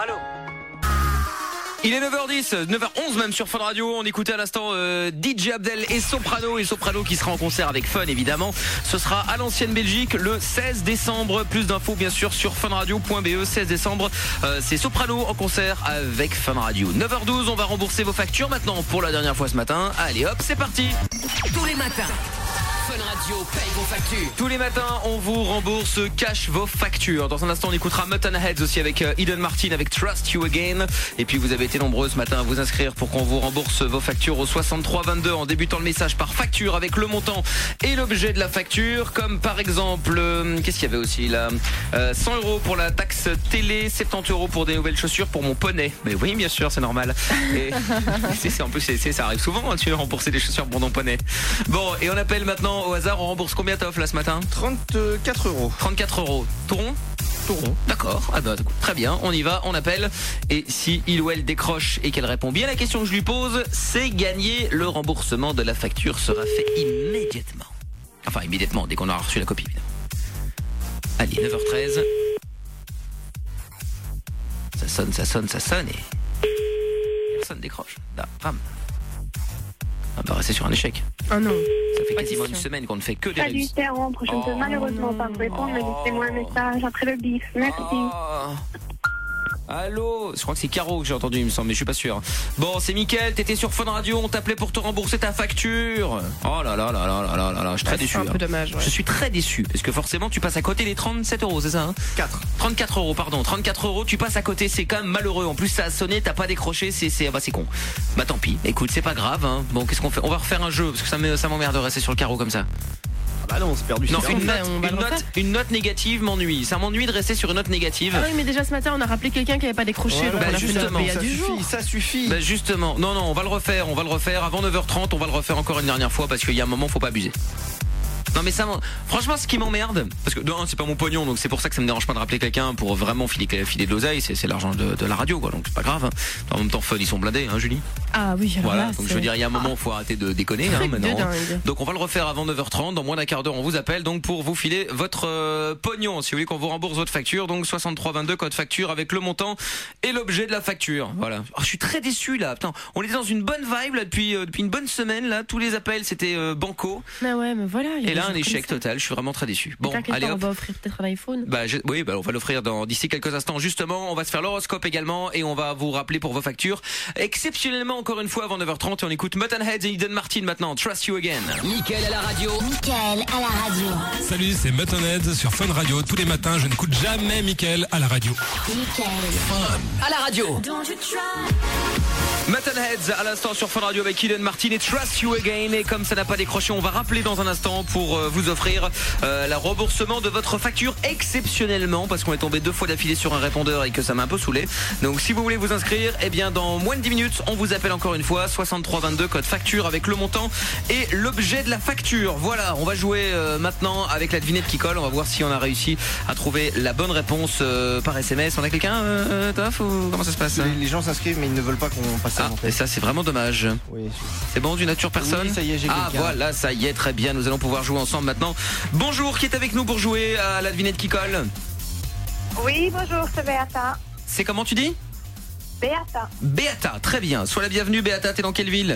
Il est 9h10, 9h11 même sur Fun Radio. On écoutait à l'instant DJ Abdel et Soprano qui sera en concert avec Fun évidemment. Ce sera à l'ancienne Belgique le 16 décembre. Plus d'infos bien sûr sur funradio.be. 16 décembre, c'est Soprano en concert avec Fun Radio. 9h12, on va rembourser vos factures maintenant pour la dernière fois ce matin. Allez hop, c'est parti. Tous les matins. Fun Radio paye vos factures. Tous les matins, on vous rembourse cash vos factures. Dans un instant, on écoutera Mutton Heads aussi avec Eden Martin avec Trust You Again. Et puis, vous avez été nombreux ce matin à vous inscrire pour qu'on vous rembourse vos factures au 6322 en débutant le message par facture avec le montant et l'objet de la facture. Comme par exemple, qu'est-ce qu'il y avait aussi là 100 € pour la taxe télé, 70 € pour des nouvelles chaussures pour mon poney. Mais oui, bien sûr, c'est normal. Et en plus, ça arrive souvent, hein, tu veux rembourser des chaussures pour ton poney. Bon, et on appelle maintenant au hasard, on rembourse combien t'offres là ce matin? 34 €. 34 €. Tauron? D'accord. Ah bah, très bien, on y va, on appelle. Et si il ou elle décroche et qu'elle répond bien à la question que je lui pose, c'est gagné. Le remboursement de la facture sera fait immédiatement. Enfin, immédiatement, dès qu'on aura reçu la copie, évidemment. Allez, 9h13. Ça sonne et... Personne décroche. Là, bam. On va rester sur un échec. Oh non. Ça fait quasiment une semaine qu'on ne fait que des Salut, réussites. c'est Ambre. Je ne peux malheureusement pas vous répondre, mais laissez-moi un message après le bif. Merci. Allô? Je crois que c'est Caro que j'ai entendu, il me semble, mais je suis pas sûr. Bon, c'est Mickaël, t'étais sur Fun Radio, on t'appelait pour te rembourser ta facture. Oh là là là là là là là là, je suis très déçu. C'est un peu dommage, ouais. Je suis très déçu, parce que forcément tu passes à côté des 37 €, c'est ça hein? 34 €, pardon, 34 €, tu passes à côté, c'est quand même malheureux. En plus ça a sonné, t'as pas décroché, c'est con. Bah tant pis, écoute, c'est pas grave, hein. Bon, qu'est-ce qu'on fait? On va refaire un jeu, parce que ça m'emmerde de rester sur le carreau comme ça. Bah non, c'est perdu. Non, c'est une note négative m'ennuie. Ça m'ennuie de rester sur une note négative. Ah oui, mais déjà ce matin, on a rappelé quelqu'un qui avait pas décroché. Ouais, donc bah on a fait justement, il y a ça du jour. Ça suffit. Bah justement, non, on va le refaire avant 9h30, on va le refaire encore une dernière fois parce qu'il y a un moment, faut pas abuser. Non mais franchement ce qui m'emmerde, parce que de un c'est pas mon pognon, donc c'est pour ça que ça me dérange pas de rappeler quelqu'un pour vraiment filer de l'oseille, c'est l'argent de la radio quoi, donc c'est pas grave hein. En même temps Fun ils sont blindés hein Julie. Ah oui, alors voilà, là, donc je veux dire il y a un moment faut arrêter de déconner hein, Truc de maintenant. dingue. Donc on va le refaire avant 9h30, dans moins d'un quart d'heure on vous appelle donc pour vous filer votre pognon si vous voulez qu'on vous rembourse votre facture, donc 6322 code facture avec le montant et l'objet de la facture. Voilà. Oh, je suis très déçu là, putain, on était dans une bonne vibe là depuis une bonne semaine là, tous les appels c'était banco. Mais ouais, mais voilà. il y a Et des là jours un comme échec ça. total, je suis vraiment très déçu. Bon, T'inquiète allez pas, on hop. va offrir peut-être un iPhone. Oui, on va l'offrir d'ici quelques instants justement. On va se faire l'horoscope également et on va vous rappeler pour vos factures. Exceptionnellement encore une fois avant 9h30 et on écoute Mutton Heads et Eden Martin maintenant. Trust You Again. Mickaël à la radio. Mickaël à la radio. Salut, c'est Muttonhead sur Fun Radio. Tous les matins, je n'écoute jamais Mickaël à la radio. Mickaël. À la radio. Mutton Heads à l'instant sur Fun Radio avec Eden Martin et Trust You Again. Et comme ça n'a pas décroché, on va rappeler dans un instant pour vous offrir le remboursement de votre facture exceptionnellement, parce qu'on est tombé 2 fois d'affilée sur un répondeur et que ça m'a un peu saoulé. Donc si vous voulez vous inscrire, eh bien dans moins de 10 minutes on vous appelle encore une fois, 6322 code facture avec le montant et l'objet de la facture. Voilà, on va jouer maintenant avec la devinette qui colle. On va voir si on a réussi à trouver la bonne réponse par SMS. On a quelqu'un, Toff, ou comment ça se passe? Les gens s'inscrivent mais ils ne veulent pas qu'on passe ça. Et ça c'est vraiment dommage. Oui. C'est bon, du nature personne? Oui, ça y est, j'ai quelqu'un. Voilà, ça y est, très bien. Nous allons pouvoir jouer ensemble maintenant. Bonjour, qui est avec nous pour jouer à la devinette qui colle? Oui, bonjour, c'est Béata. C'est comment tu dis? Béata. Béata, très bien. Sois la bienvenue, Béata. T'es dans quelle ville?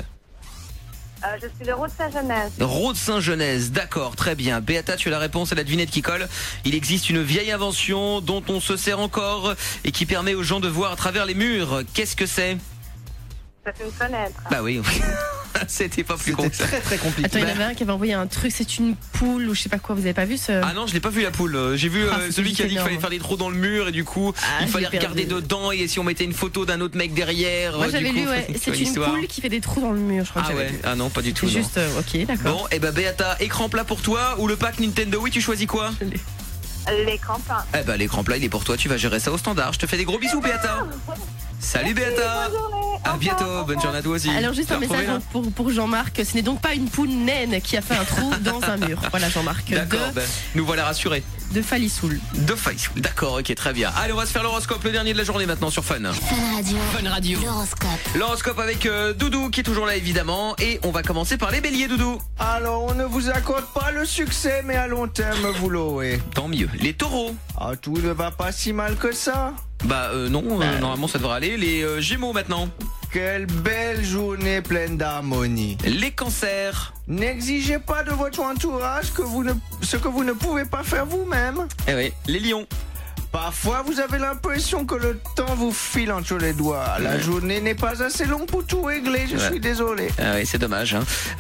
Je suis de Rode-Saint-Genèse. Rode-Saint-Genèse, d'accord, très bien. Béata, tu as la réponse à la devinette qui colle. Il existe une vieille invention dont on se sert encore et qui permet aux gens de voir à travers les murs. Qu'est-ce que c'est? C'est une fenêtre. Bah oui. C'était pas plus compliqué. C'était très très compliqué. Attends, il y en avait un qui avait envoyé un truc, c'est une poule ou je sais pas quoi, vous avez pas vu ce... Ah non, je l'ai pas vu la poule. J'ai vu celui qui a dit qu'il fallait faire des trous dans le mur et du coup il fallait regarder dedans et si on mettait une photo d'un autre mec derrière. Moi j'avais lu, ouais, c'est une poule qui fait des trous dans le mur, je crois. Ah que ouais, vu. ah non, pas du tout. C'est juste, ok, d'accord. Bon, et bah Béata, écran plat pour toi ou le pack Nintendo Wii, tu choisis quoi? L'écran plat. Eh bah l'écran plat il est pour toi, tu vas gérer ça au standard. Je te fais des gros bisous Béata. Salut Béata. À bientôt, bonne journée à toi aussi. Alors juste un message pour Jean-Marc, ce n'est donc pas une poule naine qui a fait un trou dans un mur. Voilà Jean-Marc. D'accord, nous voilà rassurés. De Falissoul. De Falissoul, d'accord, ok, très bien. Allez, on va se faire l'horoscope, le dernier de la journée maintenant sur Fun. Fun Radio. L'horoscope. L'horoscope avec Doudou qui est toujours là évidemment. Et on va commencer par les béliers, Doudou. Alors, on ne vous accorde pas le succès, mais à long terme, vous l'aurez. Tant mieux. Les taureaux. Ah, tout ne va pas si mal que ça. Bah non, normalement ça devrait aller. Les gémeaux maintenant. Quelle belle journée pleine d'harmonie. Les cancers. N'exigez pas de votre entourage ce que vous ne pouvez pas faire vous-même. Eh oui, les lions. Parfois, vous avez l'impression que le temps vous file entre les doigts. La journée n'est pas assez longue pour tout régler, je suis désolé. Ah oui, c'est dommage. Hein.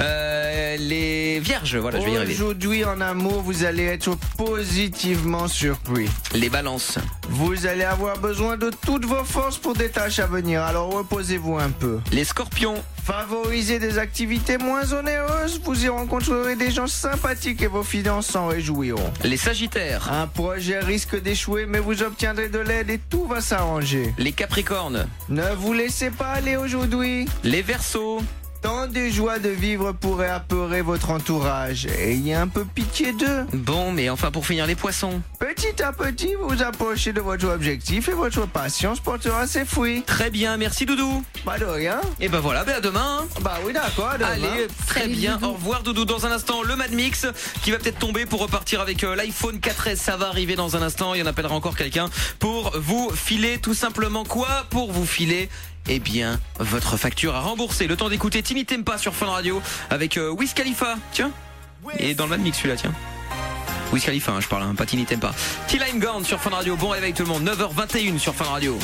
Les vierges, voilà, je vais y arriver. Aujourd'hui, en amour, vous allez être positivement surpris. Les balances. Vous allez avoir besoin de toutes vos forces pour des tâches à venir, alors reposez-vous un peu. Les scorpions. Favorisez des activités moins onéreuses, vous y rencontrerez des gens sympathiques et vos finances s'en réjouiront. Les sagittaires. Un projet risque d'échouer, mais vous obtiendrez de l'aide et tout va s'arranger. Les capricornes. Ne vous laissez pas aller aujourd'hui. Les verseaux. Tant de joie de vivre pourrait apeurer votre entourage. Ayez un peu pitié d'eux. Bon, mais enfin pour finir les poissons. Petit à petit, vous vous approchez de votre objectif et votre patience portera ses fruits. Très bien, merci Doudou. Pas de rien. Et ben voilà, à demain. Bah oui, d'accord, à demain. Allez, très Salut, bien, Doudou. au revoir Doudou. Dans un instant, le Mad Mix qui va peut-être tomber pour repartir avec l'iPhone 4S. Ça va arriver dans un instant, il y en appellera encore quelqu'un pour vous filer tout simplement quoi? Pour vous filer eh bien, votre facture à rembourser. Le temps d'écouter Timmy Tempa sur Fun Radio avec Wiz Khalifa. Tiens. Et dans le Mad Mix celui-là, tiens. Wiz Khalifa, hein, je parle, hein, pas Timmy Tempa. Till I'm Gone sur Fun Radio. Bon réveil tout le monde. 9h21 sur Fun Radio.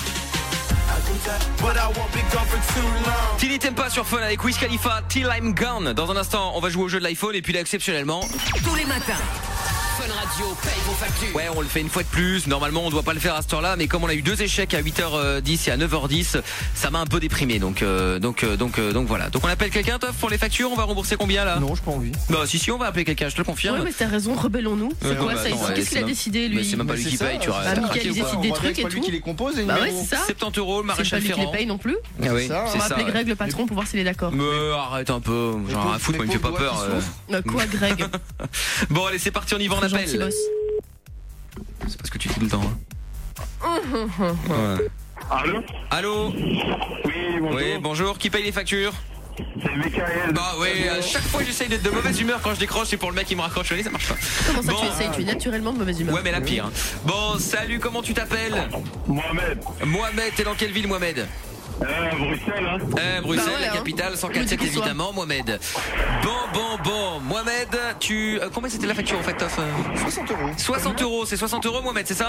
Timmy Tempa sur Fun avec Wiz Khalifa. Till I'm Gone. Dans un instant, on va jouer au jeu de l'iPhone et puis là, exceptionnellement, Tous les matins, Fun Radio paye vos factures. ouais, on le fait une fois de plus. Normalement, on doit pas le faire à cette heure-là, mais comme on a eu 2 échecs à 8h10 et à 9h10, ça m'a un peu déprimé. Donc voilà. Donc on appelle quelqu'un, Toff, pour les factures. On va rembourser combien là? Non, j'ai pas envie. Bah si, on va appeler quelqu'un. Je te le confirme. Ouais, mais t'as raison, rebellons-nous. C'est quoi ça ici? Qu'est-ce qu'il a décidé lui? Mais c'est même pas lui qui paye. Tu Bah, Mickaël, il décide des trucs et pas lui tout. qui les compose. Et Bah ouais, c'est ça. 70 euros, le C'est maréchal pas lui qui les Ferrand. paye non plus. Ah oui, ça, On c'est va ça. appeler ouais. Greg le patron pour voir s'il est d'accord. Mais arrête un peu. J'en ai rien à foutre, moi, il me fait pas peur. Quoi, Greg? Bon, allez, c'est parti, on y va, on Très gentil, appelle. boss. C'est parce que tu dis tout le temps. Hein. Ouais. Allô? Allô? Oui, bonjour. Oui, bonjour. Qui paye les factures? C'est Michael. Bah oui, à chaque fois j'essaye d'être de mauvaise humeur quand je décroche, c'est pour le mec qui me raccroche au nez, ça marche pas. Comment ça Bon. tu essayes? Tu es naturellement de mauvaise humeur. Ouais, mais la pire. Bon, salut, comment tu t'appelles? Mohamed. Mohamed, t'es dans quelle ville, Mohamed? Bruxelles, hein. Bruxelles, Bah ouais, la hein. capitale, 104.7 évidemment, Mohamed. Bon, Mohamed, combien c'était la facture en fait, Toff? 60 euros. 60 euros, c'est 60 euros, Mohamed, c'est ça?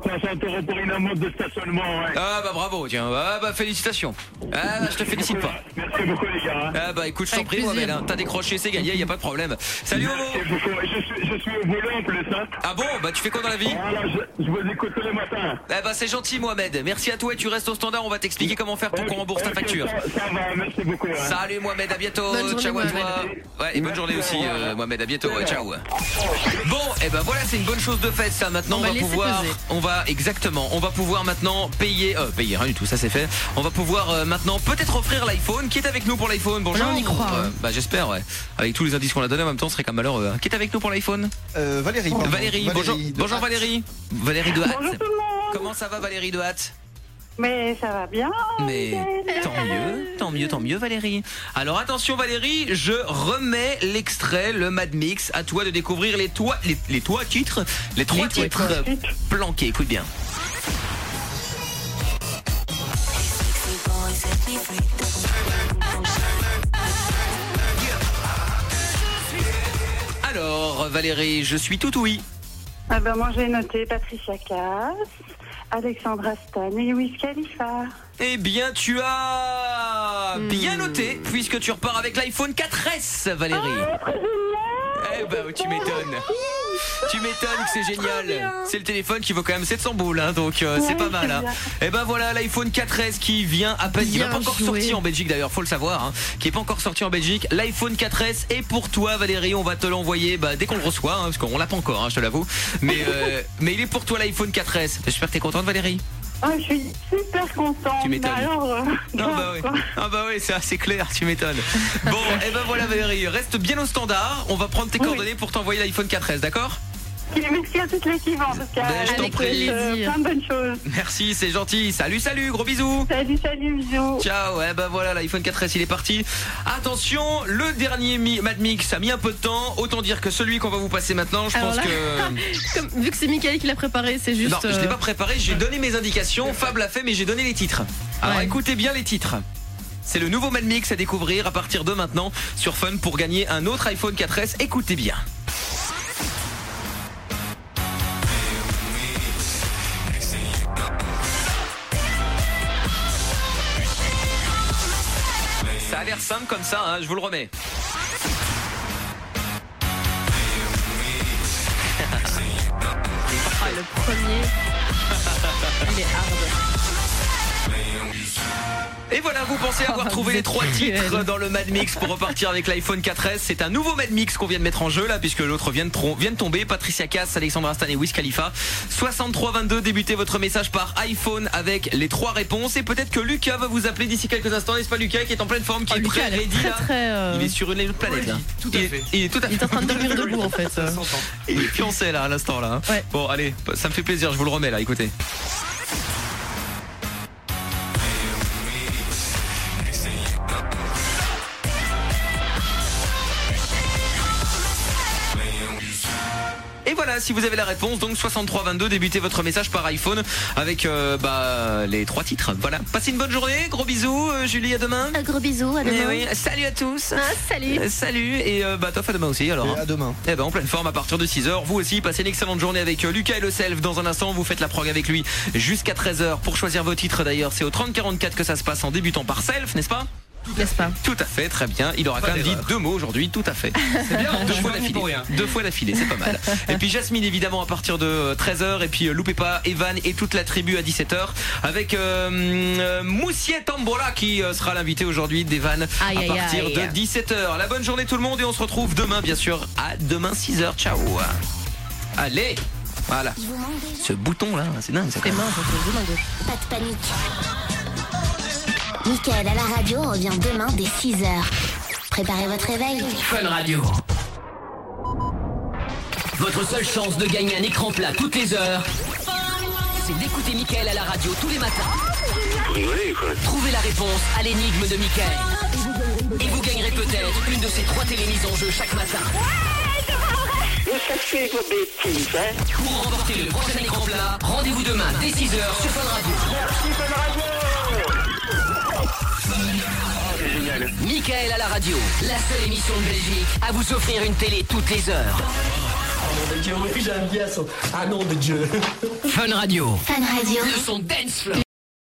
60 € pour une amende de stationnement, ouais. Ah bah bravo, tiens, ah bah félicitations. Ah bah, je te félicite pas. Merci beaucoup les gars. Ah bah écoute, je t'en prie Mohamed, hein. T'as décroché, c'est gagné, y a pas de problème. Salut Momo. Merci beaucoup. Je suis au volant en plus, hein. Ah bon, bah tu fais quoi dans la vie? Voilà, je vous écoute tous les matins. Ah bah c'est gentil Mohamed, merci à toi et tu restes au standard, on va t'expliquer comment faire pour qu'on rembourse ta facture. Ça va, merci beaucoup. Hein. Salut Mohamed, à bientôt, ciao à toi. Ouais, et bonne journée aussi Mohamed, à bientôt, ouais, ciao. Bon, et ben voilà, c'est une bonne chose de fait ça. Maintenant on va pouvoir maintenant payer rien du tout, ça c'est fait. On va pouvoir maintenant peut-être offrir l'iPhone. Qui est avec nous pour l'iPhone? Bonjour. On y croit. Bah j'espère, ouais. Avec tous les indices qu'on a donnés en même temps, ce serait quand même malheureux. Qui est avec nous pour l'iPhone? Valérie. Valérie, bonjour. Bonjour Valérie. Valérie de Hatt. Bonjour tout le monde. Comment ça va Valérie de Hatt? Mais ça va bien. Mais tant mieux Valérie. Alors attention Valérie, je remets l'extrait, le Mad Mix. À toi de découvrir les trois titres planqués. Écoute bien. Alors Valérie, je suis tout oui. Ah ben moi j'ai noté Patricia Cass, Alexandra Stan et Wiz Khalifa. Eh bien tu as bien noté, puisque tu repars avec l'iPhone 4S Valérie. Eh ben tu m'étonnes. Tu m'étonnes que c'est génial. C'est le téléphone qui vaut quand même 700 boules hein, donc c'est pas mal hein. Et ben voilà l'iPhone 4S qui vient à peine, qui n'est pas encore sorti en Belgique d'ailleurs, faut le savoir hein, qui est pas encore sorti en Belgique. L'iPhone 4S est pour toi Valérie, on va te l'envoyer dès qu'on le reçoit hein, parce qu'on l'a pas encore hein, je te l'avoue. Mais il est pour toi l'iPhone 4S. J'espère que t'es contente Valérie. Oh, je suis super contente. Tu m'étonnes. Alors, ah bah oui, c'est assez clair, tu m'étonnes. Bon, et ben voilà Valérie, reste bien au standard. On va prendre tes coordonnées pour t'envoyer l'iPhone 4S, d'accord? Merci à toute l'équipe en tout cas. Je t'en prie. Plein de bonnes choses. Merci, c'est gentil. Salut, gros bisous. Salut, bisous. Ciao, voilà, l'iPhone 4S il est parti. Attention, le dernier Mad Mix a mis un peu de temps. Autant dire que celui qu'on va vous passer maintenant, je pense que... Vu que c'est Mickaël qui l'a préparé, c'est juste... Non, je l'ai pas préparé, j'ai donné mes indications. Fab l'a fait, mais j'ai donné les titres. Alors écoutez bien les titres. C'est le nouveau Mad Mix à découvrir à partir de maintenant sur Fun pour gagner un autre iPhone 4S. Écoutez bien. Ça a l'air simple comme ça, hein, je vous le remets. Le premier, il est hard. Et voilà, vous pensez avoir trouvé les 3 titres dans le Mad Mix pour repartir avec l'iPhone 4S. C'est un nouveau Mad Mix qu'on vient de mettre en jeu là, puisque l'autre vient de tomber. Patricia Cass, Alexandra Stan et Wiz Khalifa. 6322, débutez votre message par iPhone avec les 3 réponses. Et peut-être que Lucas va vous appeler d'ici quelques instants, n'est-ce pas Lucas, qui est en pleine forme, qui est prêt, ready là. Il est sur une autre planète là. Tout à fait. Il est en train de dormir debout en fait. Il est fiancé là à l'instant là. Ouais. Bon allez, ça me fait plaisir, je vous le remets là, écoutez. Et voilà, si vous avez la réponse, donc 6322, débutez votre message par iPhone avec les 3 titres. Voilà, passez une bonne journée, gros bisous, Julie, à demain. Gros bisous, à demain. Oui, salut à tous. Salut. Salut, et Toff à demain aussi alors. Et à demain. Et en pleine forme à partir de 6h, vous aussi, passez une excellente journée avec Lucas et le Self. Dans un instant, vous faites la prog avec lui jusqu'à 13h pour choisir vos titres d'ailleurs. C'est au 3044 que ça se passe en débutant par Self, n'est-ce pas? N'est-ce pas? Tout à fait, très bien. Il aura quand même dit 2 mots aujourd'hui, tout à fait. C'est bien, 2 fois d'affilée. 2 fois d'affilée, c'est pas mal. Et puis Jasmine évidemment à partir de 13h. Et puis loupez pas Evan et toute la tribu à 17h. Avec Moussiet Tambola qui sera l'invité aujourd'hui d'Evan à partir de 17h. La bonne journée tout le monde et on se retrouve demain bien sûr. À demain 6h, ciao. Allez, voilà. Ce bouton là, c'est dingue. Tes mains, pas de panique. Mickaël à la radio revient demain dès 6h. Préparez votre réveil. Fun Radio. Votre seule chance de gagner un écran plat toutes les heures, c'est d'écouter Mickaël à la radio tous les matins. Trouvez la réponse à l'énigme de Mickaël. Et vous gagnerez peut-être une de ces 3 télémises en jeu chaque matin. Pour remporter le prochain écran plat, rendez-vous demain dès 6h sur Fun Radio. Merci Fun Radio. Mickaël à la radio, la seule émission de Belgique à vous offrir une télé toutes les heures. nom de Dieu, oui, j'aime bien son. Ah nom de Dieu. Fun Radio. Fun Radio. Le son dance floor.